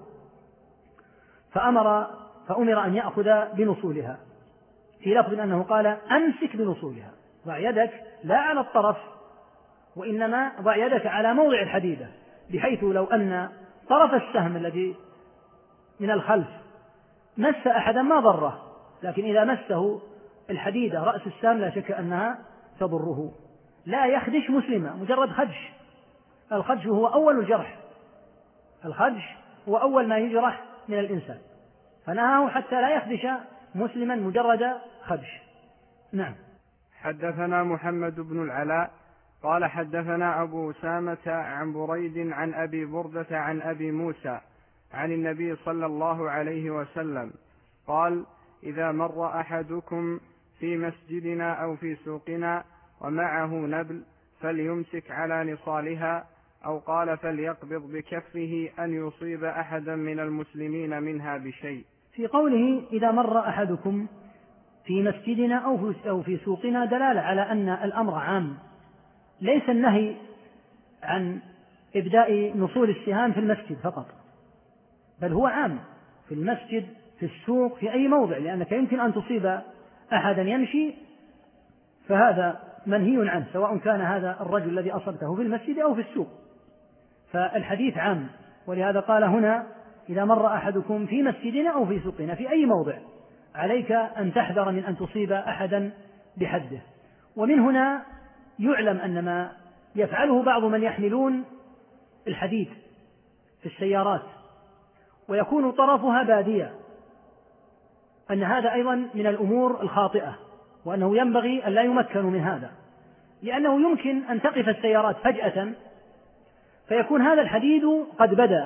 فأمر أن يأخذ بنصولها، في لفظ أنه قال أمسك بنصولها، ضع يدك لا على الطرف وإنما ضع يدك على موضع الحديدة، بحيث لو أن طرف السهم الذي من الخلف مس أحدا ما ضره، لكن إذا مسه الحديدة رأس السهم لا شك أنها تضره. لا يخدش مسلما، مجرد خدش، الخدش هو أول الجرح، الخدش هو أول ما يجرح من الإنسان، فنهاه حتى لا يخدش مسلما مجرد خدش. نعم. حدثنا محمد بن العلاء قال حدثنا أبو أسامة عن بريد عن أبي بردة عن أبي موسى عن النبي صلى الله عليه وسلم قال: إذا مر أحدكم في مسجدنا أو في سوقنا ومعه نبل فليمسك على نصالها، أو قال فليقبض بكفه أن يصيب أحدا من المسلمين منها بشيء. في قوله إذا مر أحدكم في مسجدنا أو في سوقنا دلالة على أن الأمر عام، ليس النهي عن إبداء نصول السهام في المسجد فقط، بل هو عام في المسجد، في السوق، في أي موضع، لأنك يمكن أن تصيب أحدا يمشي، فهذا منهي عنه سواء كان هذا الرجل الذي أصبته في المسجد أو في السوق، فالحديث عام. ولهذا قال هنا: إذا مر أحدكم في مسجدنا أو في سوقنا، في أي موضع عليك أن تحذر من أن تصيب أحدا بحده. ومن هنا يعلم أن ما يفعله بعض من يحملون الحديد في السيارات ويكون طرفها بادية، أن هذا أيضا من الأمور الخاطئة، وأنه ينبغي أن لا يمكنوا من هذا، لأنه يمكن أن تقف السيارات فجأة فيكون هذا الحديد قد بدا،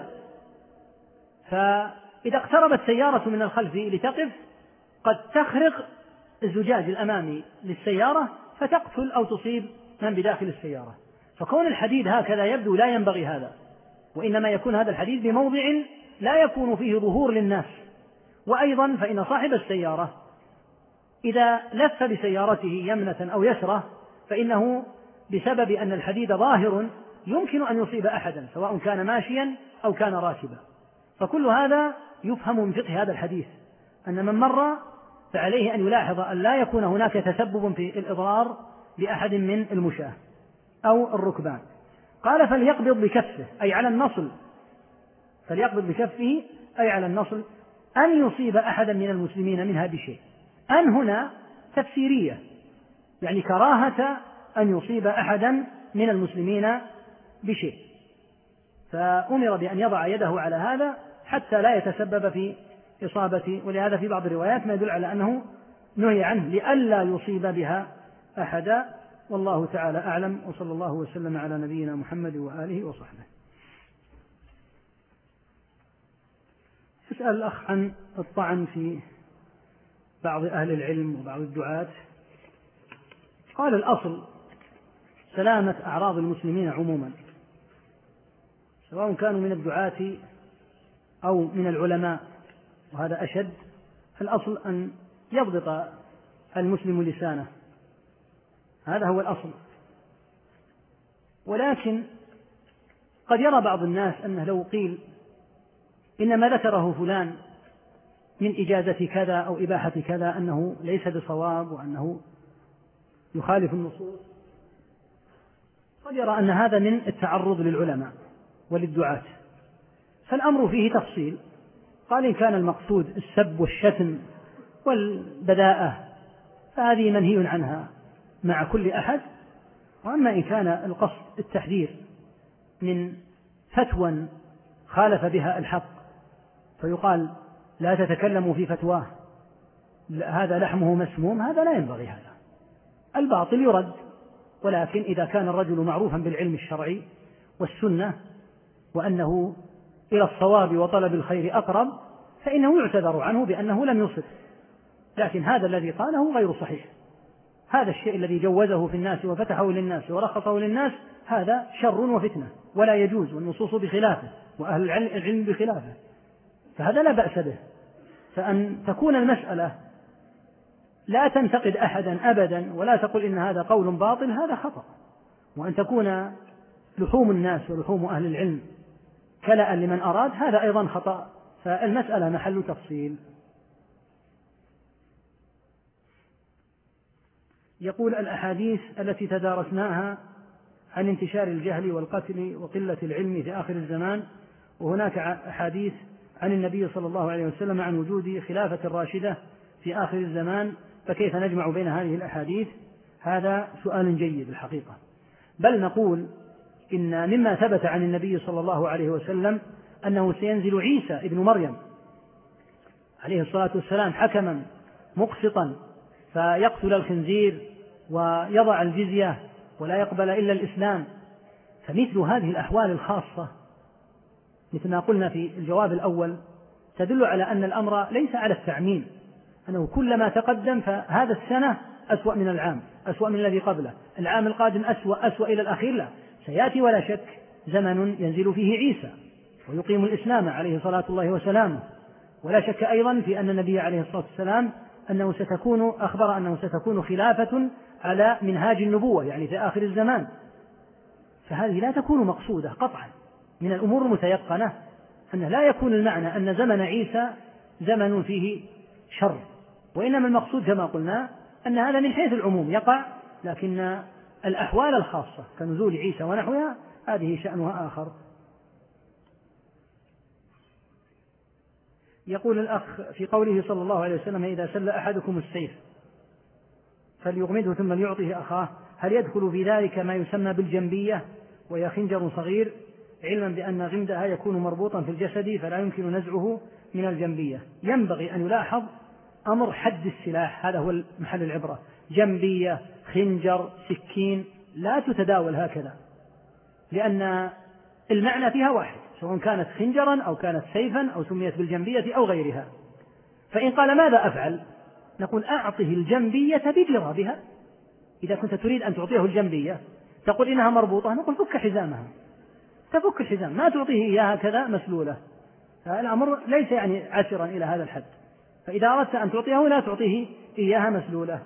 فإذا اقتربت سيارة من الخلف لتقف قد تخرق الزجاج الأمامي للسيارة فتقتل أو تصيب من بداخل السيارة. فكون الحديد هكذا يبدو لا ينبغي هذا، وإنما يكون هذا الحديد بموضع لا يكون فيه ظهور للناس. وأيضا فإن صاحب السيارة إذا لف بسيارته يمنة أو يسرة فإنه بسبب أن الحديد ظاهر يمكن أن يصيب أحدا سواء كان ماشيا أو كان راكبا. فكل هذا يفهم من فقه هذا الحديث، أن من مر فعليه أن يلاحظ أن لا يكون هناك تسبب في الإضرار بأحد من المشاة أو الركبان. قال: فليقبض بكفه، أي على النصل، فليقبض بكفه أي على النصل، أن يصيب أحدا من المسلمين منها بشيء. أن هنا تفسيرية، يعني كراهة أن يصيب أحدا من المسلمين بشيء، فأمر بأن يضع يده على هذا حتى لا يتسبب في إصابة. ولهذا في بعض الروايات ما يدل على أنه نهي عنه لئلا يصيب بها أحدا. والله تعالى أعلم، وصلى الله وسلم على نبينا محمد وآله وصحبه. يسأل الأخ عن الطعن في بعض أهل العلم وبعض الدعاة. قال: الأصل سلامة أعراض المسلمين عموما، سواء كانوا من الدعاة أو من العلماء، وهذا أشد. الأصل أن يضبط المسلم لسانه، هذا هو الأصل. ولكن قد يرى بعض الناس أنه لو قيل إنما ذكره فلان من إجازة كذا أو إباحة كذا أنه ليس بصواب وأنه يخالف النصوص، قد يرى أن هذا من التعرض للعلماء وللدعاة، فالأمر فيه تفصيل. قال: إن كان المقصود السب والشتم والبذاءة فهذه منهي عنها مع كل أحد، وأما إن كان القصد التحذير من فتوى خالف بها الحق فيقال لا تتكلموا في فتواه هذا لحمه مسموم، هذا لا ينبغي. هذا الباطل يرد، ولكن إذا كان الرجل معروفا بالعلم الشرعي والسنة وأنه إلى الصواب وطلب الخير أقرب فإنه يعتذر عنه بأنه لم يصب. لكن هذا الذي قاله غير صحيح. هذا الشيء الذي جوزه في الناس وفتحه للناس ورخصه للناس هذا شر وفتنة ولا يجوز، والنصوص بخلافه وأهل العلم بخلافه، فهذا لا بأس به. فأن تكون المسألة لا تنتقد أحدا أبدا ولا تقول إن هذا قول باطل هذا خطأ، وأن تكون لحوم الناس ولحوم أهل العلم كلاء لمن أراد هذا أيضا خطأ. فالمسألة محل تفصيل. يقول الأحاديث التي تدارسناها عن انتشار الجهل والقتل وقلة العلم في آخر الزمان، وهناك أحاديث عن النبي صلى الله عليه وسلم عن وجود خلافة راشدة في آخر الزمان، فكيف نجمع بين هذه الأحاديث؟ هذا سؤال جيد الحقيقة. بل نقول إن مما ثبت عن النبي صلى الله عليه وسلم أنه سينزل عيسى ابن مريم عليه الصلاة والسلام حكما مقسطا فيقتل الخنزير ويضع الجزية ولا يقبل إلا الإسلام. فمثل هذه الأحوال الخاصة مثل ما قلنا في الجواب الأول تدل على أن الأمر ليس على التعميم، أنه كلما تقدم فهذا السنة أسوأ من العام، أسوأ من الذي قبله، العام القادم أسوأ إلى الأخير. لا، سيأتي ولا شك زمن ينزل فيه عيسى ويقيم الإسلام عليه صلاة الله وسلامه. ولا شك أيضا في أن النبي عليه الصلاة والسلام أخبر أنه ستكون خلافة على منهاج النبوة يعني في آخر الزمان. فهذه لا تكون مقصودة قطعا. من الأمور المتيقنة أن لا يكون المعنى أن زمن عيسى زمن فيه شر، وإنما المقصود كما قلنا أن هذا من حيث العموم يقع، لكن الأحوال الخاصة كنزول عيسى ونحوها هذه شأنها آخر. يقول الأخ في قوله صلى الله عليه وسلم إذا سل أحدكم السيف فليغمده ثم ليعطيه أخاه، هل يدخل في ذلك ما يسمى بالجنبية وهي خنجر صغير، علما بأن غمدها يكون مربوطا في الجسد فلا يمكن نزعه من الجنبية؟ ينبغي أن يلاحظ أمر حد السلاح، هذا هو محل العبرة. جنبية، خنجر، سكين لا تتداول هكذا، لأن المعنى فيها واحد سواء كانت خنجرا أو كانت سيفا أو سميت بالجنبية أو غيرها. فإن قال ماذا أفعل؟ نقول أعطه الجنبية بجرابها. إذا كنت تريد أن تعطيه الجنبية تقول إنها مربوطة، نقول فك حزامها، تفك الحزام، ما تعطيه إياها كذا مسلولة. الأمر ليس يعني عسرا إلى هذا الحد. فإذا أردت أن تعطيه لا تعطيه إياها مسلولة.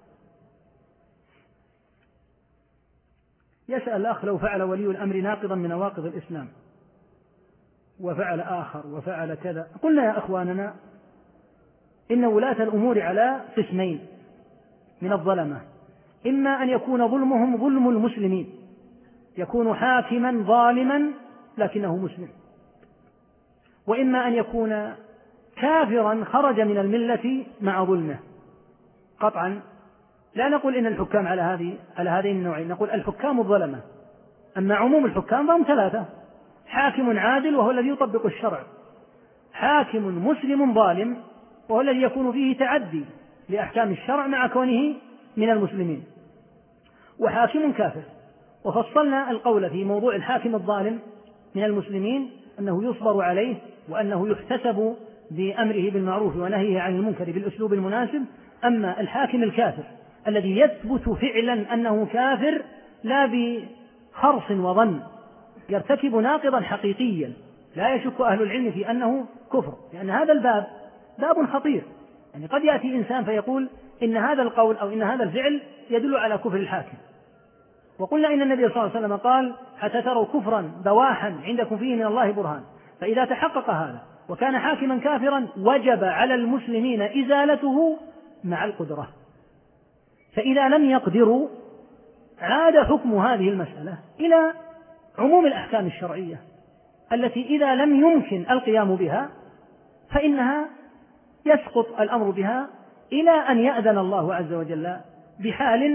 يسأل الأخ لو فعل ولي الأمر ناقضا من نواقض الإسلام وفعل آخر وفعل كذا، قلنا يا أخواننا إن ولاة الأمور على قسمين من الظلمة، إما أن يكون ظلمهم ظلم المسلمين، يكون حاكما ظالما لكنه مسلم، وإما أن يكون كافرا خرج من الملة مع ظلمه. قطعا لا نقول إن الحكام على هذين النوعين، نقول الحكام الظلمة. أما عموم الحكام فهم ثلاثة: حاكم عادل وهو الذي يطبق الشرع، حاكم مسلم ظالم وهو الذي يكون فيه تعدي لأحكام الشرع مع كونه من المسلمين، وحاكم كافر. وفصلنا القول في موضوع الحاكم الظالم من المسلمين أنه يصبر عليه وأنه يحتسب بأمره بالمعروف ونهيه عن المنكر بالأسلوب المناسب. أما الحاكم الكافر الذي يثبت فعلا أنه كافر لا بخرص وظن، يرتكب ناقضا حقيقيا لا يشك أهل العلم في أنه كفر، لأن هذا الباب باب خطير. يعني قد يأتي إنسان فيقول إن هذا القول أو إن هذا الفعل يدل على كفر الحاكم، وقلنا إن النبي صلى الله عليه وسلم قال حتى تروا كفرا بواحا عندكم فيه من الله برهان. فإذا تحقق هذا وكان حاكما كافرا وجب على المسلمين إزالته مع القدرة. فإذا لم يقدروا عاد حكم هذه المسألة إلى عموم الأحكام الشرعية التي إذا لم يمكن القيام بها فإنها يسقط الأمر بها إلى أن يأذن الله عز وجل بحال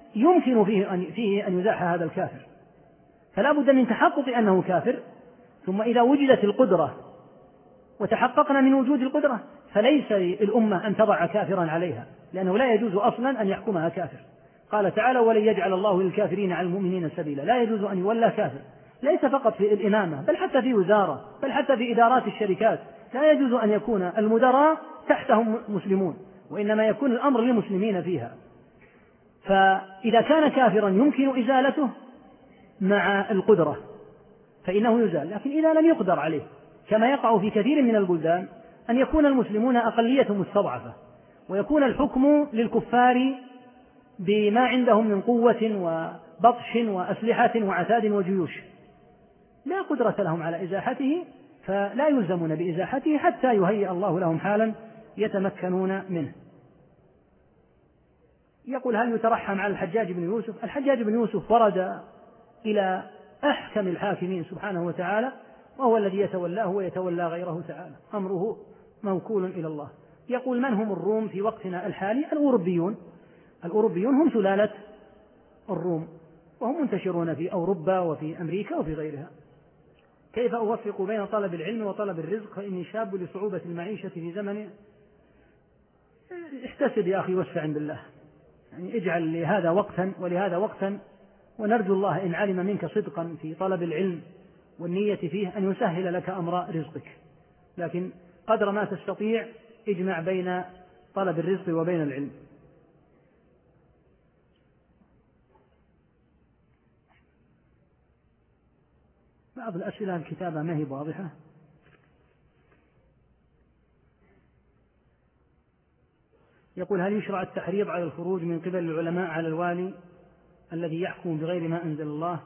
يمكن فيه أن يزاح هذا الكافر، فلا بد من تحقق أنه كافر. ثم إذا وجدت القدرة وتحققنا من وجود القدرة فليس للأمة أن تضع كافرا عليها، لأنه لا يجوز أصلا أن يحكمها كافر. قال تعالى: ولن يجعل الله للكافرين على المؤمنين سبيلا. لا يجوز أن يولى كافر، ليس فقط في الإمامة بل حتى في وزارة، بل حتى في إدارات الشركات لا يجوز أن يكون المدراء تحتهم مسلمون، وإنما يكون الأمر للمسلمين فيها. فإذا كان كافرا يمكن إزالته مع القدرة فإنه يزال، لكن إذا لم يقدر عليه كما يقع في كثير من البلدان أن يكون المسلمون أقلية مستضعفة ويكون الحكم للكفار بما عندهم من قوة وبطش وأسلحة وعتاد وجيوش لا قدرة لهم على إزاحته، فلا يلزمون بإزاحته حتى يهيئ الله لهم حالا يتمكنون منه. يقول: هل يترحم على الحجاج بن يوسف؟ الحجاج بن يوسف ورد إلى أحكم الحاكمين سبحانه وتعالى، وهو الذي يتولاه ويتولى غيره تعالى، أمره موكول إلى الله. يقول: من هم الروم في وقتنا الحالي؟ الأوروبيون هم سلالة الروم، وهم منتشرون في أوروبا وفي أمريكا وفي غيرها. كيف أوفق بين طلب العلم وطلب الرزق فإني شاب لصعوبة المعيشة في زمن؟ احتسب يا أخي واستعن بالله، يعني اجعل لهذا وقتا ولهذا وقتا، ونرجو الله إن علم منك صدقا في طلب العلم والنية فيه أن يسهل لك أمر رزقك، لكن قدر ما تستطيع اجمع بين طلب الرزق وبين العلم. بعض الأسئلة الكتابة ما هي واضحة. يقول: هل يشرع التحريض على الخروج من قبل العلماء على الوالي الذي يحكم بغير ما أنزل الله؟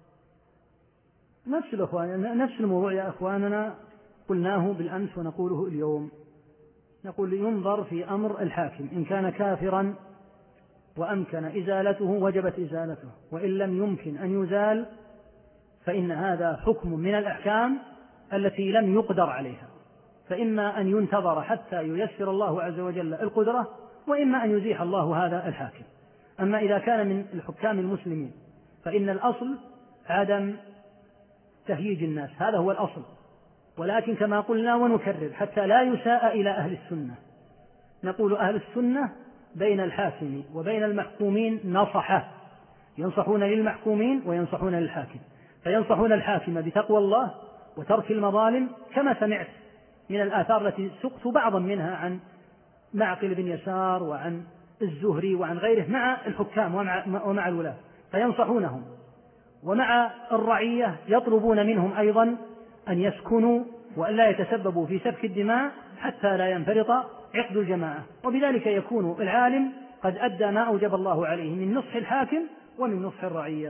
نفس الموضوع يا أخواننا قلناه بالأمس ونقوله اليوم. نقول: ينظر في أمر الحاكم، إن كان كافرا وأمكن إزالته وجبت إزالته، وإن لم يمكن أن يزال فإن هذا حكم من الأحكام التي لم يقدر عليها، فإما أن ينتظر حتى ييسر الله عز وجل القدرة، وإما أن يزيح الله هذا الحاكم. أما إذا كان من الحكام المسلمين فإن الأصل عدم تهييج الناس، هذا هو الأصل. ولكن كما قلنا ونكرر حتى لا يساء إلى أهل السنة، نقول: أهل السنة بين الحاكم وبين المحكومين نصحة، ينصحون للمحكومين وينصحون للحاكم، فينصحون الحاكم بتقوى الله وترك المظالم، كما سمعت من الآثار التي سقت بعضا منها عن معقل بن يسار وعن الزهري وعن غيره مع الحكام ومع الولاة، فينصحونهم، ومع الرعية يطلبون منهم أيضا أن يسكنوا وأن لا يتسببوا في سفك الدماء حتى لا ينفرط عقد الجماعة، وبذلك يكون العالم قد أدى ما أوجب الله عليه من نصح الحاكم ومن نصح الرعية.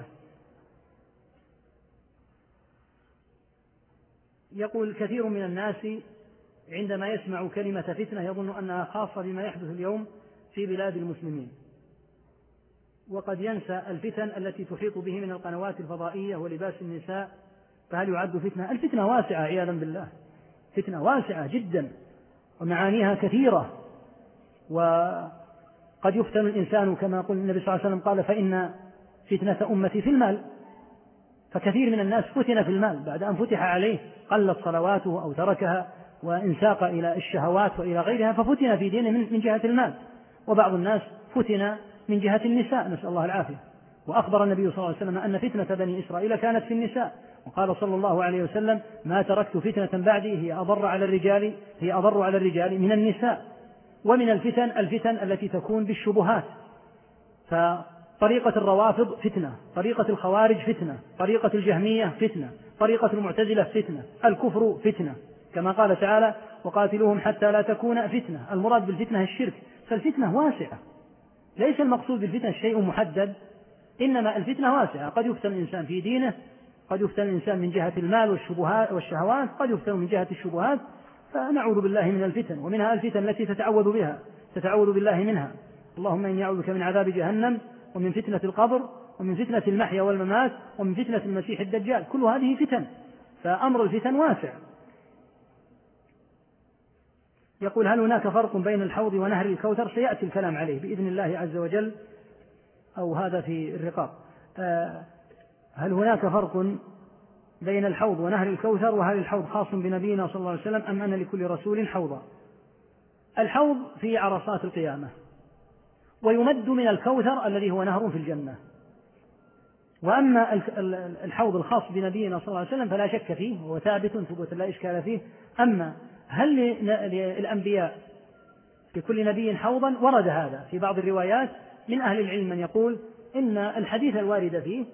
يقول: كثير من الناس عندما يسمع كلمة فتنة يظن أنها خاصة بما يحدث اليوم في بلاد المسلمين، وقد ينسى الفتن التي تحيط به من القنوات الفضائية ولباس النساء، فهل يعد فتنة؟ الفتنة واسعة عياذا بالله، فتنة واسعة جدا ومعانيها كثيرة، وقد يفتن الإنسان كما قال النبي صلى الله عليه وسلم قال: فإن فتنة أمتي في المال. فكثير من الناس فتن في المال بعد أن فتح عليه قلت صلواته أو تركها وانساق إلى الشهوات وإلى غيرها، ففتن في دينه من جهة المال. وبعض الناس فتن من جهة النساء، نسأل الله العافية. وأخبر النبي صلى الله عليه وسلم أن فتنة بني إسرائيل كانت في النساء، وقال صلى الله عليه وسلم: ما تركت فتنة بعدي هي أضر على الرجال من النساء. ومن الفتن التي تكون بالشبهات، فطريقة الروافض فتنة، طريقة الخوارج فتنة، طريقة الجهمية فتنة، طريقة المعتزلة فتنة، الكفر فتنة، كما قال تعالى: وقاتلوهم حتى لا تكون فتنة. المراد بالفتنة الشرك، فالفتنة واسعة، ليس المقصود بالفتنة شيء محدد، إنما الفتنة واسعة، قد يفتن الإنسان في دينه، قد يفتن الإنسان من جهة المال والشهوات، قد يفتن من جهة الشبهات، فنعوذ بالله من الفتن. ومنها الفتن التي تتعوذ بالله منها: اللهم إني أعوذ بك من عذاب جهنم ومن فتنة القبر ومن فتنة المحيا والممات ومن فتنة المسيح الدجال. كل هذه فتن، فأمر الفتن واسع. يقول: هل هناك فرق بين الحوض ونهر الكوثر؟ سيأتي الكلام عليه بإذن الله عز وجل. أو هذا في الرقاق. هل هناك فرق بين الحوض ونهر الكوثر، وهل الحوض خاص بنبينا صلى الله عليه وسلم أم أن لكل رسول حوضا؟ الحوض في عرصات القيامة، ويمد من الكوثر الذي هو نهر في الجنة. وأما الحوض الخاص بنبينا صلى الله عليه وسلم فلا شك فيه، وهو ثابت ثبوت لا إشكال فيه. أما هل للأنبياء لكل نبي حوضا؟ ورد هذا في بعض الروايات من أهل العلم من يقول إن الحديث الواردة فيه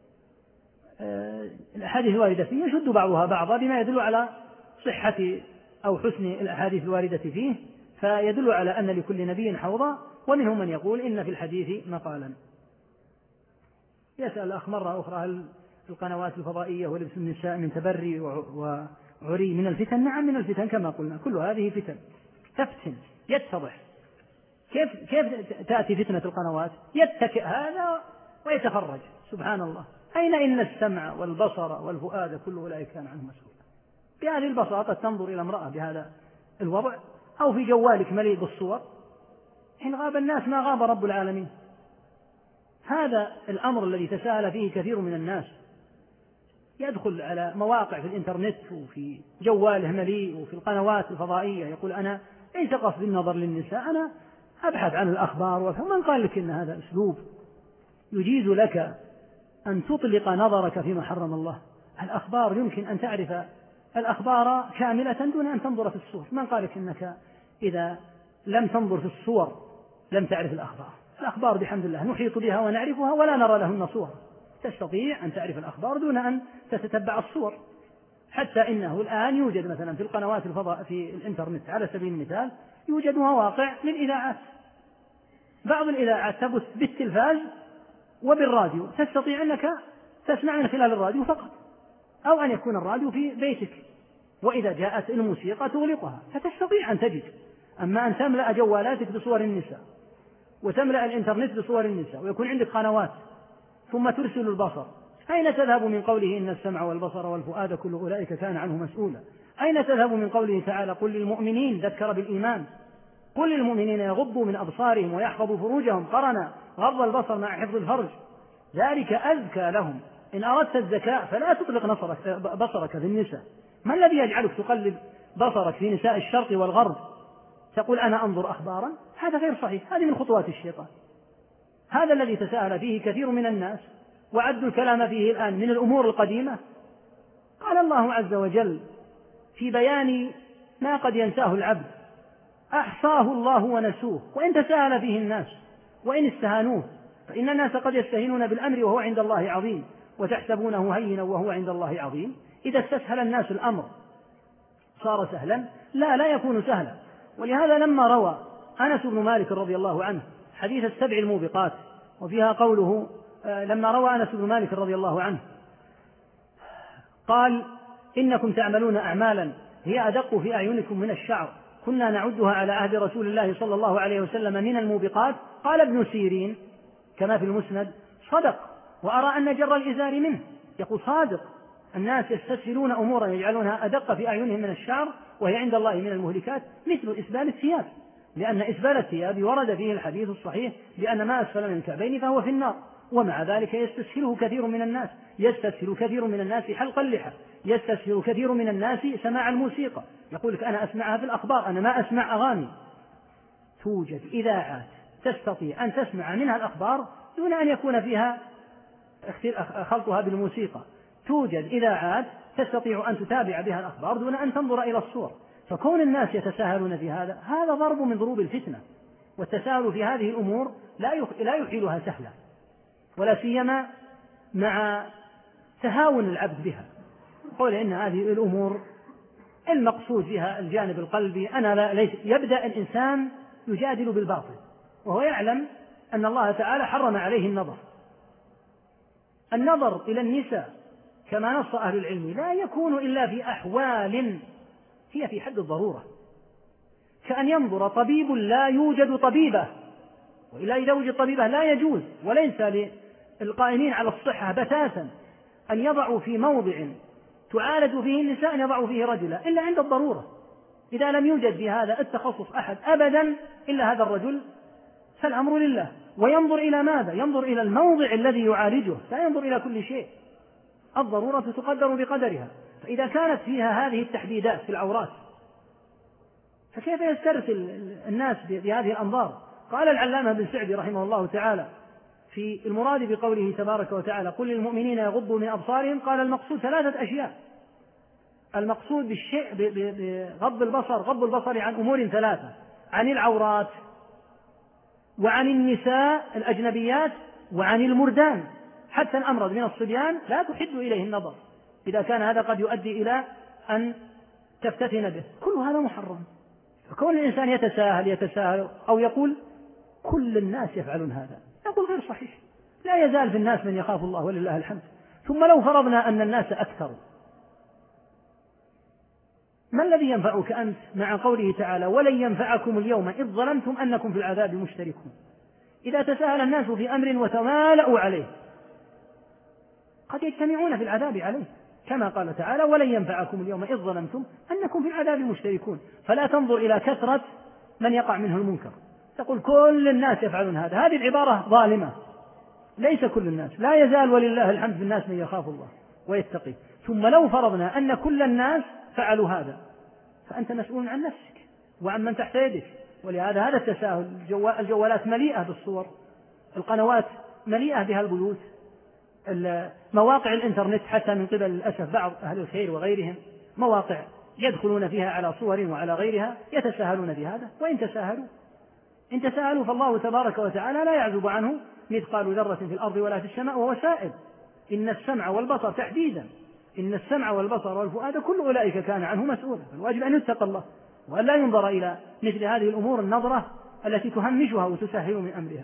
الأحاديث الواردة فيه يشد بعضها بعضا بما يدل على صحة أو حسن الأحاديث الواردة فيه، فيدل على أن لكل نبي حوضا. ومنهم من يقول إن في الحديث مقالا. يسأل الأخ مرة أخرى: هل القنوات الفضائية ولبس النساء من تبري وعري من الفتن؟ نعم، من الفتن كما قلنا، كل هذه فتن تفتن يتضح. كيف تأتي فتنة القنوات؟ يتكئ هذا ويتفرج، سبحان الله. أين إن السمع والبصر والفؤاد كل أولئك كان عنه مسؤولا. بهذه البساطة تنظر إلى امرأة بهذا الوضع، أو في جوالك مليء بالصور، حين غاب الناس ما غاب رب العالمين. هذا الأمر الذي تساءل فيه كثير من الناس، يدخل على مواقع في الإنترنت وفي جواله مليء وفي القنوات الفضائية يقول: أنا ليس قصدي النظر للنساء، أنا أبحث عن الأخبار. ومن قال لك إن هذا أسلوب يجيز لك أن تطلق نظرك فيما حرم الله؟ الأخبار يمكن أن تعرف الأخبار كاملة دون أن تنظر في الصور. من قال لك إنك إذا لم تنظر في الصور لم تعرف الأخبار؟ الأخبار بحمد الله نحيط بها ونعرفها ولا نرى لهن صور. تستطيع أن تعرف الأخبار دون أن تتتبع الصور. حتى إنه الآن يوجد مثلا في القنوات الفضاء في الإنترنت على سبيل المثال يوجد مواقع للإذاعات. بعض الإذاعات تبث بالتلفاز وبالراديو، تستطيع أنك تسمع من خلال الراديو فقط، أو أن يكون الراديو في بيتك، وإذا جاءت الموسيقى تغلقها فتستطيع أن تجد. أما أن تملأ جوالاتك بصور النساء وتملأ الإنترنت بصور النساء ويكون عندك قنوات ثم ترسل البصر، أين تذهب من قوله إن السمع والبصر والفؤاد كل أولئك كان عنه مسؤولا؟ أين تذهب من قوله تعالى: قل للمؤمنين، ذكر بالإيمان، قل للمؤمنين يغضوا من أبصارهم ويحفظوا فروجهم، قرن غض البصر مع حفظ الفرج، ذلك أزكى لهم. إن أردت الزكاة فلا تطلق بصرك في النساء. ما الذي يجعلك تقلب بصرك في نساء الشرق والغرب تقول أنا أنظر أخبارا؟ هذا غير صحيح، هذه من خطوات الشيطان. هذا الذي تساءل فيه كثير من الناس وعدوا الكلام فيه الآن من الأمور القديمة. قال الله عز وجل في بيان ما قد ينساه العبد: أحصاه الله ونسوه. وإن تساءل فيه الناس وإن استهانوه، فإن الناس قد يستهينون بالأمر وهو عند الله عظيم، وتحسبونه هينا وهو عند الله عظيم. إذا استسهل الناس الأمر صار سهلا؟ لا يكون سهلا. ولهذا لما روى أنس بن مالك رضي الله عنه حديث السبع الموبقات، وفيها قوله لما روى أنس بن مالك رضي الله عنه قال: إنكم تعملون أعمالا هي أدق في أعينكم من الشعر، كنا نعدها على عهد رسول الله صلى الله عليه وسلم من الموبقات. قال ابن سيرين كما في المسند: صدق، وأرى أن جر الإزار منه. يقول صادق، الناس يستسهلون أمورا يجعلونها أدق في أعينهم من الشعر وهي عند الله من المهلكات، مثل إسبال الثياب، لأن إسبال الثياب ورد فيه الحديث الصحيح بأن ما أسفل من الكعبين فهو في النار. ومع ذلك يستسهله كثير من الناس، يستسهل كثير من الناس حلق اللحى، يستسهل كثير من الناس سماع الموسيقى. يقول لك أنا أسمعها في الأخبار، أنا ما أسمع أغاني. توجد إذاعات تستطيع أن تسمع منها الأخبار دون أن يكون فيها خلطها بالموسيقى. توجد إذاعات تستطيع أن تتابع بها الأخبار دون أن تنظر إلى الصور. فكون الناس يتساهلون في هذا ضرب من ضروب الفتنة، والتساهل في هذه الأمور لا يحيلها سهلا، ولا سيما مع تهاون العبد بها. قول إن هذه الأمور المقصود بها الجانب القلبي، يبدأ الإنسان يجادل بالباطل وهو يعلم أن الله تعالى حرم عليه النظر إلى النساء كما نص أهل العلم لا يكون إلا في أحوال هي في حد الضرورة، كأن ينظر طبيب لا يوجد طبيبة، وإلا إذا وجد طبيبة لا يجوز. وليس للقائمين على الصحة بتاتا أن يضعوا في موضع تعالج فيه النساء أن يضعوا فيه رجلا إلا عند الضرورة. إذا لم يوجد في هذا التخصص أحد أبدا إلا هذا الرجل فالأمر لله. وينظر إلى ماذا؟ ينظر إلى الموضع الذي يعالجه، لا ينظر إلى كل شيء. الضرورة تقدر بقدرها، فإذا كانت فيها هذه التحديدات في العورات فكيف يسترسل الناس بهذه الأنظار؟ قال العلامة بن سعدي رحمه الله تعالى في المراد بقوله تبارك وتعالى قل للمؤمنين يغضوا من أبصارهم، قال المقصود 3 أشياء. المقصود بالشيء بغض البصر، غض البصر عن أمور 3، عن العورات وعن النساء الأجنبيات وعن المردان. حتى الأمرض من الصبيان لا تحد إليه النظر إذا كان هذا قد يؤدي إلى أن تفتتن به، كل هذا محرم. فكون الإنسان يتساهل أو يقول كل الناس يفعلون هذا، نقول غير صحيح. لا يزال في الناس من يخاف الله ولله الحمد. ثم لو فرضنا أن الناس أكثر، ما الذي ينفعك أنت مع قوله تعالى ولن ينفعكم اليوم إذ ظلمتم أنكم في العذاب مشتركون؟ إذا تساهل الناس في أمر وتمالأوا عليه قد يجتمعون في العذاب عليه، كما قال تعالى ولن ينفعكم اليوم إذ ظلمتم أنكم في العذاب مشتركون. فلا تنظر إلى كثرة من يقع منه المنكر تقول كل الناس يفعلون هذا، هذه العبارة ظالمة. ليس كل الناس، لا يزال ولله الحمد في الناس من يخاف الله ويتقي. ثم لو فرضنا أن كل الناس فعلوا هذا فأنت مسؤول عن نفسك وعن من تحت يدك. ولهذا هذا التساهل، الجوالات مليئة بالصور، القنوات مليئة بها البيوت، مواقع الإنترنت حتى من قبل للأسف بعض أهل الخير وغيرهم مواقع يدخلون فيها على صور وعلى غيرها يتساهلون بهذا. وإن تساهلوا فالله تبارك وتعالى لا يعزب عنه مثقال ذرة في الأرض ولا في السماء وهو سائل. إن السمع والبصر تحديدا، إن السمع والبصر والفؤاد كل أولئك كان عنه مسؤولا. الواجب أن يتقى الله وأن لا ينظر إلى مثل هذه الأمور النظرة التي تهمشها وتسهل من أمرها.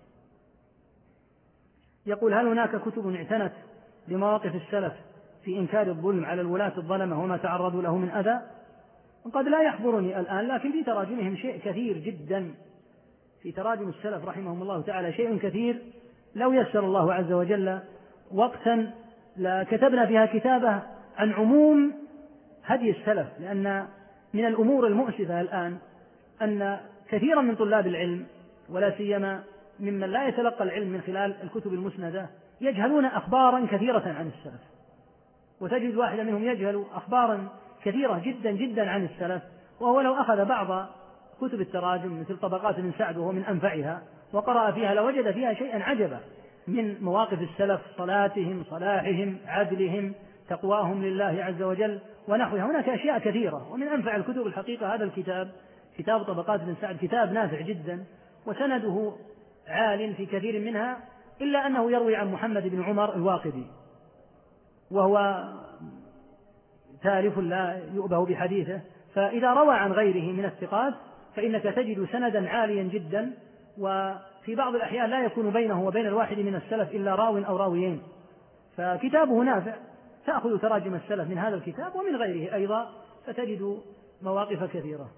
يقول هل هناك كتب اعتنت بمواقف السلف في إنكار الظلم على الولاة الظلمة وما تعرضوا له من أذى؟ قد لا يحضرني الآن، لكن في تراجمهم شيء كثير جدا، في تراجم السلف رحمهم الله تعالى شيء كثير. لو يسر الله عز وجل وقتا لكتبنا فيها كتابة عن عموم هدي السلف، لأن من الأمور المؤسفة الآن أن كثيرا من طلاب العلم ولا سيما ممن لا يتلقى العلم من خلال الكتب المسندة يجهلون أخبارا كثيرة عن السلف، وتجد واحدا منهم يجهل أخبارا كثيرة جدا جدا عن السلف، وهو لو أخذ بعض كتب التراجم مثل طبقات ابن سعد وهو من أنفعها وقرأ فيها لوجد فيها شيئا عجبا من مواقف السلف، صلاتهم، صلاحهم، عدلهم، تقواهم لله عز وجل ونحوها. هناك أشياء كثيرة، ومن أنفع الكتب الحقيقة هذا الكتاب، كتاب طبقات ابن سعد، كتاب نافع جدا وسنده عال في كثير منها، إلا أنه يروي عن محمد بن عمر الواقدي وهو تالف لا يؤبه بحديثه، فإذا روى عن غيره من الثقات فإنك تجد سندا عاليا جدا، وفي بعض الأحيان لا يكون بينه وبين الواحد من السلف إلا راو أو راويين. فكتابه نافع، تأخذ تراجم السلف من هذا الكتاب ومن غيره أيضا فتجد مواقف كثيرة.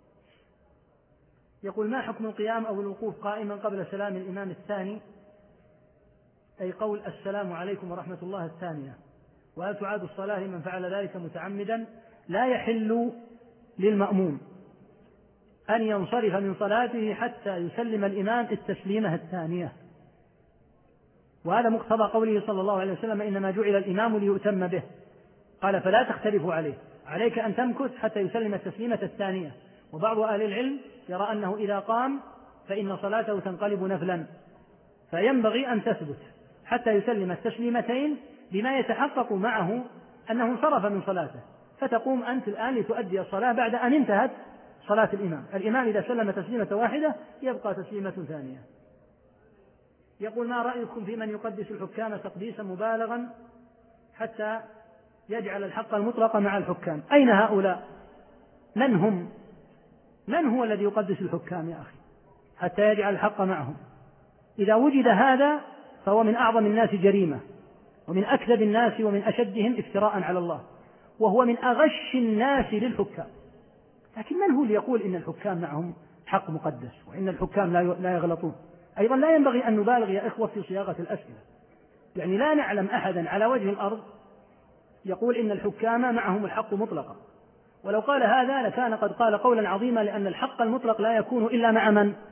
يقول ما حكم القيام أو الوقوف قائما قبل سلام الإمام الثاني، أي قول السلام عليكم ورحمة الله الثانية، وهل تعاد الصلاة لمن فعل ذلك متعمدا؟ لا يحل للمأموم أن ينصرف من صلاته حتى يسلم الإمام التسليمة الثانية، وهذا مقتضى قوله صلى الله عليه وسلم إنما جعل الإمام ليؤتم به، قال فلا تختلفوا عليه، عليك أن تمكث حتى يسلم التسليمة الثانية. وبعض أهل العلم يرى أنه إذا قام فإن صلاته تنقلب نفلا، فينبغي أن تثبت حتى يسلم التسليمتين بما يتحقق معه أنه انصرف من صلاته، فتقوم أنت الآن لتؤدي الصلاة بعد أن انتهت صلاة الإمام إذا سلم تسليمة واحدة يبقى تسليمة ثانية. يقول ما رأيكم في من يقدس الحكام تقديسا مبالغا حتى يجعل الحق المطلق مع الحكام؟ أين هؤلاء؟ من هم؟ من هو الذي يقدس الحكام يا أخي حتى يجعل الحق معهم؟ إذا وجد هذا فهو من أعظم الناس جريمة، ومن أكذب الناس ومن أشدهم افتراء على الله، وهو من أغش الناس للحكام. لكن من هو اللي يقول إن الحكام معهم حق مقدس وإن الحكام لا يغلطون؟ أيضا لا ينبغي أن نبالغ يا إخوة في صياغة الأسئلة، يعني لا نعلم أحدا على وجه الأرض يقول إن الحكام معهم الحق مطلقا، ولو قال هذا لكان قد قال قولا عظيما، لأن الحق المطلق لا يكون إلا مع من؟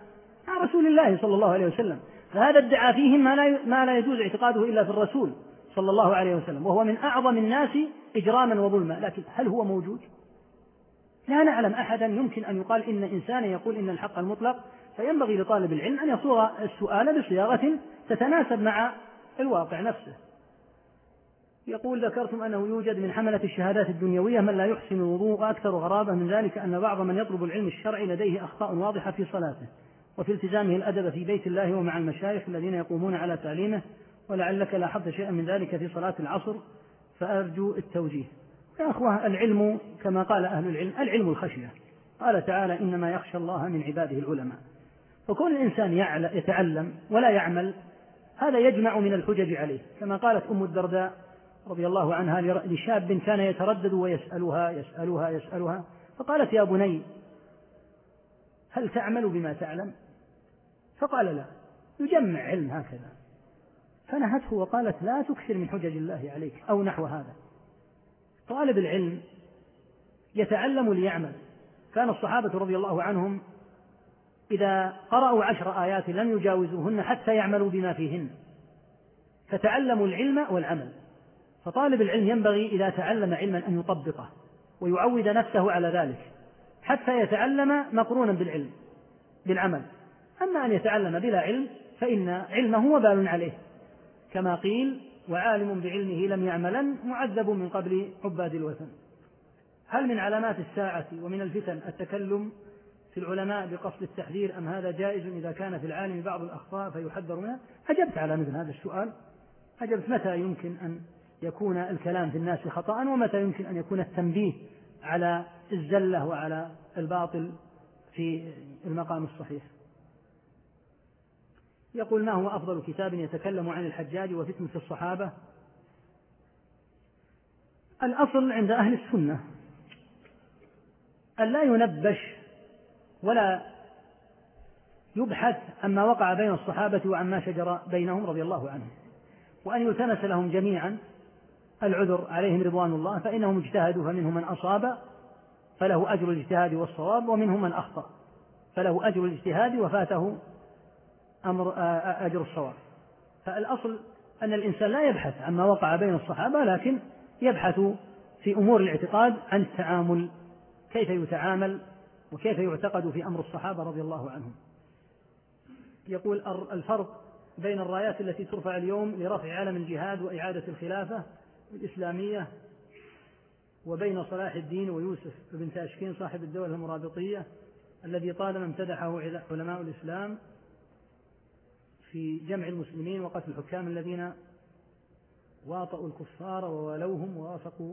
عن رسول الله صلى الله عليه وسلم، فهذا ادعى فيهم ما لا يجوز اعتقاده إلا في الرسول صلى الله عليه وسلم، وهو من أعظم الناس إجراما وظلما. لكن هل هو موجود؟ لا نعلم أحدا يمكن أن يقال إن إنسانا يقول إن الحق المطلق، فينبغي لطالب العلم أن يصوغ السؤال بصياغة تتناسب مع الواقع نفسه. يقول: ذكرتم أنه يوجد من حملة الشهادات الدنيوية من لا يحسن الوضوء، وأكثر غرابة من ذلك أن بعض من يطلب العلم الشرعي لديه أخطاء واضحة في صلاته وفي التزامه الأدب في بيت الله ومع المشايخ الذين يقومون على تعليمه، ولعلك لاحظت شيئا من ذلك في صلاة العصر، فأرجو التوجيه. يا أخوة، العلم كما قال أهل العلم: العلم الخشية. قال تعالى: إنما يخشى الله من عباده العلماء. فكون الإنسان يتعلم ولا يعمل هذا يجمع من الحجج عليه، كما قالت أم الدرداء رضي الله عنها لشاب كان يتردد ويسألها فقالت: يا بني، هل تعمل بما تعلم؟ فقال: لا. يجمع علم هكذا. فنهته وقالت: لا تكثر من حجج الله عليك، أو نحو هذا. طالب العلم يتعلم ليعمل. كان الصحابة رضي الله عنهم إذا قرأوا 10 آيات لم يجاوزوهن حتى يعملوا بما فيهن، فتعلموا العلم والعمل. فطالب العلم ينبغي إذا تعلم علما أن يطبقه ويعود نفسه على ذلك حتى يتعلم مقرونا بالعمل. أما أن يتعلم بلا علم فإن علمه وبال عليه، كما قيل: وعالم بعلمه لم يعملا معذب من قبل عباد الوثن. هل من علامات الساعة ومن الفتن التكلم في العلماء بقصد التحذير، أم هذا جائز إذا كان في العالم بعض الأخطاء فيحذر منها؟ أجبت على مثل هذا السؤال. أجبت متى يمكن أن يكون الكلام في الناس خطأ، ومتى يمكن أن يكون التنبيه على الزلة وعلى الباطل في المقام الصحيح. يقول: ما هو أفضل كتاب يتكلم عن الحجاج وفتنة الصحابة؟ الأصل عند أهل السنة أن لا ينبش ولا يبحث عما وقع بين الصحابة وعما شجر بينهم رضي الله عنهم، وأن يلتمس لهم جميعا العذر عليهم رضوان الله، فإنهم اجتهدوا فمنهم من أصاب فله أجر الاجتهاد والصواب، ومنهم من أخطأ فله أجر الاجتهاد وفاته أجر الصواب. فالأصل أن الإنسان لا يبحث عما وقع بين الصحابة، لكن يبحث في أمور الاعتقاد عن التعامل، كيف يتعامل وكيف يعتقد في أمر الصحابة رضي الله عنهم. يقول: الفرق بين الرايات التي ترفع اليوم لرفع علم الجهاد وإعادة الخلافة الإسلامية وبين صلاح الدين ويوسف بن تاشكين صاحب الدولة المرابطية الذي طالما امتدحه علماء الإسلام في جمع المسلمين وقتل الحكام الذين واطؤوا الكفار ووالوهم ووافقوا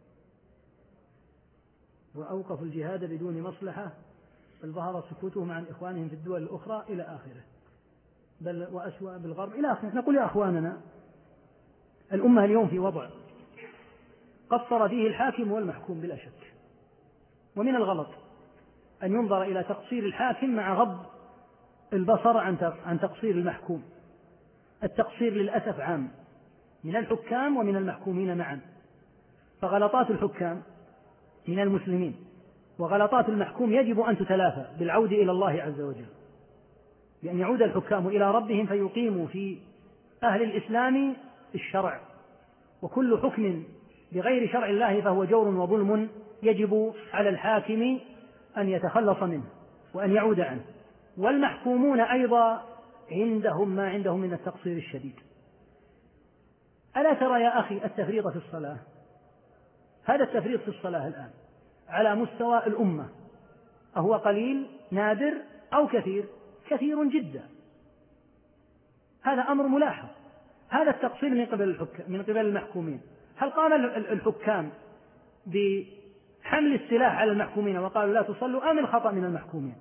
وأوقفوا الجهاد بدون مصلحة، بل ظهر سكوتهم عن إخوانهم في الدول الأخرى إلى آخره، بل وأسوأ بالغرب إلى آخره. نقول: يا أخواننا، الأمة اليوم في وضع قصر فيه الحاكم والمحكوم بلا شك، ومن الغلط أن ينظر إلى تقصير الحاكم مع غض البصر عن تقصير المحكوم. التقصير للأسف عام من الحكام ومن المحكومين معا، فغلطات الحكام من المسلمين وغلطات المحكوم يجب أن تتلافى بالعودة إلى الله عز وجل، بأن يعود الحكام إلى ربهم فيقيموا في أهل الإسلام الشرع، وكل حكم بغير شرع الله فهو جور وظلم يجب على الحاكم أن يتخلص منه وأن يعود عنه، والمحكومون أيضا عندهم ما عندهم من التقصير الشديد. ألا ترى يا أخي التفريط في الصلاة؟ هذا التفريط في الصلاة الآن على مستوى الأمة أهو قليل نادر أو كثير؟ كثير جدا. هذا أمر ملاحظ. هذا التقصير من قبل المحكومين. هل قام الحكام بحمل السلاح على المحكومين وقالوا لا تصلوا، أم الخطأ من المحكومين؟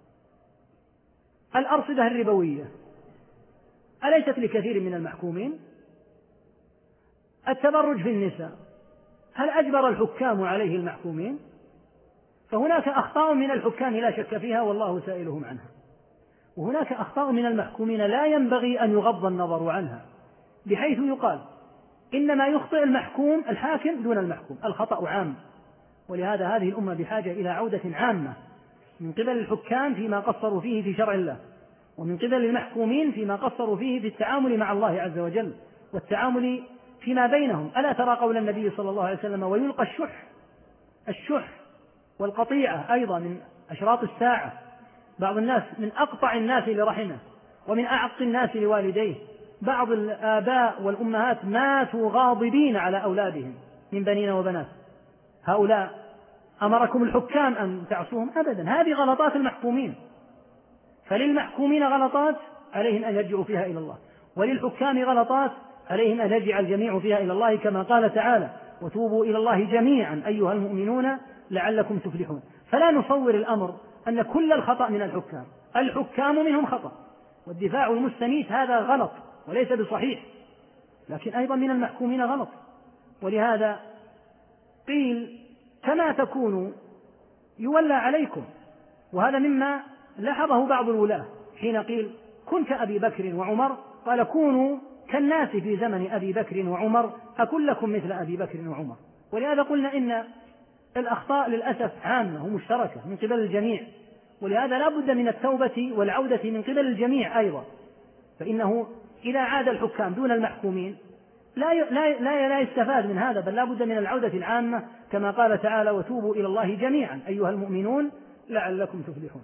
الأرصدة الربوية أليست لكثير من المحكومين؟ التبرج في النساء هل أجبر الحكام عليه المحكومين؟ فهناك أخطاء من الحكام لا شك فيها والله سائلهم عنها، وهناك أخطاء من المحكومين لا ينبغي أن يغض النظر عنها، بحيث يقال إنما يخطئ الحاكم دون المحكوم. الخطأ عام، ولهذا هذه الأمة بحاجة إلى عودة عامة من قبل الحكام فيما قصروا فيه في شرع الله، ومن قبل المحكومين فيما قصروا فيه في التعامل مع الله عز وجل والتعامل فيما بينهم. ألا ترى قول النبي صلى الله عليه وسلم ويلقى الشح والقطيعة أيضا من أشراط الساعة. بعض الناس من أقطع الناس لرحمه ومن أعق الناس لوالديه. بعض الآباء والأمهات ماتوا غاضبين على أولادهم من بنين وبنات. هؤلاء أمركم الحكام أن تعصوهم؟ أبدا، هذه غلطات المحكومين. فللمحكومين غلطات عليهم أن يرجعوا فيها إلى الله، وللحكام غلطات عليهم أن يرجع الجميع فيها إلى الله، كما قال تعالى وتوبوا إلى الله جميعا أيها المؤمنون لعلكم تفلحون. فلا نصور الأمر أن كل الخطأ من الحكام منهم خطأ، والدفاع المستميت هذا غلط وليس بصحيح، لكن أيضا من المحكومين غلط. ولهذا قيل كما تكونوا يولى عليكم، وهذا مما لاحظه بعض الولاة حين قيل كن كأبي بكر وعمر، قال كونوا كالناس في زمن أبي بكر وعمر أكن لكم مثل أبي بكر وعمر. ولهذا قلنا إن الأخطاء للأسف عامة ومشتركة من قبل الجميع، ولهذا لا بد من التوبة والعودة من قبل الجميع أيضا. فإنه إذا عاد الحكام دون المحكومين لا يستفاد من هذا، بل لا بد من العودة العامة كما قال تعالى وتوبوا إلى الله جميعا أيها المؤمنون لعلكم تفلحون.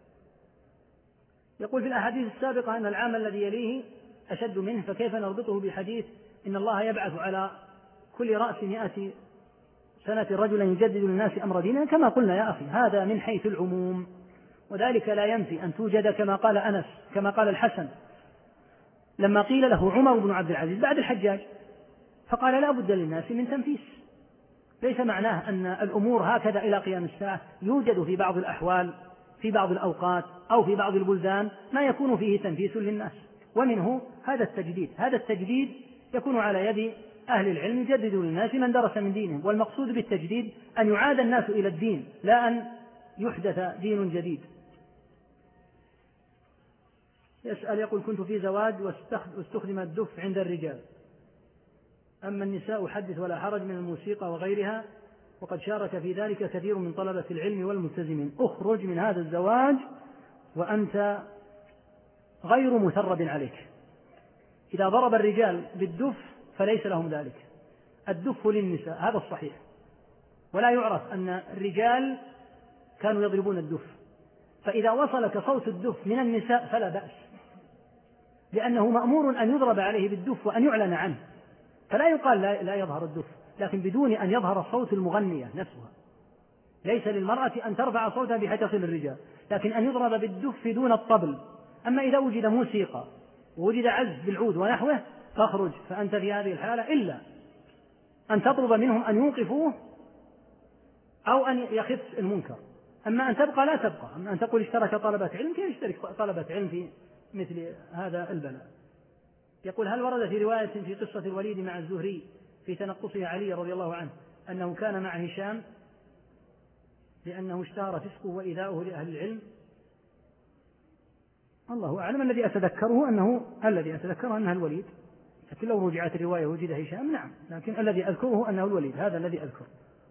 يقول في الأحاديث السابقة أن العام الذي يليه أشد منه، فكيف نربطه بحديث إن الله يبعث على كل رأس 100 سنة رجلا يجدد للناس أمر دينه؟ كما قلنا يا أخي هذا من حيث العموم، وذلك لا ينفي أن توجد كما قال أنس كما قال الحسن لما قيل له عمر بن عبد العزيز بعد الحجاج فقال لا بد للناس من تنفيس. ليس معناه أن الأمور هكذا إلى قيام الساعة، يوجد في بعض الأحوال في بعض الأوقات أو في بعض البلدان ما يكون فيه تنفيس للناس، ومنه هذا التجديد. هذا التجديد يكون على يد أهل العلم يجددوا للناس من درس من دينهم، والمقصود بالتجديد أن يعاد الناس إلى الدين لا أن يحدث دين جديد. يسأل يقول كنت في زواج واستخدم الدف عند الرجال، أما النساء حدث ولا حرج من الموسيقى وغيرها، وقد شارك في ذلك كثير من طلبة العلم والملتزمين. اخرج من هذا الزواج وأنت غير مثرب عليك. إذا ضرب الرجال بالدف فليس لهم ذلك، الدف للنساء هذا الصحيح، ولا يعرف أن الرجال كانوا يضربون الدف، فإذا وصلك صوت الدف من النساء فلا بأس، لأنه مأمور أن يضرب عليه بالدف وأن يعلن عنه، فلا يقال لا يظهر الدف، لكن بدون أن يظهر صوت المغنية نفسها. ليس للمرأة أن ترفع صوتها بحيث تصل الرجال، لكن أن يضرب بالدف دون الطبل. أما إذا وجد موسيقى ووجد عزف بالعود ونحوه فاخرج، فأنت في هذه الحالة إلا أن تطلب منهم أن يوقفوه أو أن يخف المنكر. أما أن تبقى لا تبقى، أما أن تقول اشترك طلبة علم، كيف يشترك طلبة علم في مثل هذا البلاء؟ يقول هل ورد في رواية في قصة الوليد مع الزهري في تنقصه علي رضي الله عنه أنه كان مع هشام لأنه اشتهر فسقه وإيذاؤه لأهل العلم؟ الله أعلم. الذي أتذكره أنها الوليد، لكن لو رجعت الرواية وجد هشام نعم، لكن الذي أذكره أنه الوليد، هذا الذي أذكر.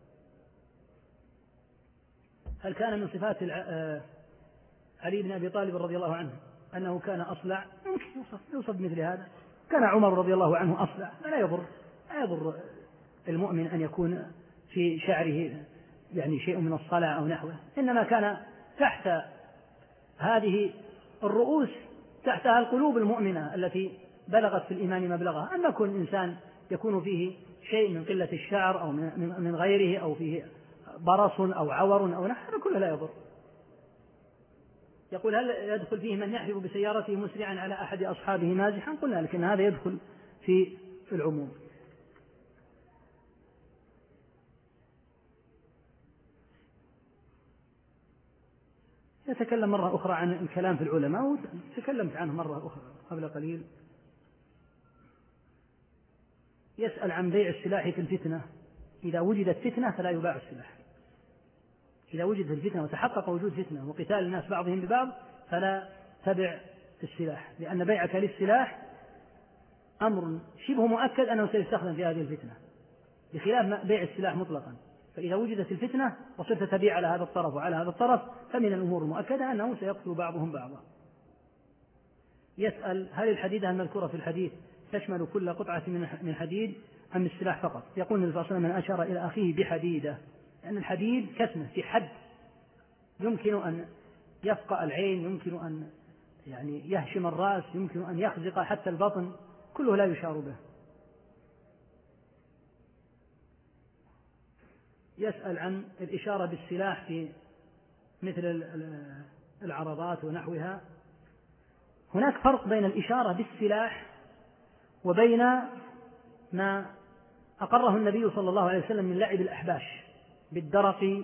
هل كان من صفات علي بن أبي طالب رضي الله عنه أنه كان أصلع؟ ممكن يوصف مثل هذا. كان عمر رضي الله عنه أصلع، لا يضر المؤمن أن يكون في شعره يعني شيء من الصلع أو نحوه، إنما كان تحت هذه الرؤوس تحتها القلوب المؤمنة التي بلغت في الإيمان مبلغها. أما كل إنسان يكون فيه شيء من قلة الشعر أو من غيره أو فيه برص أو عور أو نحو، كله لا يضر. يقول هل يدخل فيه من يحلف بسيارته مسرعا على أحد أصحابه مازحا؟ قلنا لكن هذا يدخل في العموم. يتكلم مرة أخرى عن الكلام في العلماء، وتكلمت عنه مرة أخرى قبل قليل. يسأل عن بيع السلاح في الفتنة. إذا وجدت فتنة فلا يباع السلاح. إذا وجدت الفتنة وتحقق وجود فتنة وقتال الناس بعضهم ببعض فلا تبع السلاح، لأن بيعك للسلاح أمر شبه مؤكد أنه سيستخدم في هذه الفتنة، بخلاف بيع السلاح مطلقا. فإذا وجدت الفتنة وصرت تبيع على هذا الطرف وعلى هذا الطرف فمن الأمور المؤكدة أنه سيقتل بعضهم بعضا. يسأل هل الحديدة المذكورة في الحديث تشمل كل قطعة من حديد أم السلاح فقط؟ يقول النبي صلى الله عليه وسلم: من أشار إلى أخيه بحديدة، لأن الحديد كسمة في حد يمكن أن يفقأ العين، يمكن أن يعني يهشم الرأس، يمكن أن يخزق حتى البطن، كله لا يشار به. يسأل عن الإشارة بالسلاح في مثل العرضات ونحوها. هناك فرق بين الإشارة بالسلاح وبين ما أقره النبي صلى الله عليه وسلم من لعب الأحباش بالدرق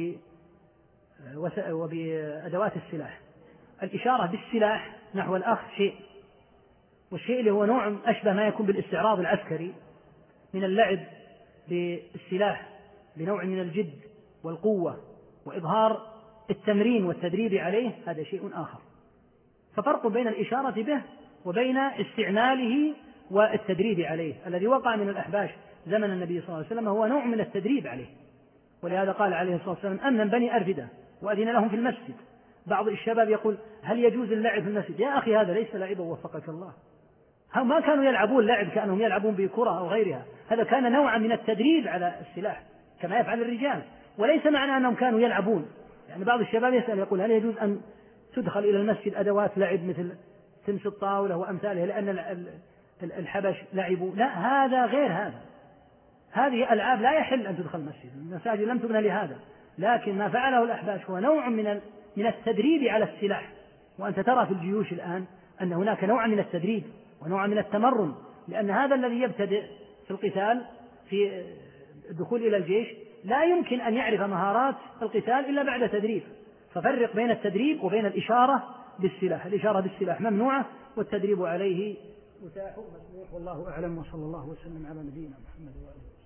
وبأدوات السلاح. الإشارة بالسلاح نحو الأخ شيء، والشيء اللي هو نوع أشبه ما يكون بالاستعراض العسكري من اللعب بالسلاح بنوع من الجد والقوة وإظهار التمرين والتدريب عليه، هذا شيء آخر. ففرق بين الإشارة به وبين استعماله والتدريب عليه. الذي وقع من الأحباش زمن النبي صلى الله عليه وسلم هو نوع من التدريب عليه، ولهذا قال عليه الصلاة والسلام: أمن بني أرفدة وأذن لهم في المسجد. بعض الشباب يقول: هل يجوز اللعب في المسجد؟ يا أخي هذا ليس لعبا وفقك الله، ما كانوا يلعبون لعب كأنهم يلعبون بكرة أو غيرها، هذا كان نوعا من التدريب على السلاح كما يفعل الرجال، وليس معنى أنهم كانوا يلعبون. يعني بعض الشباب يسأل يقول: هل يجوز أن تدخل إلى المسجد أدوات لعب مثل تمس الطاولة وأمثالها لأن الحبش لعبوا؟ لا، هذا غير هذا، هذه ألعاب لا يحل أن تدخل المسجد، المساجد لم تبنى لهذا. لكن ما فعله الأحباش هو نوع من التدريب على السلاح. وأنت ترى في الجيوش الآن أن هناك نوع من التدريب ونوع من التمرن، لأن هذا الذي يبتدئ في القتال في الدخول إلى الجيش لا يمكن أن يعرف مهارات القتال إلا بعد تدريب. ففرق بين التدريب وبين الإشارة بالسلاح. الإشارة بالسلاح ممنوعة والتدريب عليه متاح مسموح، والله أعلم، وصلى الله وسلم على نبينا محمد وآله.